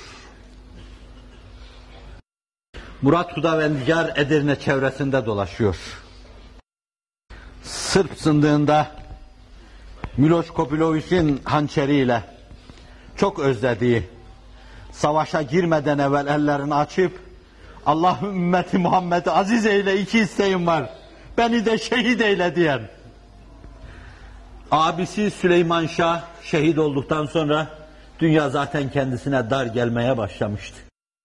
Murat Hudavendigar Edirne çevresinde dolaşıyor. Sırp sındığında Miloš Kopilović'in hançeriyle çok özlediği, savaşa girmeden evvel ellerini açıp Allah'ım ümmeti Muhammed'i aziz eyle, iki isteğim var, beni de şehit eyle diyen abisi Süleyman Şah şehit olduktan sonra dünya zaten kendisine dar gelmeye başlamıştı.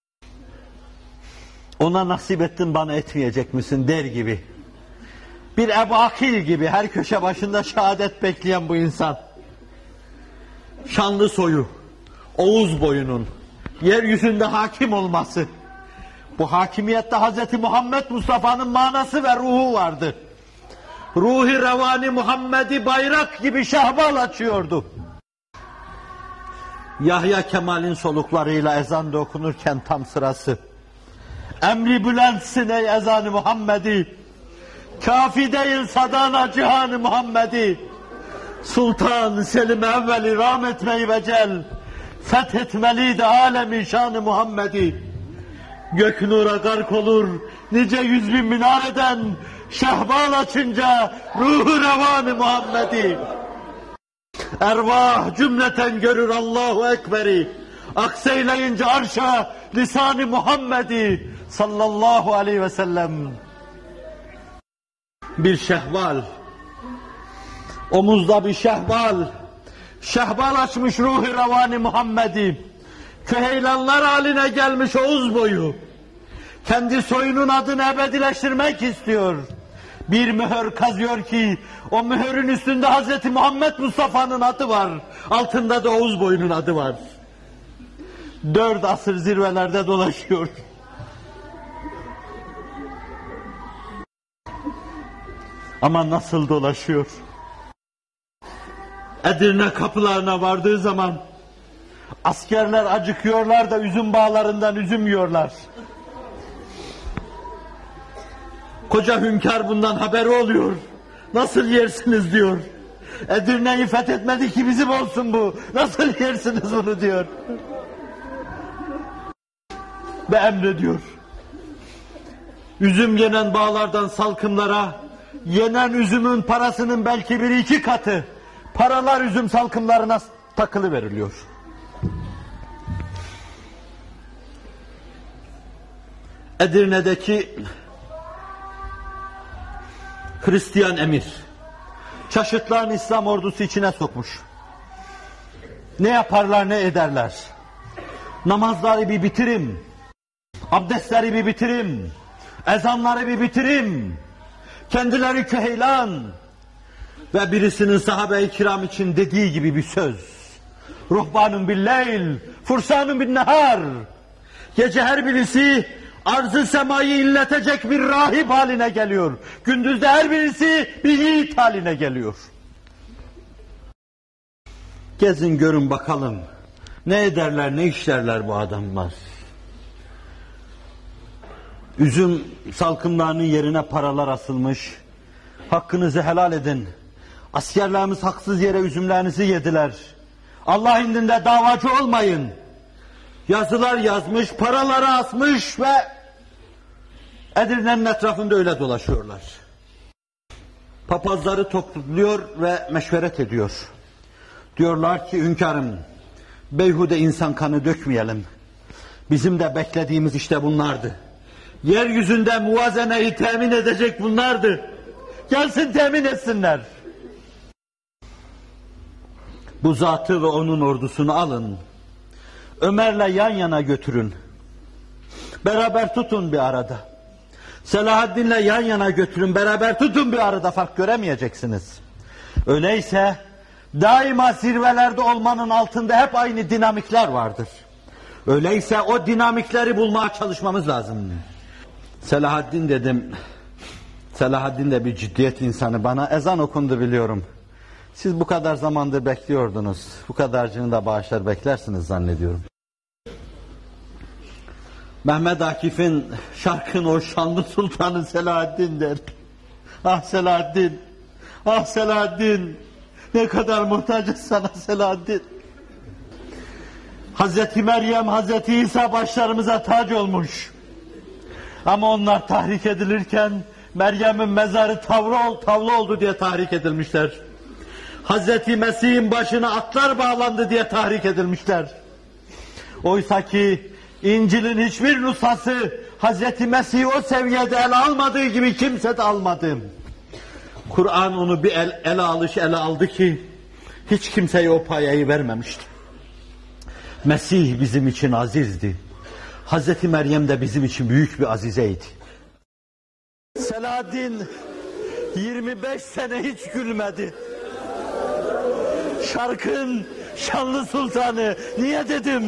Ona nasip ettin, bana etmeyecek misin der gibi. Bir Ebu Akil gibi her köşe başında şehadet bekleyen bu insan. Şanlı soyu, Oğuz boyunun yeryüzünde hakim olması. Bu hakimiyette Hazreti Muhammed Mustafa'nın manası ve ruhu vardı. Ruhi revani Muhammed'i bayrak gibi şehbal açıyordu. Yahya Kemal'in soluklarıyla ezan da okunurken tam sırası. Emri bülentsin ey ezan-ı Muhammed'i, kafi değil sadana cihan-ı Muhammed'i, Sultan Selim evveli rahmetmeyi becel, fethetmeliydi alemi şan-ı Muhammed'i. Gök nura gark olur nice yüz bin minareden, şehbal açınca ruhu revan-ı Muhammed'i. Ervah cümleten görür Allahu Ekber'i, akseyleyince arşa lisan-ı Muhammed'i sallallahu aleyhi ve sellem. Bir şehbal, omuzda bir şehbal, şehbal açmış ruhu revan-ı Muhammed'i. Küheylanlar haline gelmiş Oğuz boyu. Kendi soyunun adını ebedileştirmek istiyor. Bir mühür kazıyor ki o mühürün üstünde Hazreti Muhammed Mustafa'nın adı var. Altında da Oğuz boyunun adı var. Dört asır zirvelerde dolaşıyor. Ama nasıl dolaşıyor? Edirne kapılarına vardığı zaman askerler acıkıyorlar da üzüm bağlarından üzüm yiyorlar. Koca hünkâr bundan haberi oluyor. Nasıl yersiniz diyor. Edirne'yi fethetmedi ki bizim olsun bu. Nasıl yersiniz bunu diyor. Ve emrediyor. Üzüm yenen bağlardan salkımlara, yenen üzümün parasının belki bir iki katı paralar üzüm salkımlarına takılı veriliyor. Edirne'deki Hristiyan emir çeşitlerin İslam ordusu içine sokmuş. Ne yaparlar ne ederler. Namazları bir bitirim, abdestleri bir bitirim, ezanları bir bitirim. Kendileri küheylan ve birisinin sahabe-i kiram için dediği gibi bir söz. Ruhbanun billeyl, fursanun bin nehar. Gece her birisi arz-ı semayı inletecek bir rahip haline geliyor. Gündüzde her birisi bir yiğit haline geliyor. Gezin görün bakalım. Ne ederler, ne işlerler bu adamlar. Üzüm salkımlarının yerine paralar asılmış. Hakkınızı helal edin. Askerlerimiz haksız yere üzümlerinizi yediler. Allah indinde davacı olmayın. Yazılar yazmış, paraları asmış ve Edirne'nin etrafında öyle dolaşıyorlar. Papazları topluyor ve meşveret ediyor. Diyorlar ki hünkârım, Beyhude insan kanı dökmeyelim. Bizim de beklediğimiz işte bunlardı. Yeryüzünde muvazeneyi temin edecek bunlardı. Gelsin temin etsinler. Bu zatı ve onun ordusunu alın. Ömer'le yan yana götürün. Beraber tutun bir arada. Selahaddin'le yan yana götürün. Beraber tutun bir arada, fark göremeyeceksiniz. Öyleyse daima zirvelerde olmanın altında hep aynı dinamikler vardır. Öyleyse o dinamikleri bulmaya çalışmamız lazım. Selahaddin dedim. Selahaddin de bir ciddiyet insanı. Bana ezan okundu biliyorum. Siz bu kadar zamandır bekliyordunuz. Bu kadarcını da bağışlar beklersiniz zannediyorum. Mehmet Akif'in şarkın o şanlı sultanı Selahaddin der. Ah Selahaddin, ah Selahaddin, ne kadar muhtacız sana Selahaddin. Hazreti Meryem, Hazreti İsa başlarımıza tac olmuş. Ama onlar tahrik edilirken Meryem'in mezarı tavlı, tavlı oldu diye tahrik edilmişler. Hazreti Mesih'in başına atlar bağlandı diye tahrik edilmişler. Oysa ki İncil'in hiçbir nüshası Hazreti Mesih'i o seviyede ele almadığı gibi kimse de almadı. Kur'an onu bir el, ele alış ele aldı ki hiç kimseye o payayı vermemişti. Mesih bizim için azizdi. Hazreti Meryem de bizim için büyük bir azizeydi. Selahaddin yirmi beş sene hiç gülmedi. Şarkın şanlı sultanı, niye dedim?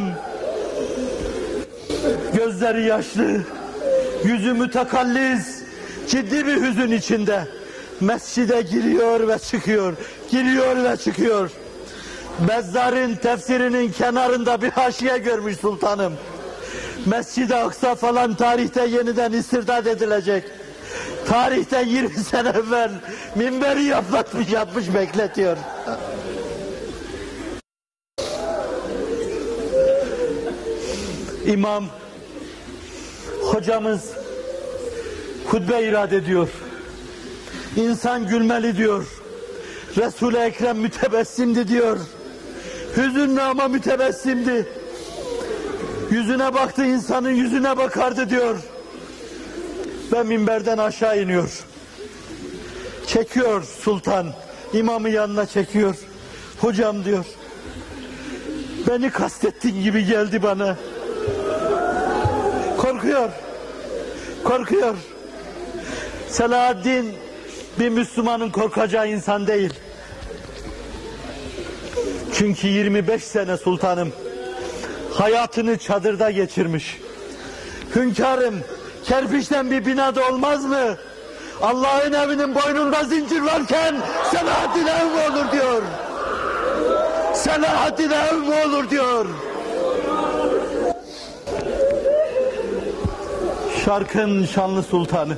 Gözleri yaşlı, yüzü mütekalliz, ciddi bir hüzün içinde. Mescide giriyor ve çıkıyor, giriyor ve çıkıyor. Bezzar'ın tefsirinin kenarında bir haşiye görmüş sultanım. Mescid-i Aksa falan tarihte yeniden istirdat edilecek. Tarihte yirmi sene evvel minberi yaplatmış yapmış bekletiyor. İmam, hocamız hutbe irad ediyor. İnsan gülmeli diyor. Resul-i Ekrem mütebessimdi diyor. Hüzünlü ama mütebessimdi. Yüzüne baktı, insanın yüzüne bakardı diyor. Ve minberden aşağı iniyor. Çekiyor sultan, imamı yanına çekiyor. Hocam diyor, beni kastettiğin gibi geldi bana. Korkuyor, korkuyor. Selahaddin bir Müslümanın korkacağı insan değil. Çünkü yirmi beş sene sultanım hayatını çadırda geçirmiş. Hünkârım, kerpiçten bir binada olmaz mı? Allah'ın evinin boynunda zincir varken Selahaddin ev mi olur diyor. Selahaddin ev mi olur diyor. Şarkın şanlı sultanı.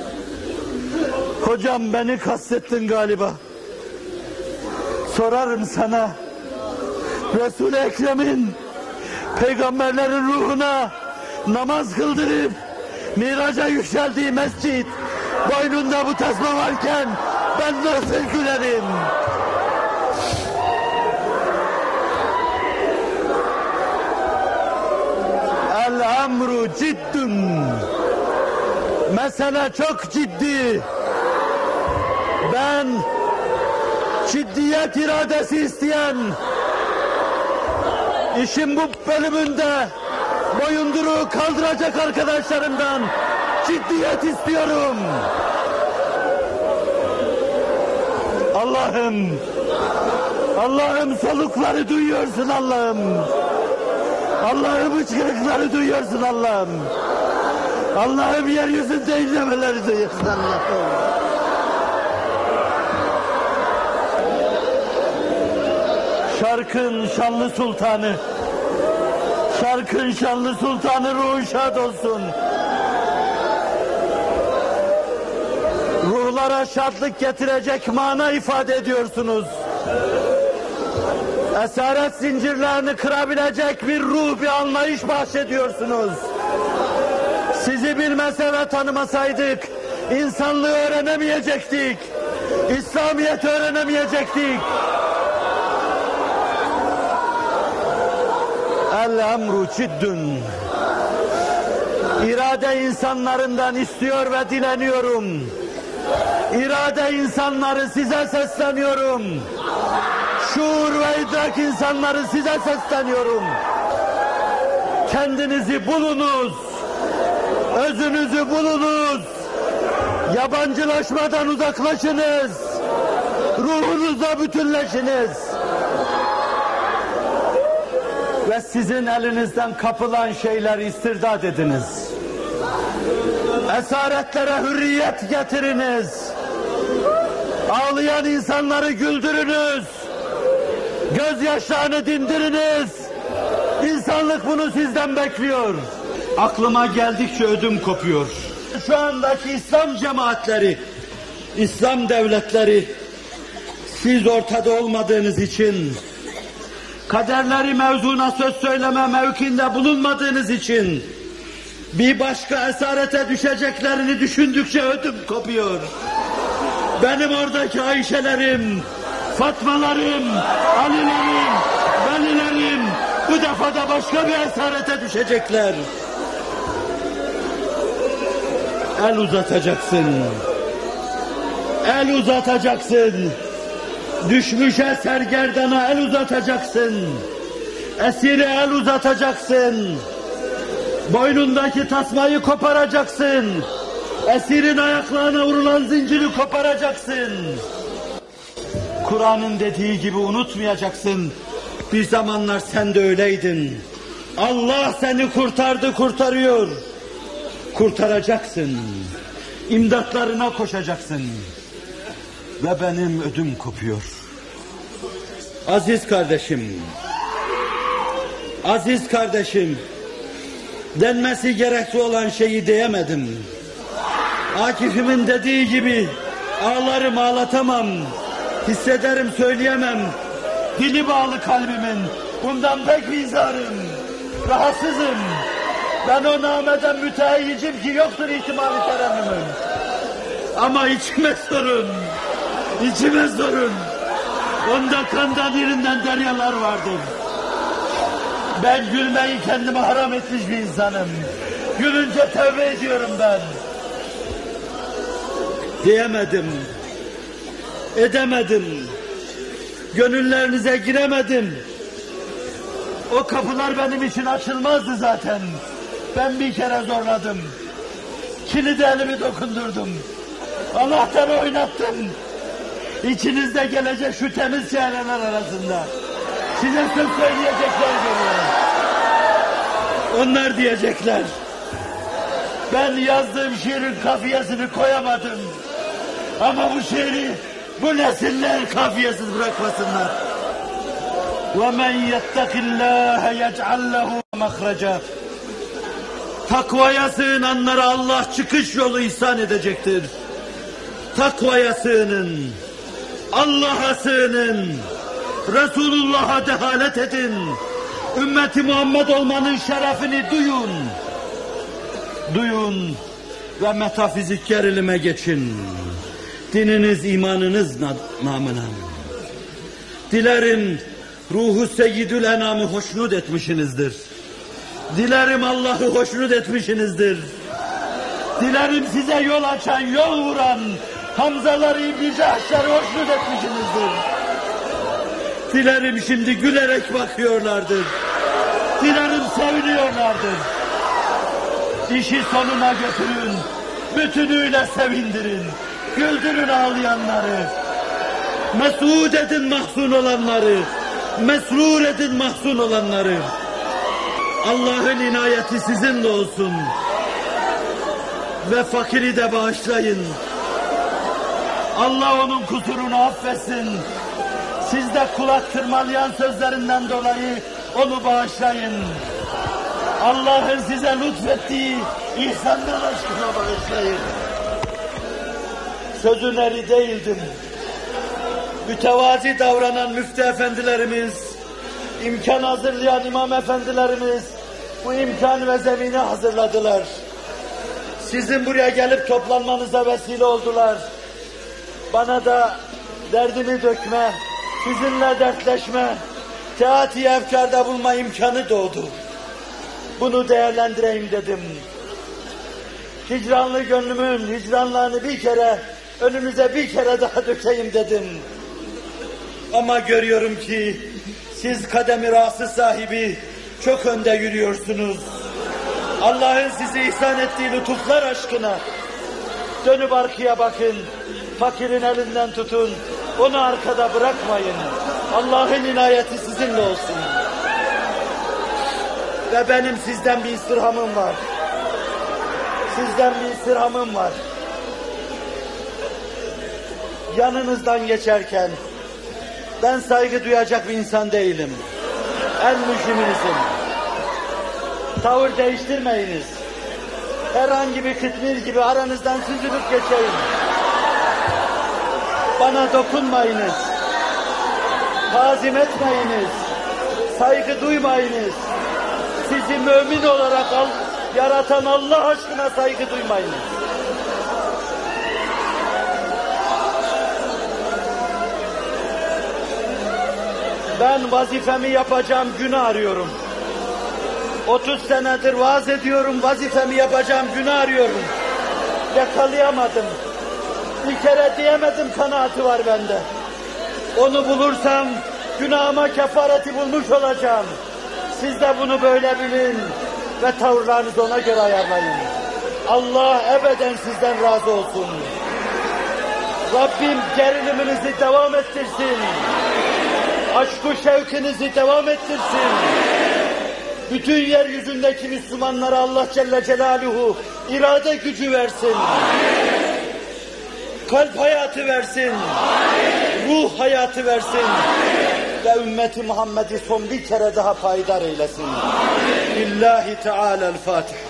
Hocam beni kastettin galiba. Sorarım sana. Resul-i Ekrem'in peygamberlerin ruhuna namaz kıldırıp miraca yükseldiği mescit, boynunda bu tasma varken ben nasıl gülerim? El emru ciddun. Mesele çok ciddi. Ben ciddiyet iradesi isteyen, işin bu bölümünde boyunduruğu kaldıracak arkadaşlarımdan ciddiyet istiyorum. Allah'ım, Allah'ım solukları duyuyorsun Allah'ım. Allah'ım hıçkırıkları duyuyorsun Allah'ım. Allah'ım yeryüzünde inlemeleri duyuyorsun Allah'ım. Şarkın şanlı sultanı, şarkın şanlı sultanı ruhu şad olsun. Ruhlara şadlık getirecek mana ifade ediyorsunuz. Esaret zincirlerini kırabilecek bir ruh, bir anlayış bahşediyorsunuz. Sizi bilmese ve tanımasaydık, insanlığı öğrenemeyecektik. İslamiyet'i öğrenemeyecektik. El emru ciddün. İrade insanlarından istiyor ve dileniyorum. İrade insanları size sesleniyorum. Şuur ve idrak insanları size sesleniyorum. Kendinizi bulunuz. Özünüzü bulunuz. Yabancılaşmadan uzaklaşınız. Ruhunuzla bütünleşiniz. Ve sizin elinizden kapılan şeyler istirdat ediniz. Esaretlere hürriyet getiriniz. Ağlayan insanları güldürünüz. Gözyaşlarını dindiriniz. İnsanlık bunu sizden bekliyor. Aklıma geldikçe ödüm kopuyor. Şu andaki İslam cemaatleri, İslam devletleri, siz ortada olmadığınız için, kaderleri mevzuna söz söyleme mevkinde bulunmadığınız için, bir başka esarete düşeceklerini düşündükçe ödüm kopuyor. Benim oradaki Ayşelerim, Fatmalarım, Alilerim, Velilerim bu defa da başka bir esarete düşecekler. El uzatacaksın. El uzatacaksın. Düşmüşe sergerdana el uzatacaksın. Esire el uzatacaksın. Boynundaki tasmayı koparacaksın. Esirin ayaklarına vurulan zinciri koparacaksın. Kur'an'ın dediği gibi unutmayacaksın. Bir zamanlar sen de öyleydin. Allah seni kurtardı, kurtarıyor. Kurtaracaksın. İmdatlarına koşacaksın. Ve benim ödüm kopuyor. Aziz kardeşim, aziz kardeşim, denmesi gerekli olan şeyi diyemedim. Akif'imin dediği gibi ağlarım ağlatamam, hissederim söyleyemem. Dili bağlı kalbimin, bundan pek bizarım, rahatsızım. Ben o nameden mütehayyicim ki yoktur ihtimali terennümüm. Ama içime sorun, içime sorun. Onda kandan irinden deryalar vardır. Ben gülmeyi kendime haram etmiş bir insanım. Gülünce tövbe ediyorum ben. Diyemedim. Edemedim. Gönüllerinize giremedim. O kapılar benim için açılmazdı zaten. Ben bir kere zorladım. Kilidi elimi dokundurdum. Allah'tan oynattım. İçinizde gelecek şu temiz çehreler arasında size söz söyleyecekler görüyorum. Onlar diyecekler, ben yazdığım şiirin kafiyesini koyamadım. Ama bu şiiri bu nesiller kafiyesiz bırakmasınlar. وَمَنْ يَتَّقِ اللّٰهَ يَجْعَلْ لَهُ مَخْرَجًا. Takvaya sığınanlara Allah çıkış yolu ihsan edecektir. Takvaya sığının, Allah'a sığının, Resulullah'a dehalet edin, ümmeti Muhammed olmanın şerefini duyun. Duyun ve metafizik gerilime geçin. Dininiz, imanınız namına. Dilerim ruhu seyyidül enamı hoşnut etmişsinizdir. Dilerim Allah'ı hoşnut etmişsinizdir. Dilerim size yol açan, yol vuran Hamzaları, İbn-i Cahşer'i hoşnut etmişsinizdir. Dilerim şimdi gülerek bakıyorlardır. Dilerim seviniyorlardır. İşi sonuna götürün, bütünüyle sevindirin. Güldürün ağlayanları. Mesud edin mahzun olanları. Mesrur edin mahzun olanları. Allah'ın inayeti sizinle olsun. Ve fakiri de bağışlayın. Allah onun kusurunu affetsin. Siz de kulak tırmalayan sözlerinden dolayı onu bağışlayın. Allah'ın size lütfettiği ihsandan aşkına bağışlayın. Sözün eri değildim. Mütevazi davranan müftü efendilerimiz, imkan hazırlayan imam efendilerimiz bu imkan ve zemini hazırladılar. Sizin buraya gelip toplanmanıza vesile oldular. Bana da derdimi dökme, sizinle dertleşme, teati efkarda bulma imkanı doğdu. Bunu değerlendireyim dedim. Hicranlı gönlümün hicranlarını bir kere, önünüze bir kere daha dökeyim dedim. Ama görüyorum ki siz kademi rası sahibi çok önde yürüyorsunuz. Allah'ın size ihsan ettiği lütuflar aşkına dönüp arkaya bakın, fakirin elinden tutun, onu arkada bırakmayın. Allah'ın inayeti sizinle olsun. Ve benim sizden bir istirhamım var. Sizden bir istirhamım var. Yanınızdan geçerken ben saygı duyacak bir insan değilim. En mühimizim. Tavır değiştirmeyiniz. Herhangi bir kıtmir gibi aranızdan süzülüp geçeyim. Bana dokunmayınız. Tazim etmeyiniz. Saygı duymayınız. Sizi mümin olarak al, yaratan Allah aşkına saygı duymayınız. Ben vazifemi yapacağım günü arıyorum. otuz senedir vaaz ediyorum, vazifemi yapacağım günü arıyorum. Yakalayamadım. Bir kere diyemedim, kanaati var bende. Onu bulursam günahıma kefareti bulmuş olacağım. Siz de bunu böyle bilin ve tavırlarınızı ona göre ayarlayın. Allah ebeden sizden razı olsun. Rabbim geriliminizi devam ettirsin. Aşk-ı şevkinizi devam ettirsin. Bütün yeryüzündeki Müslümanlara Allah Celle Celaluhu irade gücü versin. Kalp hayatı versin. Ruh hayatı versin. Ve ümmeti Muhammed'i son bir kere daha payidar eylesin. Lillahi Teala'l-Fatiha.